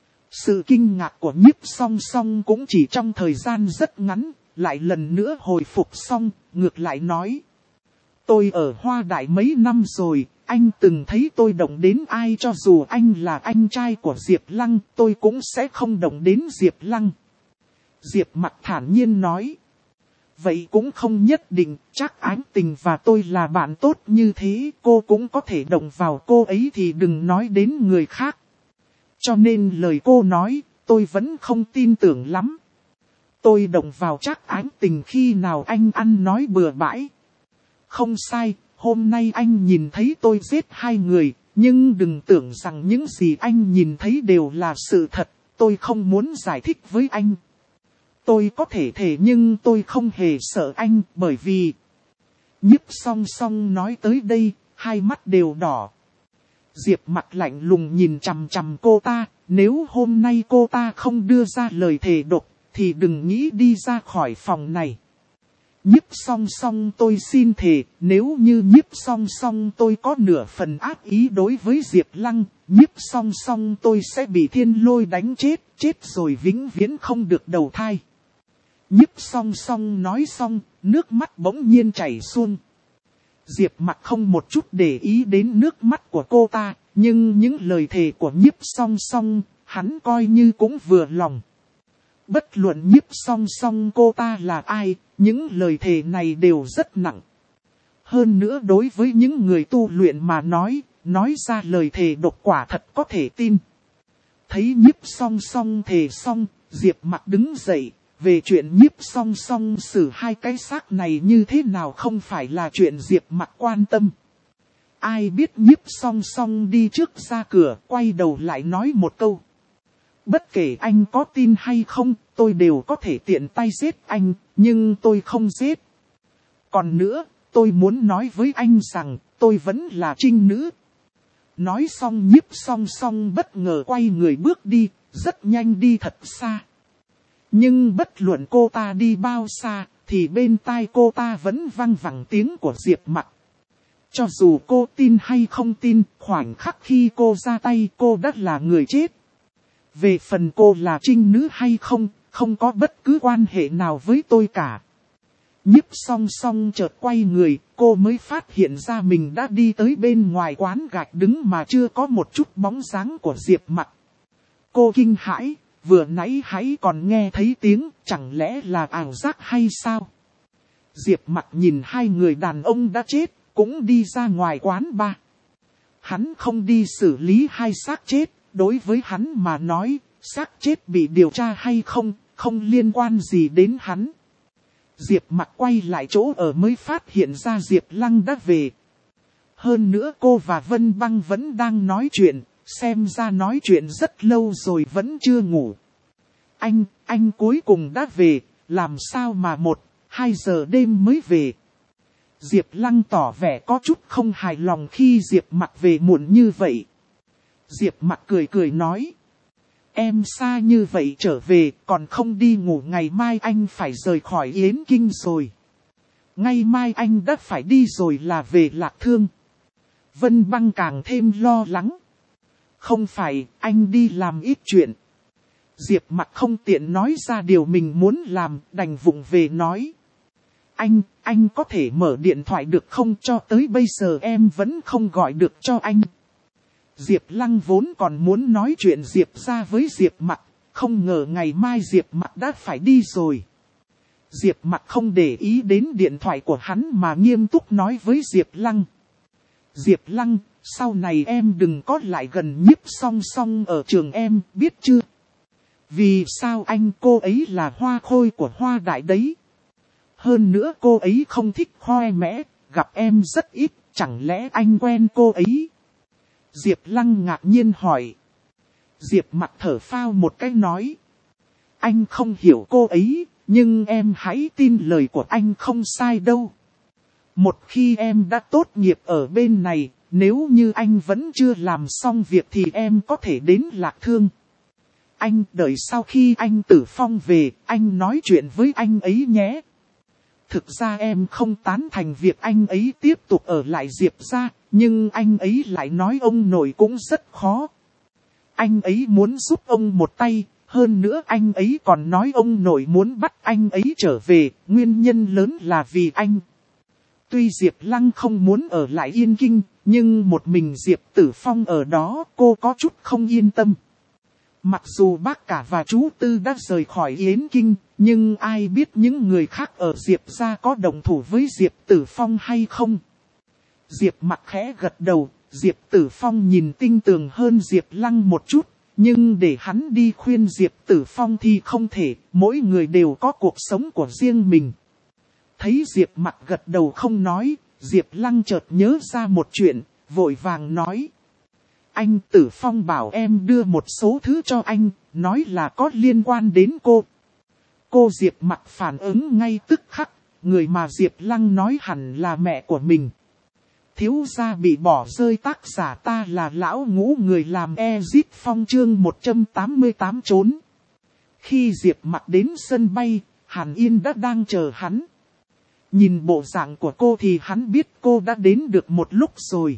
Sự kinh ngạc của Nhiếp Song Song cũng chỉ trong thời gian rất ngắn, lại lần nữa hồi phục xong, ngược lại nói. Tôi ở Hoa Đại mấy năm rồi, anh từng thấy tôi động đến ai, cho dù anh là anh trai của Diệp Lăng, tôi cũng sẽ không động đến Diệp Lăng. Diệp Mặc thản nhiên nói. Vậy cũng không nhất định, chắc Ánh Tình và tôi là bạn tốt như thế, cô cũng có thể động vào cô ấy thì đừng nói đến người khác. Cho nên lời cô nói, tôi vẫn không tin tưởng lắm. Tôi động vào chắc Ánh Tình khi nào anh ăn nói bừa bãi. Không sai, hôm nay anh nhìn thấy tôi giết hai người, nhưng đừng tưởng rằng những gì anh nhìn thấy đều là sự thật, tôi không muốn giải thích với anh. Tôi có thể thể nhưng tôi không hề sợ anh, bởi vì... Nhiếp Song Song nói tới đây, hai mắt đều đỏ. Diệp Mặc lạnh lùng nhìn chằm chằm cô ta, nếu hôm nay cô ta không đưa ra lời thề độc, thì đừng nghĩ đi ra khỏi phòng này. Nhiếp Song Song tôi xin thề, nếu như Nhiếp Song Song tôi có nửa phần ác ý đối với Diệp Lăng, Nhiếp Song Song tôi sẽ bị thiên lôi đánh chết, chết rồi vĩnh viễn không được đầu thai. Nhiếp Song Song nói xong, nước mắt bỗng nhiên chảy xuông. Diệp Mặc không một chút để ý đến nước mắt của cô ta, nhưng những lời thề của Nhiếp Song Song, hắn coi như cũng vừa lòng. Bất luận Nhiếp Song Song cô ta là ai, những lời thề này đều rất nặng. Hơn nữa đối với những người tu luyện mà nói, nói ra lời thề độc quả thật có thể tin. Thấy Nhiếp Song Song thề xong, Diệp Mặc đứng dậy. Về chuyện Nhiếp Song Song xử hai cái xác này như thế nào không phải là chuyện Diệp Mặc quan tâm. Ai biết Nhiếp Song Song đi trước ra cửa, quay đầu lại nói một câu. Bất kể anh có tin hay không, tôi đều có thể tiện tay giết anh, nhưng tôi không giết. Còn nữa, tôi muốn nói với anh rằng, tôi vẫn là trinh nữ. Nói xong Nhiếp Song Song bất ngờ quay người bước đi, rất nhanh đi thật xa. Nhưng bất luận cô ta đi bao xa, thì bên tai cô ta vẫn vang vẳng tiếng của Diệp Mặc. Cho dù cô tin hay không tin, khoảnh khắc khi cô ra tay cô đã là người chết. Về phần cô là trinh nữ hay không, không có bất cứ quan hệ nào với tôi cả. Nhiếp Song Song chợt quay người, cô mới phát hiện ra mình đã đi tới bên ngoài quán gạch đứng mà chưa có một chút bóng dáng của Diệp Mặc. Cô kinh hãi. Vừa nãy hãy còn nghe thấy tiếng, chẳng lẽ là ảo giác hay sao? Diệp Mặc nhìn hai người đàn ông đã chết, cũng đi ra ngoài quán bar. Hắn không đi xử lý hai xác chết, đối với hắn mà nói, xác chết bị điều tra hay không, không liên quan gì đến hắn. Diệp Mặc quay lại chỗ ở mới phát hiện ra Diệp Lăng đã về. Hơn nữa cô và Vân Băng vẫn đang nói chuyện. Xem ra nói chuyện rất lâu rồi vẫn chưa ngủ. Anh, anh cuối cùng đã về, làm sao mà một, hai giờ đêm mới về. Diệp Lăng tỏ vẻ có chút không hài lòng khi Diệp Mặc về muộn như vậy. Diệp Mặc cười cười nói. Em xa như vậy trở về, còn không đi ngủ, ngày mai anh phải rời khỏi Yến Kinh rồi. Ngày mai anh đã phải đi rồi là về Lạc Thương. Vân Băng càng thêm lo lắng. Không phải, anh đi làm ít chuyện. Diệp Mặc không tiện nói ra điều mình muốn làm, đành vụng về nói. Anh, anh có thể mở điện thoại được không, cho tới bây giờ em vẫn không gọi được cho anh. Diệp Lăng vốn còn muốn nói chuyện Diệp ra với Diệp Mặc, không ngờ ngày mai Diệp Mặc đã phải đi rồi. Diệp Mặc không để ý đến điện thoại của hắn mà nghiêm túc nói với Diệp Lăng. Diệp Lăng, sau này em đừng có lại gần Nhiếp Song Song ở trường em, biết chưa? Vì sao anh, cô ấy là hoa khôi của Hoa Đại đấy. Hơn nữa cô ấy không thích khoe mẽ, gặp em rất ít, chẳng lẽ anh quen cô ấy? Diệp Lăng ngạc nhiên hỏi. Diệp Mặc thở phào một cái nói. Anh không hiểu cô ấy, nhưng em hãy tin lời của anh không sai đâu. Một khi em đã tốt nghiệp ở bên này, nếu như anh vẫn chưa làm xong việc thì em có thể đến Lạc Thương. Anh đợi sau khi anh Tử Phong về, anh nói chuyện với anh ấy nhé. Thực ra em không tán thành việc anh ấy tiếp tục ở lại Diệp gia, nhưng anh ấy lại nói ông nội cũng rất khó. Anh ấy muốn giúp ông một tay, hơn nữa anh ấy còn nói ông nội muốn bắt anh ấy trở về, nguyên nhân lớn là vì anh. Tuy Diệp Lăng không muốn ở lại Yên Kinh, nhưng một mình Diệp Tử Phong ở đó cô có chút không yên tâm. Mặc dù bác cả và chú Tư đã rời khỏi Yến Kinh, nhưng ai biết những người khác ở Diệp gia có đồng thủ với Diệp Tử Phong hay không? Diệp Mặc khẽ gật đầu, Diệp Tử Phong nhìn tinh tường hơn Diệp Lăng một chút, nhưng để hắn đi khuyên Diệp Tử Phong thì không thể, mỗi người đều có cuộc sống của riêng mình. Thấy Diệp Mặc gật đầu không nói, Diệp Lăng chợt nhớ ra một chuyện, vội vàng nói. Anh Tử Phong bảo em đưa một số thứ cho anh, nói là có liên quan đến cô. Cô Diệp Mặc phản ứng ngay tức khắc, người mà Diệp Lăng nói hẳn là mẹ của mình. Thiếu gia bị bỏ rơi, tác giả ta là lão ngũ, người làm Ezit Phong chương một trăm tám mươi tám trốn. Khi Diệp Mặc đến sân bay, Hàn Yên đã đang chờ hắn. Nhìn bộ dạng của cô thì hắn biết cô đã đến được một lúc rồi.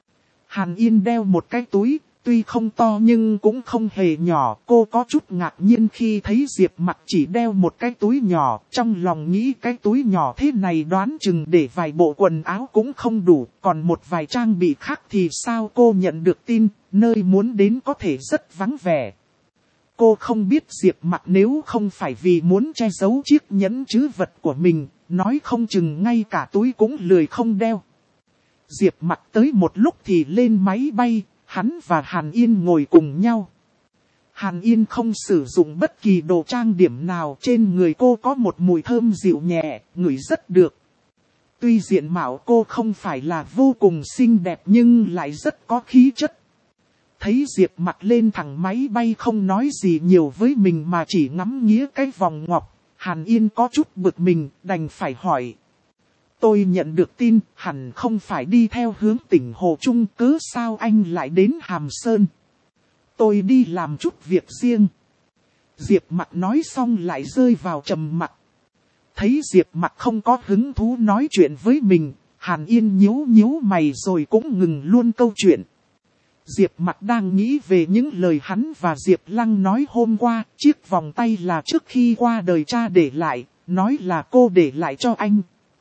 Hàn Yên đeo một cái túi, tuy không to nhưng cũng không hề nhỏ. Cô có chút ngạc nhiên khi thấy Diệp Mặc chỉ đeo một cái túi nhỏ. Trong lòng nghĩ cái túi nhỏ thế này đoán chừng để vài bộ quần áo cũng không đủ. Còn một vài trang bị khác thì sao cô nhận được tin, nơi muốn đến có thể rất vắng vẻ. Cô không biết Diệp Mặc nếu không phải vì muốn che giấu chiếc nhẫn trữ vật của mình, nói không chừng ngay cả túi cũng lười không đeo. Diệp Mặc tới một lúc thì lên máy bay, hắn và Hàn Yên ngồi cùng nhau. Hàn Yên không sử dụng bất kỳ đồ trang điểm nào, trên người cô có một mùi thơm dịu nhẹ, ngửi rất được. Tuy diện mạo cô không phải là vô cùng xinh đẹp nhưng lại rất có khí chất. Thấy Diệp Mặc lên thẳng máy bay không nói gì nhiều với mình mà chỉ ngắm nghía cái vòng ngọc, Hàn Yên có chút bực mình, đành phải hỏi. Tôi nhận được tin, hẳn không phải đi theo hướng tỉnh Hồ Trung, cớ sao anh lại đến Hàm Sơn? Tôi đi làm chút việc riêng. Diệp Mặc nói xong lại rơi vào trầm mặc. Thấy Diệp Mặc không có hứng thú nói chuyện với mình, Hàn Yên nhíu nhíu mày rồi cũng ngừng luôn câu chuyện. Diệp Mặc đang nghĩ về những lời hắn và Diệp Lăng nói hôm qua, chiếc vòng tay là trước khi qua đời cha để lại, nói là cô để lại cho anh.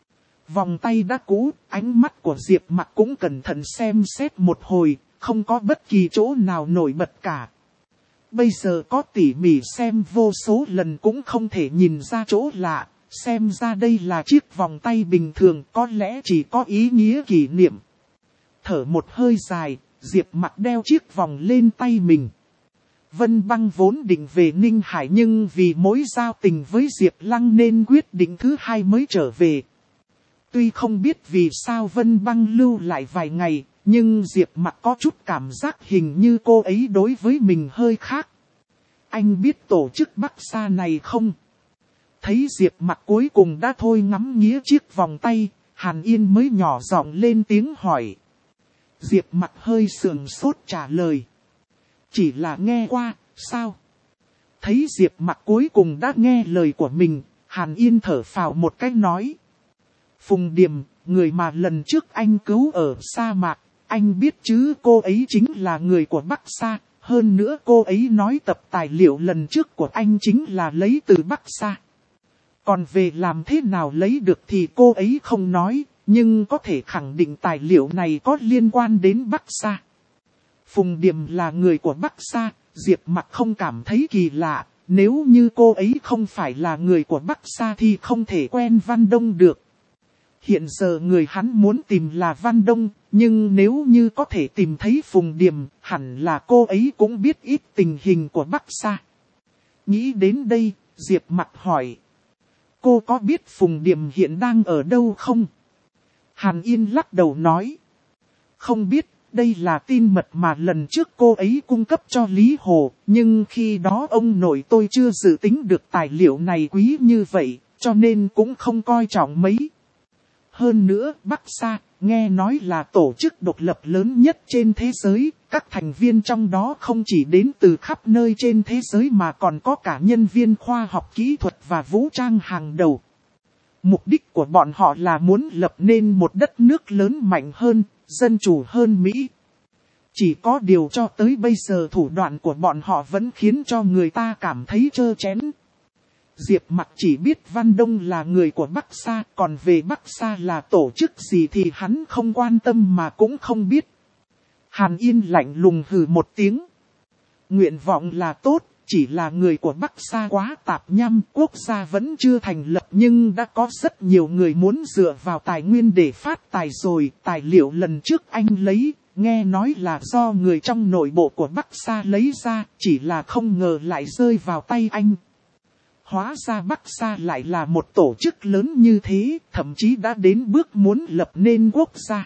Vòng tay đã cũ, ánh mắt của Diệp Mặc cũng cẩn thận xem xét một hồi, không có bất kỳ chỗ nào nổi bật cả. Bây giờ có tỉ mỉ xem vô số lần cũng không thể nhìn ra chỗ lạ, xem ra đây là chiếc vòng tay bình thường, có lẽ chỉ có ý nghĩa kỷ niệm. Thở một hơi dài, Diệp Mặc đeo chiếc vòng lên tay mình. Vân Băng vốn định về Ninh Hải nhưng vì mối giao tình với Diệp Lăng nên quyết định thứ hai mới trở về. Tuy không biết vì sao Vân Băng lưu lại vài ngày, nhưng Diệp Mặc có chút cảm giác hình như cô ấy đối với mình hơi khác. Anh biết tổ chức Bắc Sa này không? Thấy Diệp Mặc cuối cùng đã thôi ngắm nghía chiếc vòng tay, Hàn Yên mới nhỏ giọng lên tiếng hỏi. Diệp Mặc hơi sườn sốt trả lời. Chỉ là nghe qua, sao? Thấy Diệp Mặc cuối cùng đã nghe lời của mình, Hàn Yên thở phào một cái nói. Phùng Điềm, người mà lần trước anh cứu ở sa mạc, anh biết chứ, cô ấy chính là người của Bắc Sa. Hơn nữa cô ấy nói tập tài liệu lần trước của anh chính là lấy từ Bắc Sa. Còn về làm thế nào lấy được thì cô ấy không nói, nhưng có thể khẳng định tài liệu này có liên quan đến Bắc Sa. Phùng Điềm là người của Bắc Sa, Diệp Mặc không cảm thấy kỳ lạ, nếu như cô ấy không phải là người của Bắc Sa thì không thể quen Văn Đông được. Hiện giờ người hắn muốn tìm là Văn Đông, nhưng nếu như có thể tìm thấy Phùng Điềm, hẳn là cô ấy cũng biết ít tình hình của Bắc Sa. Nghĩ đến đây, Diệp Mặc hỏi. Cô có biết Phùng Điềm hiện đang ở đâu không? Hàn Yên lắc đầu nói. Không biết, đây là tin mật mà lần trước cô ấy cung cấp cho Lý Hồ, nhưng khi đó ông nội tôi chưa dự tính được tài liệu này quý như vậy, cho nên cũng không coi trọng mấy. Hơn nữa, Bắc Sa, nghe nói là tổ chức độc lập lớn nhất trên thế giới, các thành viên trong đó không chỉ đến từ khắp nơi trên thế giới mà còn có cả nhân viên khoa học kỹ thuật và vũ trang hàng đầu. Mục đích của bọn họ là muốn lập nên một đất nước lớn mạnh hơn, dân chủ hơn Mỹ. Chỉ có điều cho tới bây giờ thủ đoạn của bọn họ vẫn khiến cho người ta cảm thấy trơ trẽn. Diệp Mặc chỉ biết Văn Đông là người của Bắc Sa, còn về Bắc Sa là tổ chức gì thì hắn không quan tâm mà cũng không biết. Hàn Yên lạnh lùng hừ một tiếng. Nguyện vọng là tốt, chỉ là người của Bắc Sa quá tạp nham, quốc gia vẫn chưa thành lập nhưng đã có rất nhiều người muốn dựa vào tài nguyên để phát tài rồi. Tài liệu lần trước anh lấy, nghe nói là do người trong nội bộ của Bắc Sa lấy ra, chỉ là không ngờ lại rơi vào tay anh. Hóa ra Bắc Sa lại là một tổ chức lớn như thế, thậm chí đã đến bước muốn lập nên quốc gia.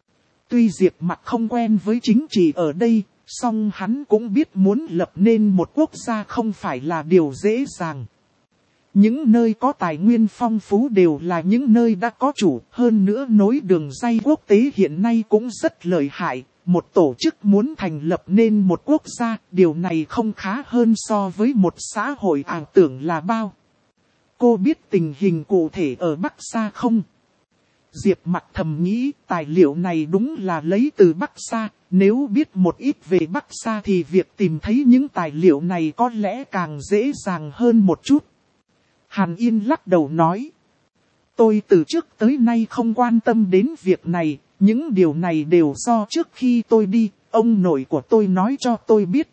Tuy Diệp Mặc không quen với chính trị ở đây, song hắn cũng biết muốn lập nên một quốc gia không phải là điều dễ dàng. Những nơi có tài nguyên phong phú đều là những nơi đã có chủ, hơn nữa nối đường ray quốc tế hiện nay cũng rất lợi hại. Một tổ chức muốn thành lập nên một quốc gia, điều này không khá hơn so với một xã hội ảo tưởng là bao. Cô biết tình hình cụ thể ở Bắc Sa không? Diệp Mặc thầm nghĩ tài liệu này đúng là lấy từ Bắc Sa, nếu biết một ít về Bắc Sa thì việc tìm thấy những tài liệu này có lẽ càng dễ dàng hơn một chút. Hàn Yên lắc đầu nói. Tôi từ trước tới nay không quan tâm đến việc này, những điều này đều do trước khi tôi đi, ông nội của tôi nói cho tôi biết.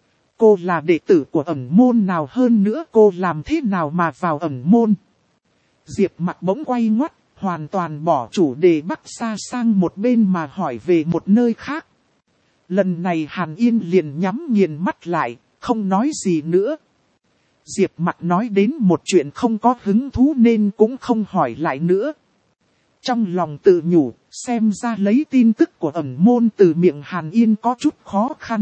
Cô là đệ tử của ẩn môn nào hơn nữa cô làm thế nào mà vào ẩn môn? Diệp Mặc bỗng quay ngoắt, hoàn toàn bỏ chủ đề Bắc Sa sang một bên mà hỏi về một nơi khác. Lần này Hàn Yên liền nhắm nghiền mắt lại, không nói gì nữa. Diệp Mặc nói đến một chuyện không có hứng thú nên cũng không hỏi lại nữa. Trong lòng tự nhủ, xem ra lấy tin tức của ẩn môn từ miệng Hàn Yên có chút khó khăn.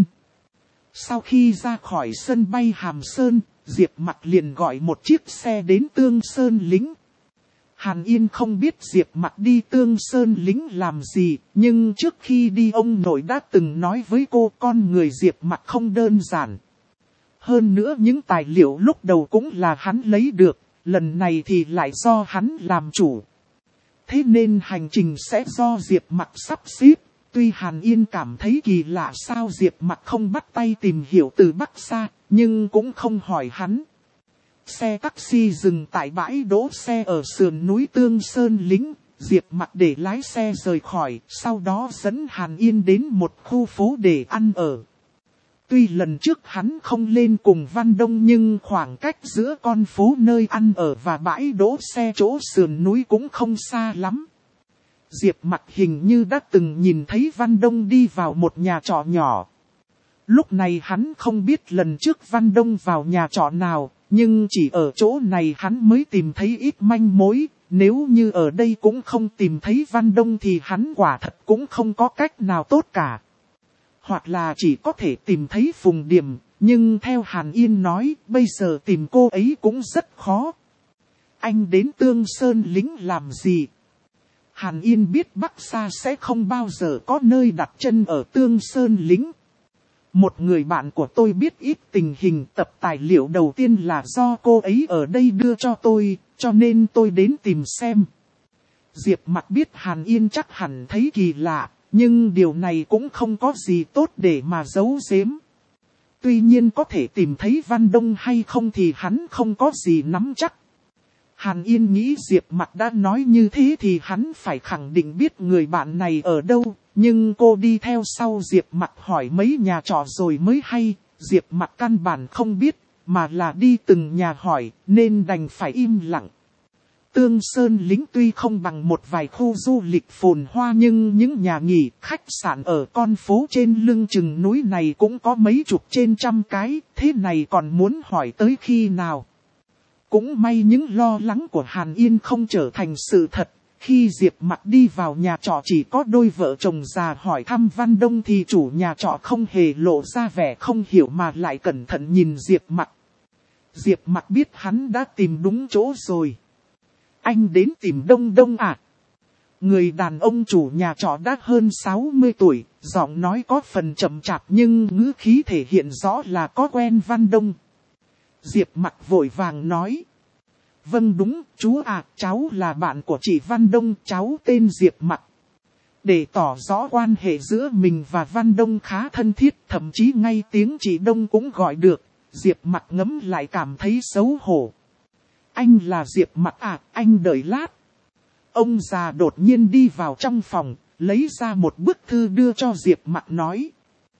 Sau khi ra khỏi sân bay Hàm Sơn, Diệp Mặc liền gọi một chiếc xe đến Tương Sơn Lĩnh. Hàn Yên không biết Diệp Mặc đi Tương Sơn Lĩnh làm gì, nhưng trước khi đi ông nội đã từng nói với cô con người Diệp Mặc không đơn giản. Hơn nữa những tài liệu lúc đầu cũng là hắn lấy được, lần này thì lại do hắn làm chủ. Thế nên hành trình sẽ do Diệp Mặc sắp xếp. Tuy Hàn Yên cảm thấy kỳ lạ sao Diệp Mặc không bắt tay tìm hiểu từ Bắc Sa, nhưng cũng không hỏi hắn. Xe taxi dừng tại bãi đỗ xe ở sườn núi Tương Sơn Lĩnh, Diệp Mặc để lái xe rời khỏi, sau đó dẫn Hàn Yên đến một khu phố để ăn ở. Tuy lần trước hắn không lên cùng Văn Đông nhưng khoảng cách giữa con phố nơi ăn ở và bãi đỗ xe chỗ sườn núi cũng không xa lắm. Diệp Mặc hình như đã từng nhìn thấy Văn Đông đi vào một nhà trọ nhỏ. Lúc này hắn không biết lần trước Văn Đông vào nhà trọ nào, nhưng chỉ ở chỗ này hắn mới tìm thấy ít manh mối. Nếu như ở đây cũng không tìm thấy Văn Đông thì hắn quả thật cũng không có cách nào tốt cả. Hoặc là chỉ có thể tìm thấy Phùng Điềm, nhưng theo Hàn Yên nói, bây giờ tìm cô ấy cũng rất khó. Anh đến Tương Sơn Lĩnh làm gì? Hàn Yên biết Bắc Sa sẽ không bao giờ có nơi đặt chân ở Tương Sơn Lĩnh. Một người bạn của tôi biết ít tình hình, tập tài liệu đầu tiên là do cô ấy ở đây đưa cho tôi, cho nên tôi đến tìm xem. Diệp Mặc biết Hàn Yên chắc hẳn thấy kỳ lạ, nhưng điều này cũng không có gì tốt để mà giấu giếm. Tuy nhiên có thể tìm thấy Văn Đông hay không thì hắn không có gì nắm chắc. Hàn Yên nghĩ Diệp Mặc đã nói như thế thì hắn phải khẳng định biết người bạn này ở đâu. Nhưng cô đi theo sau Diệp Mặc hỏi mấy nhà trọ rồi mới hay, Diệp Mặc căn bản không biết, mà là đi từng nhà hỏi, nên đành phải im lặng. Tương Sơn Lĩnh tuy không bằng một vài khu du lịch phồn hoa nhưng những nhà nghỉ, khách sạn ở con phố trên lưng chừng núi này cũng có mấy chục trên trăm cái, thế này còn muốn hỏi tới khi nào. Cũng may những lo lắng của Hàn Yên không trở thành sự thật. Khi Diệp Mặc đi vào nhà trọ chỉ có đôi vợ chồng già hỏi thăm Văn Đông thì chủ nhà trọ không hề lộ ra vẻ không hiểu mà lại cẩn thận nhìn Diệp Mặc. Diệp Mặc biết hắn đã tìm đúng chỗ rồi. Anh đến tìm Đông Đông à? Người đàn ông chủ nhà trọ đã hơn sáu mươi tuổi, giọng nói có phần chậm chạp nhưng ngữ khí thể hiện rõ là có quen Văn Đông. Diệp Mặc vội vàng nói. Vâng đúng, chú à, cháu là bạn của chị Văn Đông, cháu tên Diệp Mặc. Để tỏ rõ quan hệ giữa mình và Văn Đông khá thân thiết, thậm chí ngay tiếng chị Đông cũng gọi được, Diệp Mặc ngẫm lại cảm thấy xấu hổ. Anh là Diệp Mặc à, anh đợi lát. Ông già đột nhiên đi vào trong phòng, lấy ra một bức thư đưa cho Diệp Mặc nói.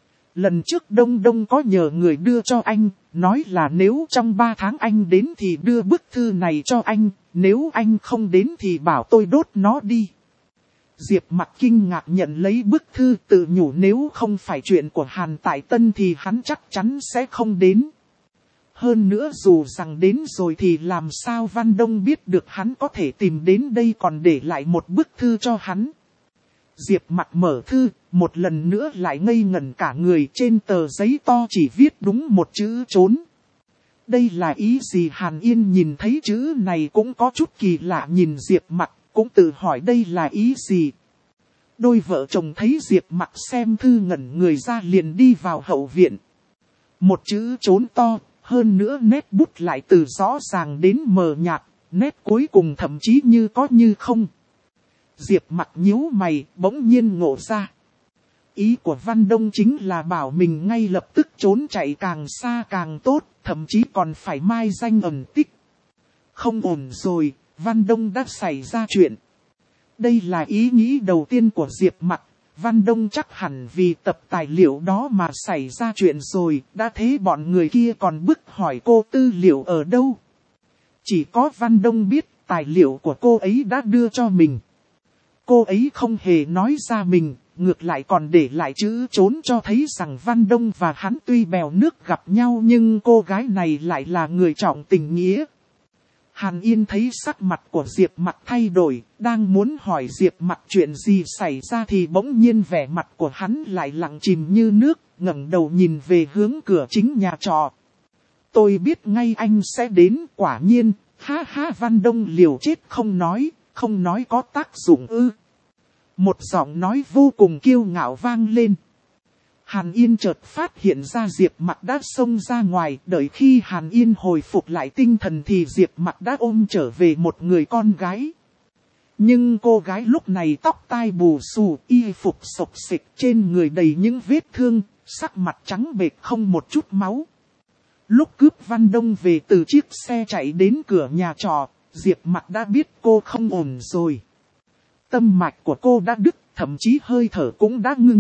Lần trước Đông Đông có nhờ người đưa cho anh, nói là nếu trong ba tháng anh đến thì đưa bức thư này cho anh, nếu anh không đến thì bảo tôi đốt nó đi. Diệp Mặc kinh ngạc nhận lấy bức thư, tự nhủ nếu không phải chuyện của Hàn Tại Tân thì hắn chắc chắn sẽ không đến. Hơn nữa dù rằng đến rồi thì làm sao Văn Đông biết được hắn có thể tìm đến đây còn để lại một bức thư cho hắn. Diệp Mặc mở thư, một lần nữa lại ngây ngẩn cả người, trên tờ giấy to chỉ viết đúng một chữ trốn. Đây là ý gì? Hàn Yên nhìn thấy chữ này cũng có chút kỳ lạ, nhìn Diệp Mặc cũng tự hỏi đây là ý gì. Đôi vợ chồng thấy Diệp Mặc xem thư ngẩn người ra liền đi vào hậu viện. Một chữ trốn to, hơn nữa nét bút lại từ rõ ràng đến mờ nhạt, nét cuối cùng thậm chí như có như không. Diệp Mặc nhíu mày, bỗng nhiên ngộ ra. Ý của Văn Đông chính là bảo mình ngay lập tức trốn chạy càng xa càng tốt, thậm chí còn phải mai danh ẩn tích. Không ổn rồi, Văn Đông đã xảy ra chuyện. Đây là ý nghĩ đầu tiên của Diệp Mặc. Văn Đông chắc hẳn vì tập tài liệu đó mà xảy ra chuyện rồi, đã thế bọn người kia còn bức hỏi cô tư liệu ở đâu. Chỉ có Văn Đông biết tài liệu của cô ấy đã đưa cho mình. Cô ấy không hề nói ra mình, ngược lại còn để lại chữ trốn cho thấy rằng Văn Đông và hắn tuy bèo nước gặp nhau nhưng cô gái này lại là người trọng tình nghĩa. Hàn Yên thấy sắc mặt của Diệp Mặc thay đổi, đang muốn hỏi Diệp Mặc chuyện gì xảy ra thì bỗng nhiên vẻ mặt của hắn lại lặng chìm như nước, ngẩng đầu nhìn về hướng cửa chính nhà trọ. Tôi biết ngay anh sẽ đến, quả nhiên, ha ha. Văn Đông liều chết không nói, không nói có tác dụng ư. Một giọng nói vô cùng kiêu ngạo vang lên. Hàn Yên chợt phát hiện ra Diệp Mặc đã xông ra ngoài, đợi khi Hàn Yên hồi phục lại tinh thần thì Diệp Mặc đã ôm trở về một người con gái. Nhưng cô gái lúc này tóc tai bù xù, y phục xộc xịch, trên người đầy những vết thương, sắc mặt trắng bệch không một chút máu. Lúc cướp Văn Đông về từ chiếc xe chạy đến cửa nhà trọ, Diệp Mặc đã biết cô không ổn rồi. Tâm mạch của cô đã đứt, thậm chí hơi thở cũng đã ngưng.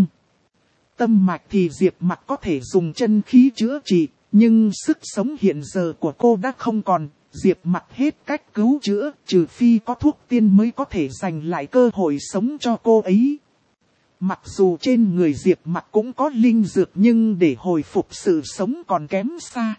Tâm mạch thì Diệp Mặc có thể dùng chân khí chữa trị, nhưng sức sống hiện giờ của cô đã không còn. Diệp Mặc hết cách cứu chữa, trừ phi có thuốc tiên mới có thể giành lại cơ hội sống cho cô ấy. Mặc dù trên người Diệp Mặc cũng có linh dược nhưng để hồi phục sự sống còn kém xa.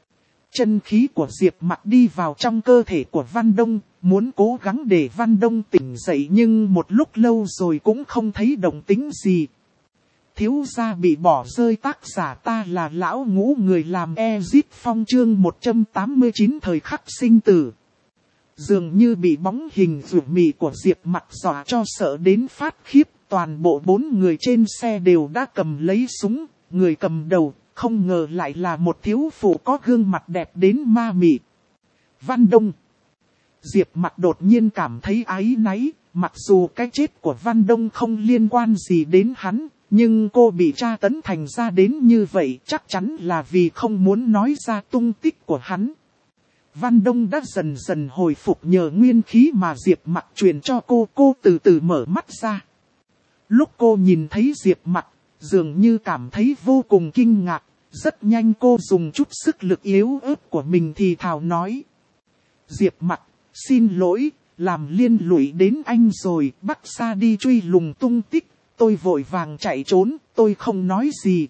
Chân khí của Diệp Mặc đi vào trong cơ thể của Văn Đông, muốn cố gắng để Văn Đông tỉnh dậy nhưng một lúc lâu rồi cũng không thấy động tĩnh gì. Thiếu gia bị bỏ rơi, tác giả ta là lão ngũ, người làm Ezit Phong, chương một trăm tám mươi chín thời khắc sinh tử. Dường như bị bóng hình rủ mị của Diệp Mặc dọa cho sợ đến phát khiếp, toàn bộ bốn người trên xe đều đã cầm lấy súng, người cầm đầu không ngờ lại là một thiếu phụ có gương mặt đẹp đến ma mị. Văn Đông. Diệp Mặc đột nhiên cảm thấy áy náy, mặc dù cái chết của Văn Đông không liên quan gì đến hắn. Nhưng cô bị tra tấn thành ra đến như vậy chắc chắn là vì không muốn nói ra tung tích của hắn. Văn Đông đã dần dần hồi phục nhờ nguyên khí mà Diệp Mặc truyền cho cô. Cô từ từ mở mắt ra. Lúc cô nhìn thấy Diệp Mặc, dường như cảm thấy vô cùng kinh ngạc. Rất nhanh cô dùng chút sức lực yếu ớt của mình thì thào nói. Diệp Mặc, xin lỗi, làm liên lụy đến anh rồi, bắt xa đi truy lùng tung tích. Tôi vội vàng chạy trốn, tôi không nói gì.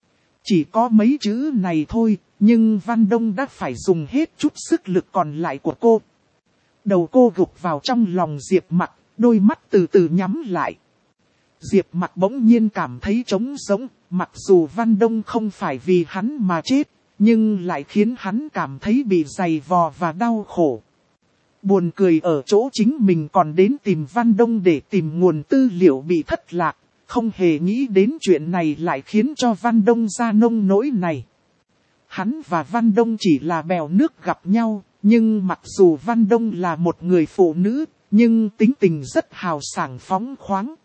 Chỉ có mấy chữ này thôi, nhưng Văn Đông đã phải dùng hết chút sức lực còn lại của cô. Đầu cô gục vào trong lòng Diệp Mặc, đôi mắt từ từ nhắm lại. Diệp Mặc bỗng nhiên cảm thấy trống rỗng, mặc dù Văn Đông không phải vì hắn mà chết, nhưng lại khiến hắn cảm thấy bị dày vò và đau khổ. Buồn cười ở chỗ chính mình còn đến tìm Văn Đông để tìm nguồn tư liệu bị thất lạc, không hề nghĩ đến chuyện này lại khiến cho Văn Đông ra nông nỗi này. Hắn và Văn Đông chỉ là bèo nước gặp nhau, nhưng mặc dù Văn Đông là một người phụ nữ, nhưng tính tình rất hào sảng phóng khoáng.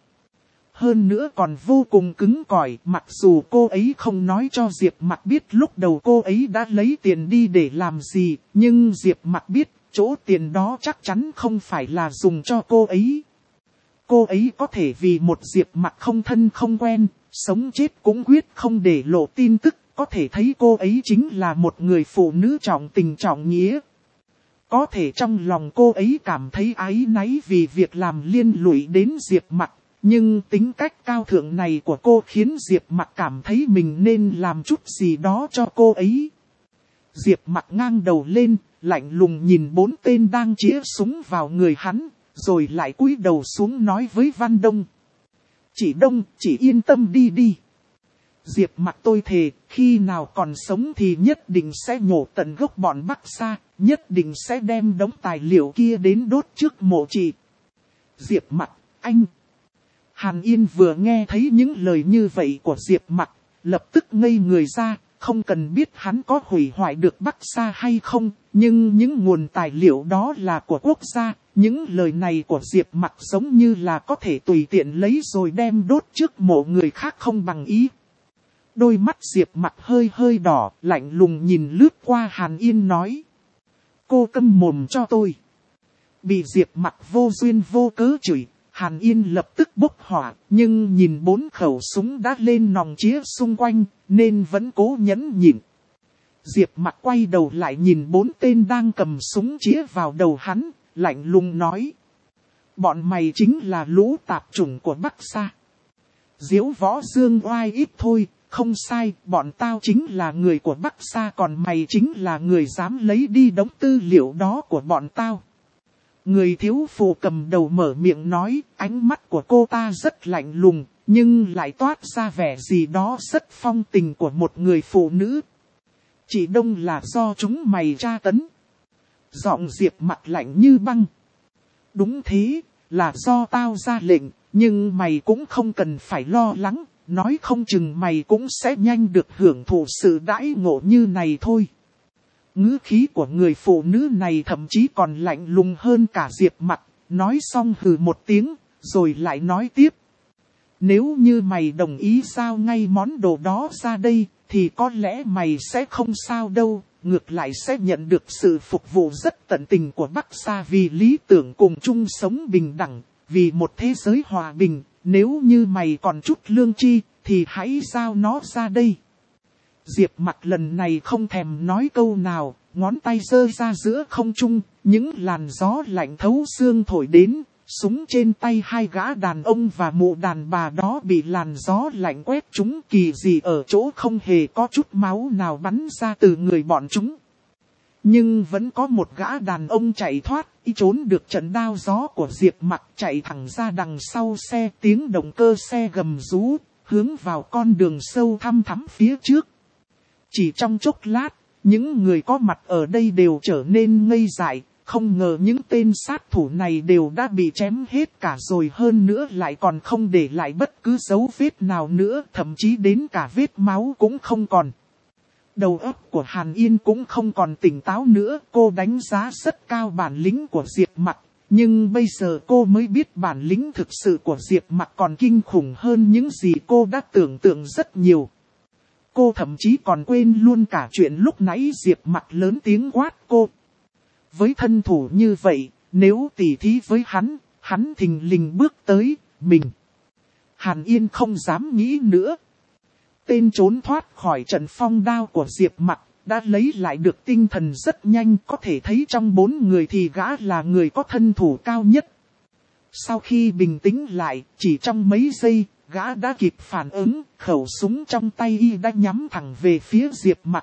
Hơn nữa còn vô cùng cứng cỏi, mặc dù cô ấy không nói cho Diệp Mặc biết lúc đầu cô ấy đã lấy tiền đi để làm gì, nhưng Diệp Mặc biết chỗ tiền đó chắc chắn không phải là dùng cho cô ấy. Cô ấy có thể vì một Diệp Mặc không thân không quen, sống chết cũng quyết không để lộ tin tức, có thể thấy cô ấy chính là một người phụ nữ trọng tình trọng nghĩa. Có thể trong lòng cô ấy cảm thấy áy náy vì việc làm liên lụy đến Diệp Mặc, nhưng tính cách cao thượng này của cô khiến Diệp Mặc cảm thấy mình nên làm chút gì đó cho cô ấy. Diệp Mặc ngang đầu lên, lạnh lùng nhìn bốn tên đang chĩa súng vào người hắn, rồi lại cúi đầu xuống nói với Văn Đông. Chị Đông, chị yên tâm đi đi. Diệp Mặc tôi thề, khi nào còn sống thì nhất định sẽ nhổ tận gốc bọn Bắc Sa, nhất định sẽ đem đống tài liệu kia đến đốt trước mộ chị. Diệp Mặc, anh. Hàn Yên vừa nghe thấy những lời như vậy của Diệp Mặc, lập tức ngây người ra, không cần biết hắn có hủy hoại được Bắc Sa hay không, nhưng những nguồn tài liệu đó là của quốc gia, những lời này của Diệp Mặc giống như là có thể tùy tiện lấy rồi đem đốt trước mộ người khác không bằng ý. Đôi mắt Diệp Mặc hơi hơi đỏ, lạnh lùng nhìn lướt qua Hàn Yên nói. Cô câm mồm cho tôi. Bị Diệp Mặc vô duyên vô cớ chửi, Hàn Yên lập tức bốc hỏa, nhưng nhìn bốn khẩu súng đã lên nòng chĩa xung quanh, nên vẫn cố nhẫn nhịn. Diệp Mặc quay đầu lại nhìn bốn tên đang cầm súng chĩa vào đầu hắn, lạnh lùng nói. Bọn mày chính là lũ tạp chủng của Bắc Sa. Diễu võ dương oai ít thôi, không sai, bọn tao chính là người của Bắc Sa, còn mày chính là người dám lấy đi đống tư liệu đó của bọn tao. Người thiếu phụ cầm đầu mở miệng nói, ánh mắt của cô ta rất lạnh lùng, nhưng lại toát ra vẻ gì đó rất phong tình của một người phụ nữ. Chị Đông là do chúng mày tra tấn. Giọng Diệp Mặc lạnh như băng. Đúng thế, là do tao ra lệnh, nhưng mày cũng không cần phải lo lắng, nói không chừng mày cũng sẽ nhanh được hưởng thụ sự đãi ngộ như này thôi. Ngữ khí của người phụ nữ này thậm chí còn lạnh lùng hơn cả Diệp Mặc, nói xong hừ một tiếng, rồi lại nói tiếp. Nếu như mày đồng ý giao ngay món đồ đó ra đây, thì có lẽ mày sẽ không sao đâu, ngược lại sẽ nhận được sự phục vụ rất tận tình của Bắc Sa vì lý tưởng cùng chung sống bình đẳng, vì một thế giới hòa bình, nếu như mày còn chút lương tri, thì hãy giao nó ra đây. Diệp Mặc lần này không thèm nói câu nào, ngón tay giơ ra giữa không trung, những làn gió lạnh thấu xương thổi đến, súng trên tay hai gã đàn ông và mụ đàn bà đó bị làn gió lạnh quét chúng, kỳ dị ở chỗ không hề có chút máu nào bắn ra từ người bọn chúng. Nhưng vẫn có một gã đàn ông chạy thoát, y trốn được trận đao gió của Diệp Mặc, chạy thẳng ra đằng sau xe, tiếng động cơ xe gầm rú, hướng vào con đường sâu thăm thẳm phía trước. Chỉ trong chốc lát, những người có mặt ở đây đều trở nên ngây dại, không ngờ những tên sát thủ này đều đã bị chém hết cả rồi, hơn nữa lại còn không để lại bất cứ dấu vết nào nữa, thậm chí đến cả vết máu cũng không còn. Đầu óc của Hàn Yên cũng không còn tỉnh táo nữa, cô đánh giá rất cao bản lĩnh của Diệp Mặc, nhưng bây giờ cô mới biết bản lĩnh thực sự của Diệp Mặc còn kinh khủng hơn những gì cô đã tưởng tượng rất nhiều. Cô thậm chí còn quên luôn cả chuyện lúc nãy Diệp Mặc lớn tiếng quát cô. Với thân thủ như vậy, nếu tỉ thí với hắn, hắn thình lình bước tới, mình. Hàn Yên không dám nghĩ nữa. Tên trốn thoát khỏi trận phong đao của Diệp Mặc, đã lấy lại được tinh thần rất nhanh, có thể thấy trong bốn người thì gã là người có thân thủ cao nhất. Sau khi bình tĩnh lại, chỉ trong mấy giây, gã đã kịp phản ứng, khẩu súng trong tay y đã nhắm thẳng về phía Diệp Mặc.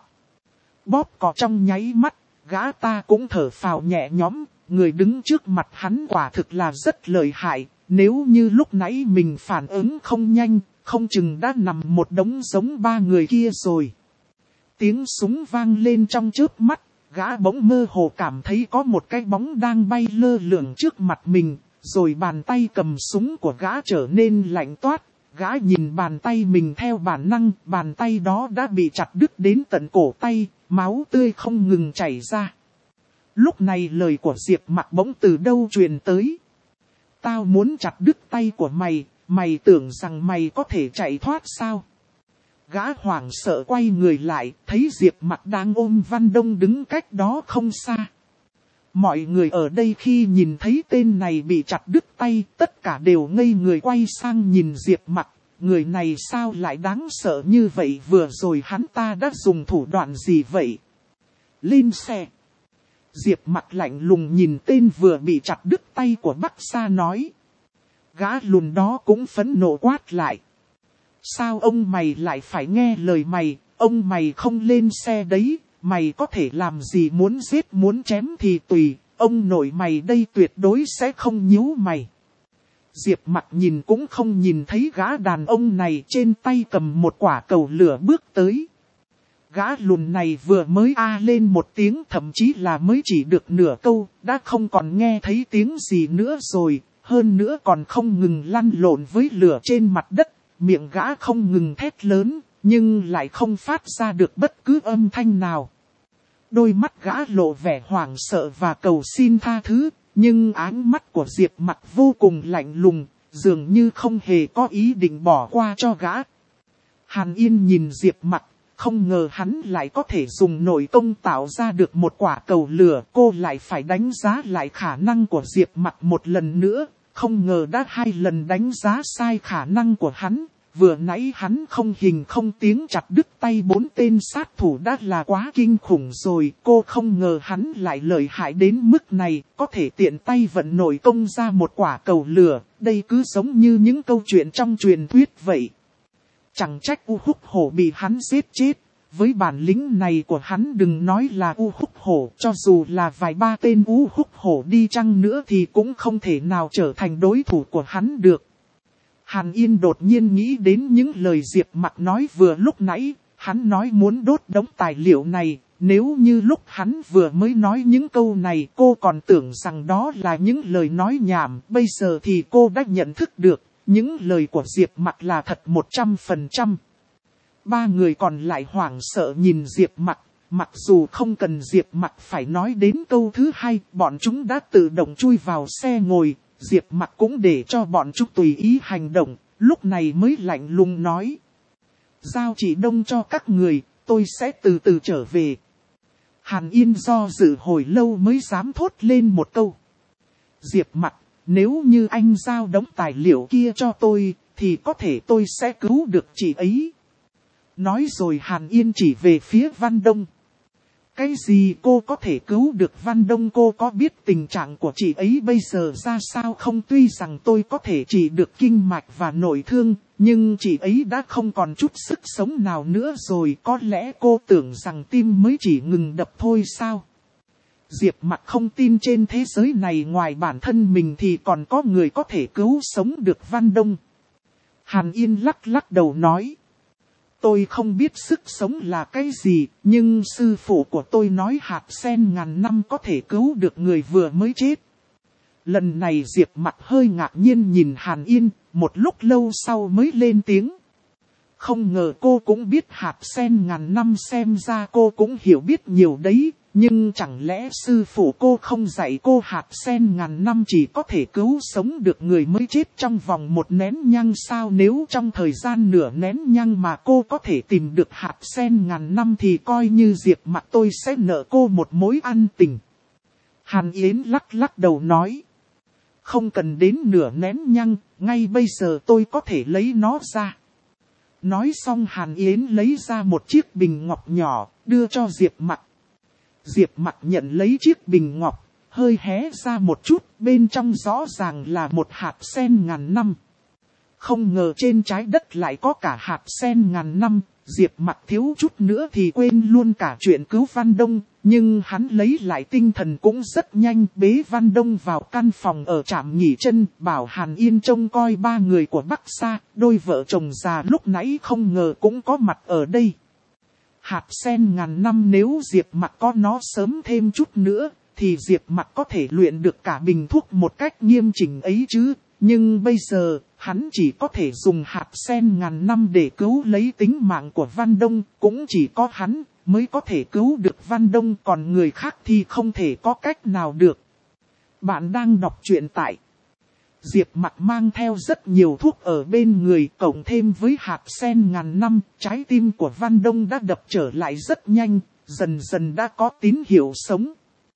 Bóp cò trong nháy mắt, gã ta cũng thở phào nhẹ nhõm, người đứng trước mặt hắn quả thực là rất lợi hại, nếu như lúc nãy mình phản ứng không nhanh, không chừng đã nằm một đống giống ba người kia rồi. Tiếng súng vang lên trong chớp mắt, Gã bỗng mơ hồ cảm thấy có một cái bóng đang bay lơ lửng trước mặt mình, rồi bàn tay cầm súng của gã trở nên lạnh toát. Gã nhìn bàn tay mình theo bản năng, bàn tay đó đã bị chặt đứt đến tận cổ tay, máu tươi không ngừng chảy ra. Lúc này lời của Diệp Mặc bỗng từ đâu truyền tới. Tao muốn chặt đứt tay của mày, mày tưởng rằng mày có thể chạy thoát sao? Gã hoảng sợ quay người lại, thấy Diệp Mặc đang ôm Văn Đông đứng cách đó không xa. Mọi người ở đây khi nhìn thấy tên này bị chặt đứt tay, tất cả đều ngây người quay sang nhìn Diệp Mặc. Người này sao lại đáng sợ như vậy, vừa rồi hắn ta đã dùng thủ đoạn gì vậy? Lên xe. Diệp Mặc lạnh lùng nhìn tên vừa bị chặt đứt tay của Bắc Sa nói. Gã lùn đó cũng phẫn nộ quát lại. Sao ông mày lại phải nghe lời mày, ông mày không lên xe đấy, mày có thể làm gì, muốn giết muốn chém thì tùy, ông nội mày đây tuyệt đối sẽ không nhíu mày. Diệp Mặc nhìn cũng không nhìn thấy gã đàn ông này trên tay cầm một quả cầu lửa bước tới. Gã lùn này vừa mới a lên một tiếng, thậm chí là mới chỉ được nửa câu, đã không còn nghe thấy tiếng gì nữa rồi, hơn nữa còn không ngừng lăn lộn với lửa trên mặt đất, miệng gã không ngừng thét lớn, nhưng lại không phát ra được bất cứ âm thanh nào. Đôi mắt gã lộ vẻ hoảng sợ và cầu xin tha thứ, nhưng ánh mắt của Diệp Mặc vô cùng lạnh lùng, dường như không hề có ý định bỏ qua cho gã. Hàn Yên nhìn Diệp Mặc, không ngờ hắn lại có thể dùng nội công tạo ra được một quả cầu lửa. Cô lại phải đánh giá lại khả năng của Diệp Mặc một lần nữa, không ngờ đã hai lần đánh giá sai khả năng của hắn. Vừa nãy hắn không hình không tiếng chặt đứt tay bốn tên sát thủ đã là quá kinh khủng rồi. Cô không ngờ hắn lại lợi hại đến mức này, có thể tiện tay vận nội công ra một quả cầu lửa. Đây cứ giống như những câu chuyện trong truyền thuyết vậy. Chẳng trách U Húc Hổ bị hắn giết chết. Với bản lĩnh này của hắn đừng nói là U Húc Hổ, cho dù là vài ba tên U Húc Hổ đi chăng nữa thì cũng không thể nào trở thành đối thủ của hắn được. Hàn Yên đột nhiên nghĩ đến những lời Diệp Mặc nói vừa lúc nãy, hắn nói muốn đốt đống tài liệu này, nếu như lúc hắn vừa mới nói những câu này cô còn tưởng rằng đó là những lời nói nhảm, bây giờ thì cô đã nhận thức được, những lời của Diệp Mặc là thật một trăm phần trăm. Ba người còn lại hoảng sợ nhìn Diệp Mặc, mặc dù không cần Diệp Mặc phải nói đến câu thứ hai, bọn chúng đã tự động chui vào xe ngồi. Diệp Mặc cũng để cho bọn chúng tùy ý hành động, lúc này mới lạnh lùng nói. Giao chỉ đông cho các người, tôi sẽ từ từ trở về. Hàn Yên do dự hồi lâu mới dám thốt lên một câu. Diệp Mặc, nếu như anh giao đống tài liệu kia cho tôi, thì có thể tôi sẽ cứu được chị ấy. Nói rồi Hàn Yên chỉ về phía Văn Đông. Cái gì cô có thể cứu được Văn Đông, cô có biết tình trạng của chị ấy bây giờ ra sao không? Tuy rằng tôi có thể trị được kinh mạch và nội thương, nhưng chị ấy đã không còn chút sức sống nào nữa rồi. Có lẽ cô tưởng rằng tim mới chỉ ngừng đập thôi sao? Diệp Mặc không tin trên thế giới này ngoài bản thân mình thì còn có người có thể cứu sống được Văn Đông. Hàn Yên lắc lắc đầu nói. Tôi không biết sức sống là cái gì, nhưng sư phụ của tôi nói hạt sen ngàn năm có thể cứu được người vừa mới chết. Lần này Diệp Mặc hơi ngạc nhiên nhìn Hàn Yên, một lúc lâu sau mới lên tiếng. Không ngờ cô cũng biết hạt sen ngàn năm, xem ra cô cũng hiểu biết nhiều đấy. Nhưng chẳng lẽ sư phụ cô không dạy cô hạt sen ngàn năm chỉ có thể cứu sống được người mới chết trong vòng một nén nhang sao? Nếu trong thời gian nửa nén nhang mà cô có thể tìm được hạt sen ngàn năm thì coi như Diệp Mặc tôi sẽ nợ cô một mối ân tình. Hàn Yến lắc lắc đầu nói. Không cần đến nửa nén nhang, ngay bây giờ tôi có thể lấy nó ra. Nói xong Hàn Yến lấy ra một chiếc bình ngọc nhỏ, đưa cho Diệp Mặc. Diệp Mặc nhận lấy chiếc bình ngọc, hơi hé ra một chút, bên trong rõ ràng là một hạt sen ngàn năm. Không ngờ trên trái đất lại có cả hạt sen ngàn năm, Diệp Mặc thiếu chút nữa thì quên luôn cả chuyện cứu Văn Đông, nhưng hắn lấy lại tinh thần cũng rất nhanh, bế Văn Đông vào căn phòng ở trạm nghỉ chân, bảo Hàn Yên trông coi ba người của Bắc Sa, đôi vợ chồng già lúc nãy không ngờ cũng có mặt ở đây. Hạt sen ngàn năm nếu Diệp Mặc có nó sớm thêm chút nữa, thì Diệp Mặc có thể luyện được cả bình thuốc một cách nghiêm chỉnh ấy chứ. Nhưng bây giờ, hắn chỉ có thể dùng hạt sen ngàn năm để cứu lấy tính mạng của Văn Đông, cũng chỉ có hắn mới có thể cứu được Văn Đông, còn người khác thì không thể có cách nào được. Bạn đang đọc truyện tại Diệp Mặc mang theo rất nhiều thuốc ở bên người, cộng thêm với hạt sen ngàn năm, trái tim của Văn Đông đã đập trở lại rất nhanh, dần dần đã có tín hiệu sống.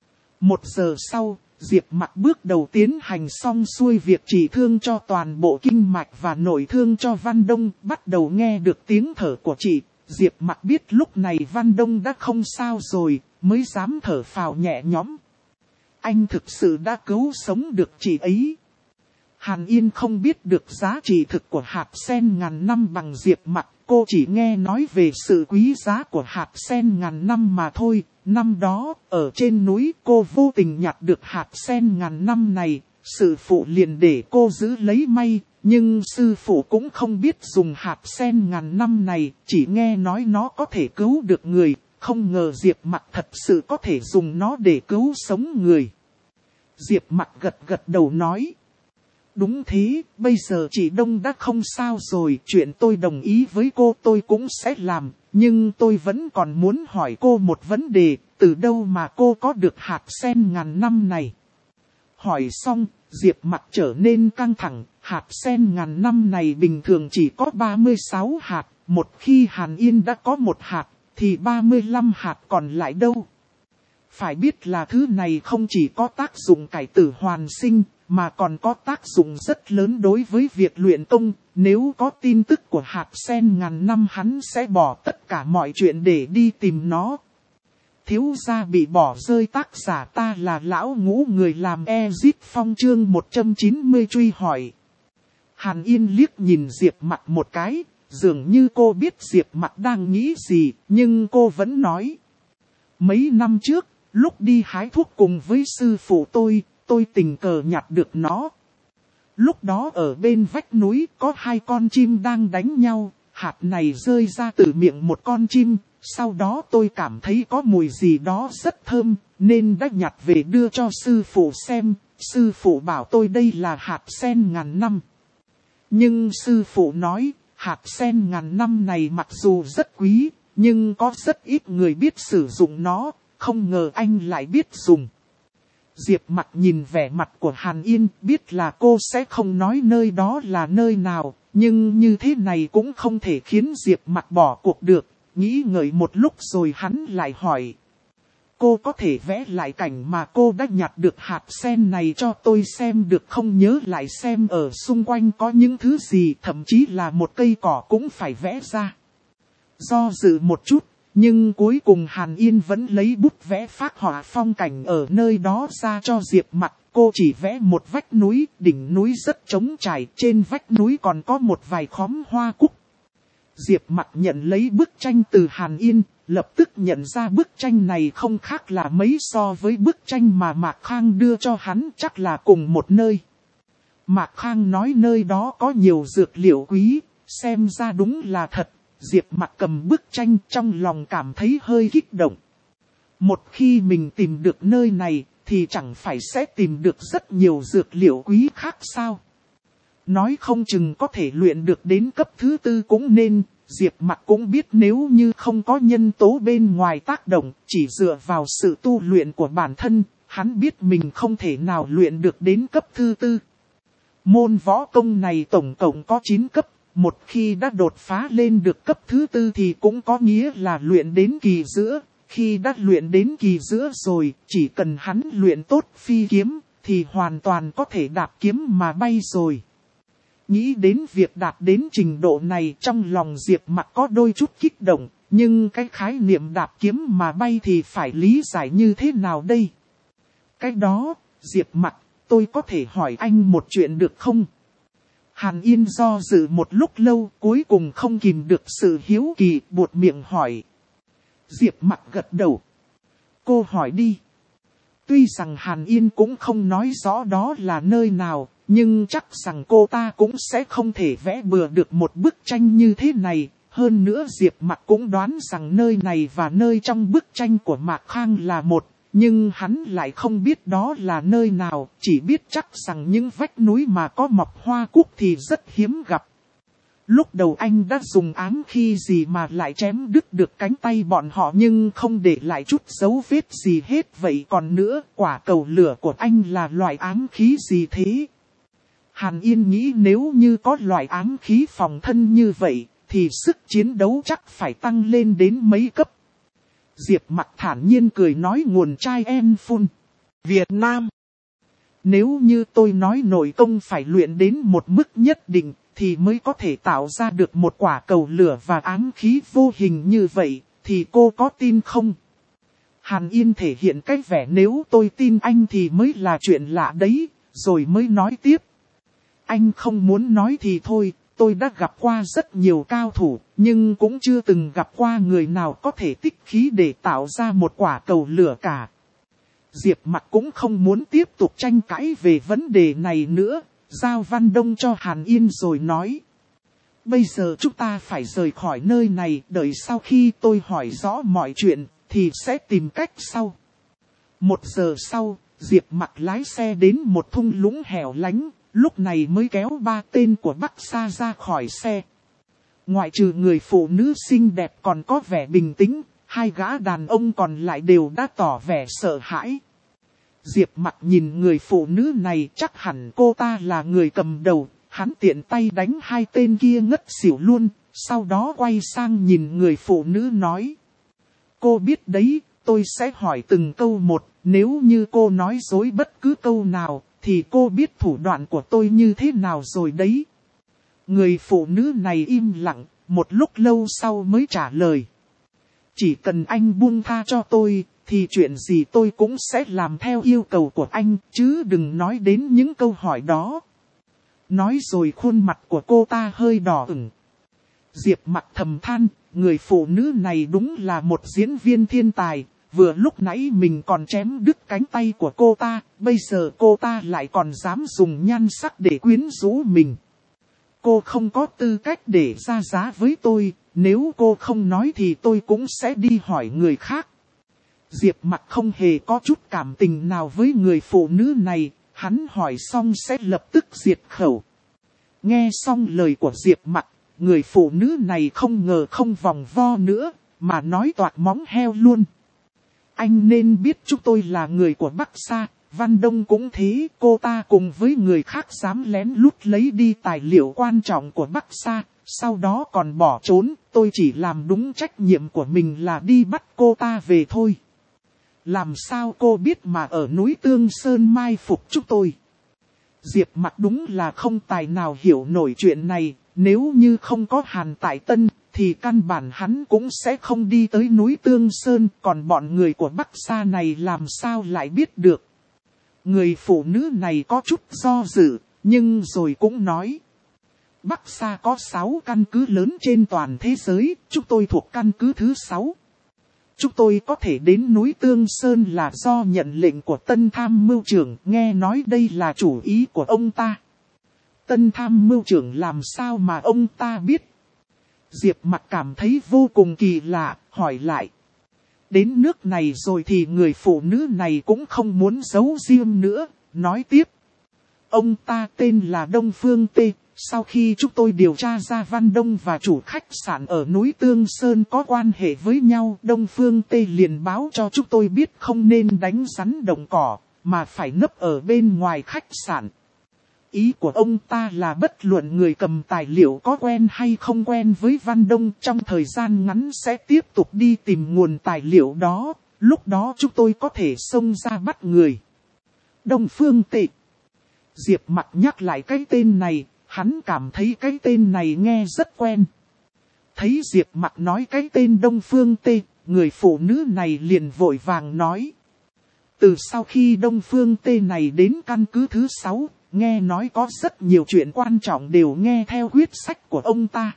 Một giờ sau, Diệp Mặc bước đầu tiến hành xong xuôi việc trị thương cho toàn bộ kinh mạch và nội thương cho Văn Đông, bắt đầu nghe được tiếng thở của chị. Diệp Mặc biết lúc này Văn Đông đã không sao rồi, mới dám thở phào nhẹ nhõm. Anh thực sự đã cứu sống được chị ấy. Hàn Yên không biết được giá trị thực của hạt sen ngàn năm bằng Diệp Mặc, cô chỉ nghe nói về sự quý giá của hạt sen ngàn năm mà thôi. Năm đó, ở trên núi cô vô tình nhặt được hạt sen ngàn năm này, sư phụ liền để cô giữ lấy may, nhưng sư phụ cũng không biết dùng hạt sen ngàn năm này, chỉ nghe nói nó có thể cứu được người, không ngờ Diệp Mặc thật sự có thể dùng nó để cứu sống người. Diệp Mặc gật gật đầu nói. Đúng thế, bây giờ chị Đông đã không sao rồi, chuyện tôi đồng ý với cô tôi cũng sẽ làm, nhưng tôi vẫn còn muốn hỏi cô một vấn đề, từ đâu mà cô có được hạt sen ngàn năm này? Hỏi xong, Diệp Mặc trở nên căng thẳng, hạt sen ngàn năm này bình thường chỉ có ba mươi sáu hạt, một khi Hàn Yên đã có một hạt, thì ba mươi lăm hạt còn lại đâu? Phải biết là thứ này không chỉ có tác dụng cải tử hoàn sinh, mà còn có tác dụng rất lớn đối với việc luyện công. Nếu có tin tức của hạt sen ngàn năm hắn sẽ bỏ tất cả mọi chuyện để đi tìm nó. Thiếu gia bị bỏ rơi, tác giả ta là lão ngũ người làm Ezit Phong chương một trăm chín mươi truy hỏi. Hàn Yên liếc nhìn Diệp Mặc một cái, dường như cô biết Diệp Mặc đang nghĩ gì, nhưng cô vẫn nói. Mấy năm trước, lúc đi hái thuốc cùng với sư phụ tôi, tôi tình cờ nhặt được nó. Lúc đó ở bên vách núi có hai con chim đang đánh nhau, hạt này rơi ra từ miệng một con chim, sau đó tôi cảm thấy có mùi gì đó rất thơm, nên đã nhặt về đưa cho sư phụ xem, sư phụ bảo tôi đây là hạt sen ngàn năm. Nhưng sư phụ nói, hạt sen ngàn năm này mặc dù rất quý, nhưng có rất ít người biết sử dụng nó, không ngờ anh lại biết dùng. Diệp Mặc nhìn vẻ mặt của Hàn Yên, biết là cô sẽ không nói nơi đó là nơi nào, nhưng như thế này cũng không thể khiến Diệp Mặc bỏ cuộc được, nghĩ ngợi một lúc rồi hắn lại hỏi. Cô có thể vẽ lại cảnh mà cô đã nhặt được hạt sen này cho tôi xem được không, nhớ lại xem ở xung quanh có những thứ gì, thậm chí là một cây cỏ cũng phải vẽ ra. Do dự một chút, nhưng cuối cùng Hàn Yên vẫn lấy bút vẽ phác họa phong cảnh ở nơi đó ra cho Diệp Mặc. Cô chỉ vẽ một vách núi, đỉnh núi rất trống trải, trên vách núi còn có một vài khóm hoa cúc. Diệp Mặc nhận lấy bức tranh từ Hàn Yên, lập tức nhận ra bức tranh này không khác là mấy so với bức tranh mà Mạc Khang đưa cho hắn, chắc là cùng một nơi. Mạc Khang nói nơi đó có nhiều dược liệu quý, xem ra đúng là thật. Diệp Mặc cầm bức tranh trong lòng cảm thấy hơi kích động. Một khi mình tìm được nơi này, thì chẳng phải sẽ tìm được rất nhiều dược liệu quý khác sao? Nói không chừng có thể luyện được đến cấp thứ tư cũng nên. Diệp Mặc cũng biết nếu như không có nhân tố bên ngoài tác động, chỉ dựa vào sự tu luyện của bản thân, hắn biết mình không thể nào luyện được đến cấp thứ tư. Môn võ công này tổng cộng có chín cấp. Một khi đã đột phá lên được cấp thứ tư thì cũng có nghĩa là luyện đến kỳ giữa. Khi đã luyện đến kỳ giữa rồi, chỉ cần hắn luyện tốt phi kiếm, thì hoàn toàn có thể đạp kiếm mà bay rồi. Nghĩ đến việc đạt đến trình độ này, trong lòng Diệp Mặc có đôi chút kích động, nhưng cái khái niệm đạp kiếm mà bay thì phải lý giải như thế nào đây? Cái đó, Diệp Mặc, tôi có thể hỏi anh một chuyện được không? Hàn Yên do dự một lúc lâu, cuối cùng không kìm được sự hiếu kỳ, buột miệng hỏi. Diệp Mặc gật đầu. Cô hỏi đi. Tuy rằng Hàn Yên cũng không nói rõ đó là nơi nào, nhưng chắc rằng cô ta cũng sẽ không thể vẽ bừa được một bức tranh như thế này. Hơn nữa Diệp Mặc cũng đoán rằng nơi này và nơi trong bức tranh của Mạc Khang là một, nhưng hắn lại không biết đó là nơi nào, chỉ biết chắc rằng những vách núi mà có mọc hoa cúc thì rất hiếm gặp. Lúc đầu anh đã dùng ám khí gì mà lại chém đứt được cánh tay bọn họ nhưng không để lại chút dấu vết gì hết, vậy còn nữa, quả cầu lửa của anh là loại ám khí gì thế? Hàn Yên nghĩ nếu như có loại ám khí phòng thân như vậy, thì sức chiến đấu chắc phải tăng lên đến mấy cấp. Diệp Mặc thản nhiên cười nói nguồn chai en phun. Việt Nam. Nếu như tôi nói nội công phải luyện đến một mức nhất định, thì mới có thể tạo ra được một quả cầu lửa và ám khí vô hình như vậy, thì cô có tin không? Hàn Yên thể hiện cái vẻ nếu tôi tin anh thì mới là chuyện lạ đấy, rồi mới nói tiếp. Anh không muốn nói thì thôi, tôi đã gặp qua rất nhiều cao thủ, nhưng cũng chưa từng gặp qua người nào có thể tích khí để tạo ra một quả cầu lửa cả. Diệp Mặc cũng không muốn tiếp tục tranh cãi về vấn đề này nữa, giao Văn Đông cho Hàn Yên rồi nói. Bây giờ chúng ta phải rời khỏi nơi này, đợi sau khi tôi hỏi rõ mọi chuyện, thì sẽ tìm cách sau. Một giờ sau, Diệp Mặc lái xe đến một thung lũng hẻo lánh, lúc này mới kéo ba tên của Bắc Sa ra khỏi xe. Ngoại trừ người phụ nữ xinh đẹp còn có vẻ bình tĩnh, hai gã đàn ông còn lại đều đã tỏ vẻ sợ hãi. Diệp Mặc nhìn người phụ nữ này, chắc hẳn cô ta là người cầm đầu, hắn tiện tay đánh hai tên kia ngất xỉu luôn, sau đó quay sang nhìn người phụ nữ nói. Cô biết đấy, tôi sẽ hỏi từng câu một, nếu như cô nói dối bất cứ câu nào, thì cô biết thủ đoạn của tôi như thế nào rồi đấy. Người phụ nữ này im lặng, một lúc lâu sau mới trả lời. Chỉ cần anh buông tha cho tôi, thì chuyện gì tôi cũng sẽ làm theo yêu cầu của anh, chứ đừng nói đến những câu hỏi đó. Nói rồi khuôn mặt của cô ta hơi đỏ ửng. Diệp Mặc thầm than, người phụ nữ này đúng là một diễn viên thiên tài, vừa lúc nãy mình còn chém đứt cánh tay của cô ta, bây giờ cô ta lại còn dám dùng nhan sắc để quyến rũ mình. Cô không có tư cách để ra giá với tôi, nếu cô không nói thì tôi cũng sẽ đi hỏi người khác. Diệp Mặc không hề có chút cảm tình nào với người phụ nữ này, hắn hỏi xong sẽ lập tức diệt khẩu. Nghe xong lời của Diệp Mặc, người phụ nữ này không ngờ không vòng vo nữa, mà nói toạc móng heo luôn. Anh nên biết chúng tôi là người của Bắc Sa, Văn Đông cũng thế, cô ta cùng với người khác dám lén lút lấy đi tài liệu quan trọng của Bắc Sa, sau đó còn bỏ trốn, tôi chỉ làm đúng trách nhiệm của mình là đi bắt cô ta về thôi. Làm sao cô biết mà ở núi Tương Sơn mai phục chúng tôi? Diệp Mặc đúng là không tài nào hiểu nổi chuyện này, nếu như không có Hàn Tại Tân, thì căn bản hắn cũng sẽ không đi tới núi Tương Sơn, còn bọn người của Bắc Sa này làm sao lại biết được. Người phụ nữ này có chút do dự, nhưng rồi cũng nói. Bắc Sa có sáu căn cứ lớn trên toàn thế giới, chúng tôi thuộc căn cứ thứ sáu. Chúng tôi có thể đến núi Tương Sơn là do nhận lệnh của Tân Tham Mưu Trưởng, nghe nói đây là chủ ý của ông ta. Tân Tham Mưu Trưởng làm sao mà ông ta biết? Diệp Mặc cảm thấy vô cùng kỳ lạ, hỏi lại. Đến nước này rồi thì người phụ nữ này cũng không muốn giấu riêng nữa, nói tiếp. Ông ta tên là Đông Phương Tê, sau khi chúng tôi điều tra ra Văn Đông và chủ khách sạn ở núi Tương Sơn có quan hệ với nhau, Đông Phương Tê liền báo cho chúng tôi biết không nên đánh rắn động cỏ, mà phải nấp ở bên ngoài khách sạn. Ý của ông ta là bất luận người cầm tài liệu có quen hay không quen với Văn Đông, trong thời gian ngắn sẽ tiếp tục đi tìm nguồn tài liệu đó, lúc đó chúng tôi có thể xông ra bắt người. Đông Phương Tệ. Diệp Mặc nhắc lại cái tên này, hắn cảm thấy cái tên này nghe rất quen. Thấy Diệp Mặc nói cái tên Đông Phương Tê, người phụ nữ này liền vội vàng nói. Từ sau khi Đông Phương Tê này đến căn cứ thứ sáu, nghe nói có rất nhiều chuyện quan trọng đều nghe theo quyết sách của ông ta.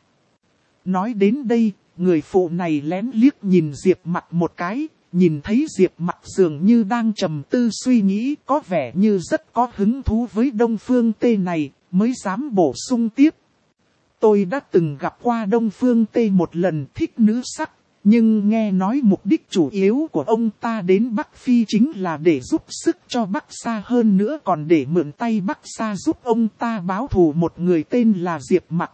Nói đến đây, người phụ này lén liếc nhìn Diệp Mặc một cái, nhìn thấy Diệp Mặc dường như đang trầm tư suy nghĩ, có vẻ như rất có hứng thú với Đông Phương Tê này, mới dám bổ sung tiếp. Tôi đã từng gặp qua Đông Phương Tê một lần, thích nữ sắc. Nhưng nghe nói mục đích chủ yếu của ông ta đến Bắc Phi chính là để giúp sức cho Bắc Sa, hơn nữa còn để mượn tay Bắc Sa giúp ông ta báo thù một người tên là Diệp Mặc.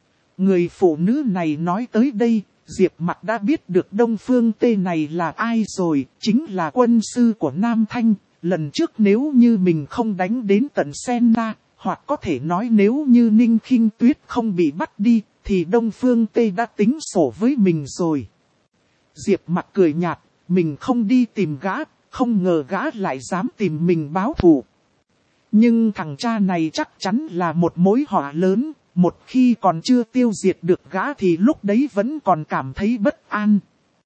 Người phụ nữ này nói tới đây, Diệp Mặc đã biết được Đông Phương Tê này là ai rồi, chính là quân sư của Nam Thanh. Lần trước nếu như mình không đánh đến tận Senna, hoặc có thể nói nếu như Ninh Khinh Tuyết không bị bắt đi, thì Đông Phương Tê đã tính sổ với mình rồi. Diệp Mặc cười nhạt, mình không đi tìm gã, không ngờ gã lại dám tìm mình báo thù. Nhưng thằng cha này chắc chắn là một mối họa lớn, một khi còn chưa tiêu diệt được gã thì lúc đấy vẫn còn cảm thấy bất an.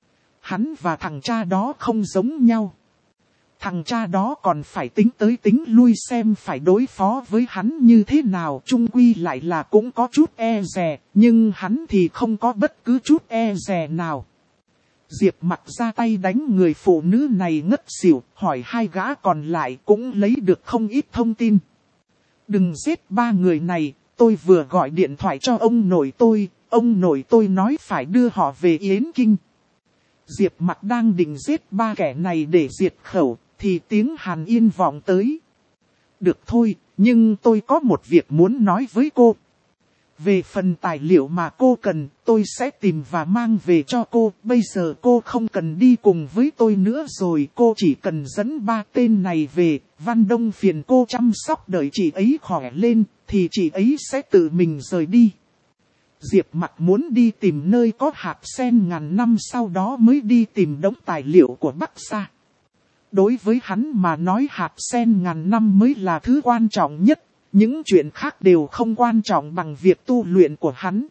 Hắn và thằng cha đó không giống nhau. Thằng cha đó còn phải tính tới tính lui xem phải đối phó với hắn như thế nào, chung quy lại là cũng có chút e dè, nhưng hắn thì không có bất cứ chút e dè nào. Diệp Mặc ra tay đánh người phụ nữ này ngất xỉu, hỏi hai gã còn lại cũng lấy được không ít thông tin. Đừng giết ba người này, tôi vừa gọi điện thoại cho ông nội tôi, ông nội tôi nói phải đưa họ về Yến Kinh. Diệp Mặc đang định giết ba kẻ này để diệt khẩu, thì tiếng Hàn Yên vọng tới. Được thôi, nhưng tôi có một việc muốn nói với cô. Về phần tài liệu mà cô cần, tôi sẽ tìm và mang về cho cô. Bây giờ cô không cần đi cùng với tôi nữa rồi, cô chỉ cần dẫn ba tên này về. Văn Đông phiền cô chăm sóc đợi chị ấy khỏe lên, thì chị ấy sẽ tự mình rời đi. Diệp Mặc muốn đi tìm nơi có hạt sen ngàn năm, sau đó mới đi tìm đống tài liệu của Bắc Sa. Đối với hắn mà nói hạt sen ngàn năm mới là thứ quan trọng nhất. Những chuyện khác đều không quan trọng bằng việc tu luyện của hắn.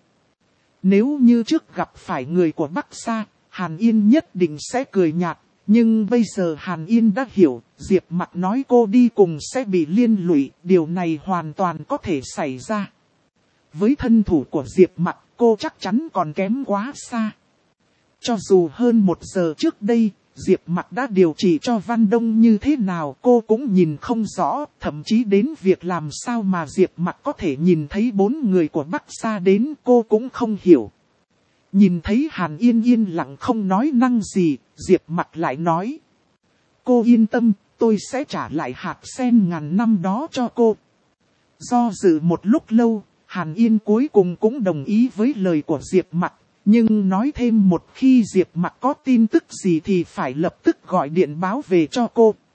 Nếu như trước gặp phải người của Bắc Sa, Hàn Yên nhất định sẽ cười nhạt. Nhưng bây giờ Hàn Yên đã hiểu, Diệp Mặc nói cô đi cùng sẽ bị liên lụy, điều này hoàn toàn có thể xảy ra. Với thân thủ của Diệp Mặc, cô chắc chắn còn kém quá xa. Cho dù hơn một giờ trước đây, Diệp Mặc đã điều trị cho Văn Đông như thế nào cô cũng nhìn không rõ, thậm chí đến việc làm sao mà Diệp Mặc có thể nhìn thấy bốn người của Bắc Sa đến cô cũng không hiểu. Nhìn thấy Hàn Yên yên lặng không nói năng gì, Diệp Mặc lại nói. Cô yên tâm, tôi sẽ trả lại hạt sen ngàn năm đó cho cô. Do dự một lúc lâu, Hàn Yên cuối cùng cũng đồng ý với lời của Diệp Mặc. Nhưng nói thêm một khi Diệp Mặc có tin tức gì thì phải lập tức gọi điện báo về cho cô.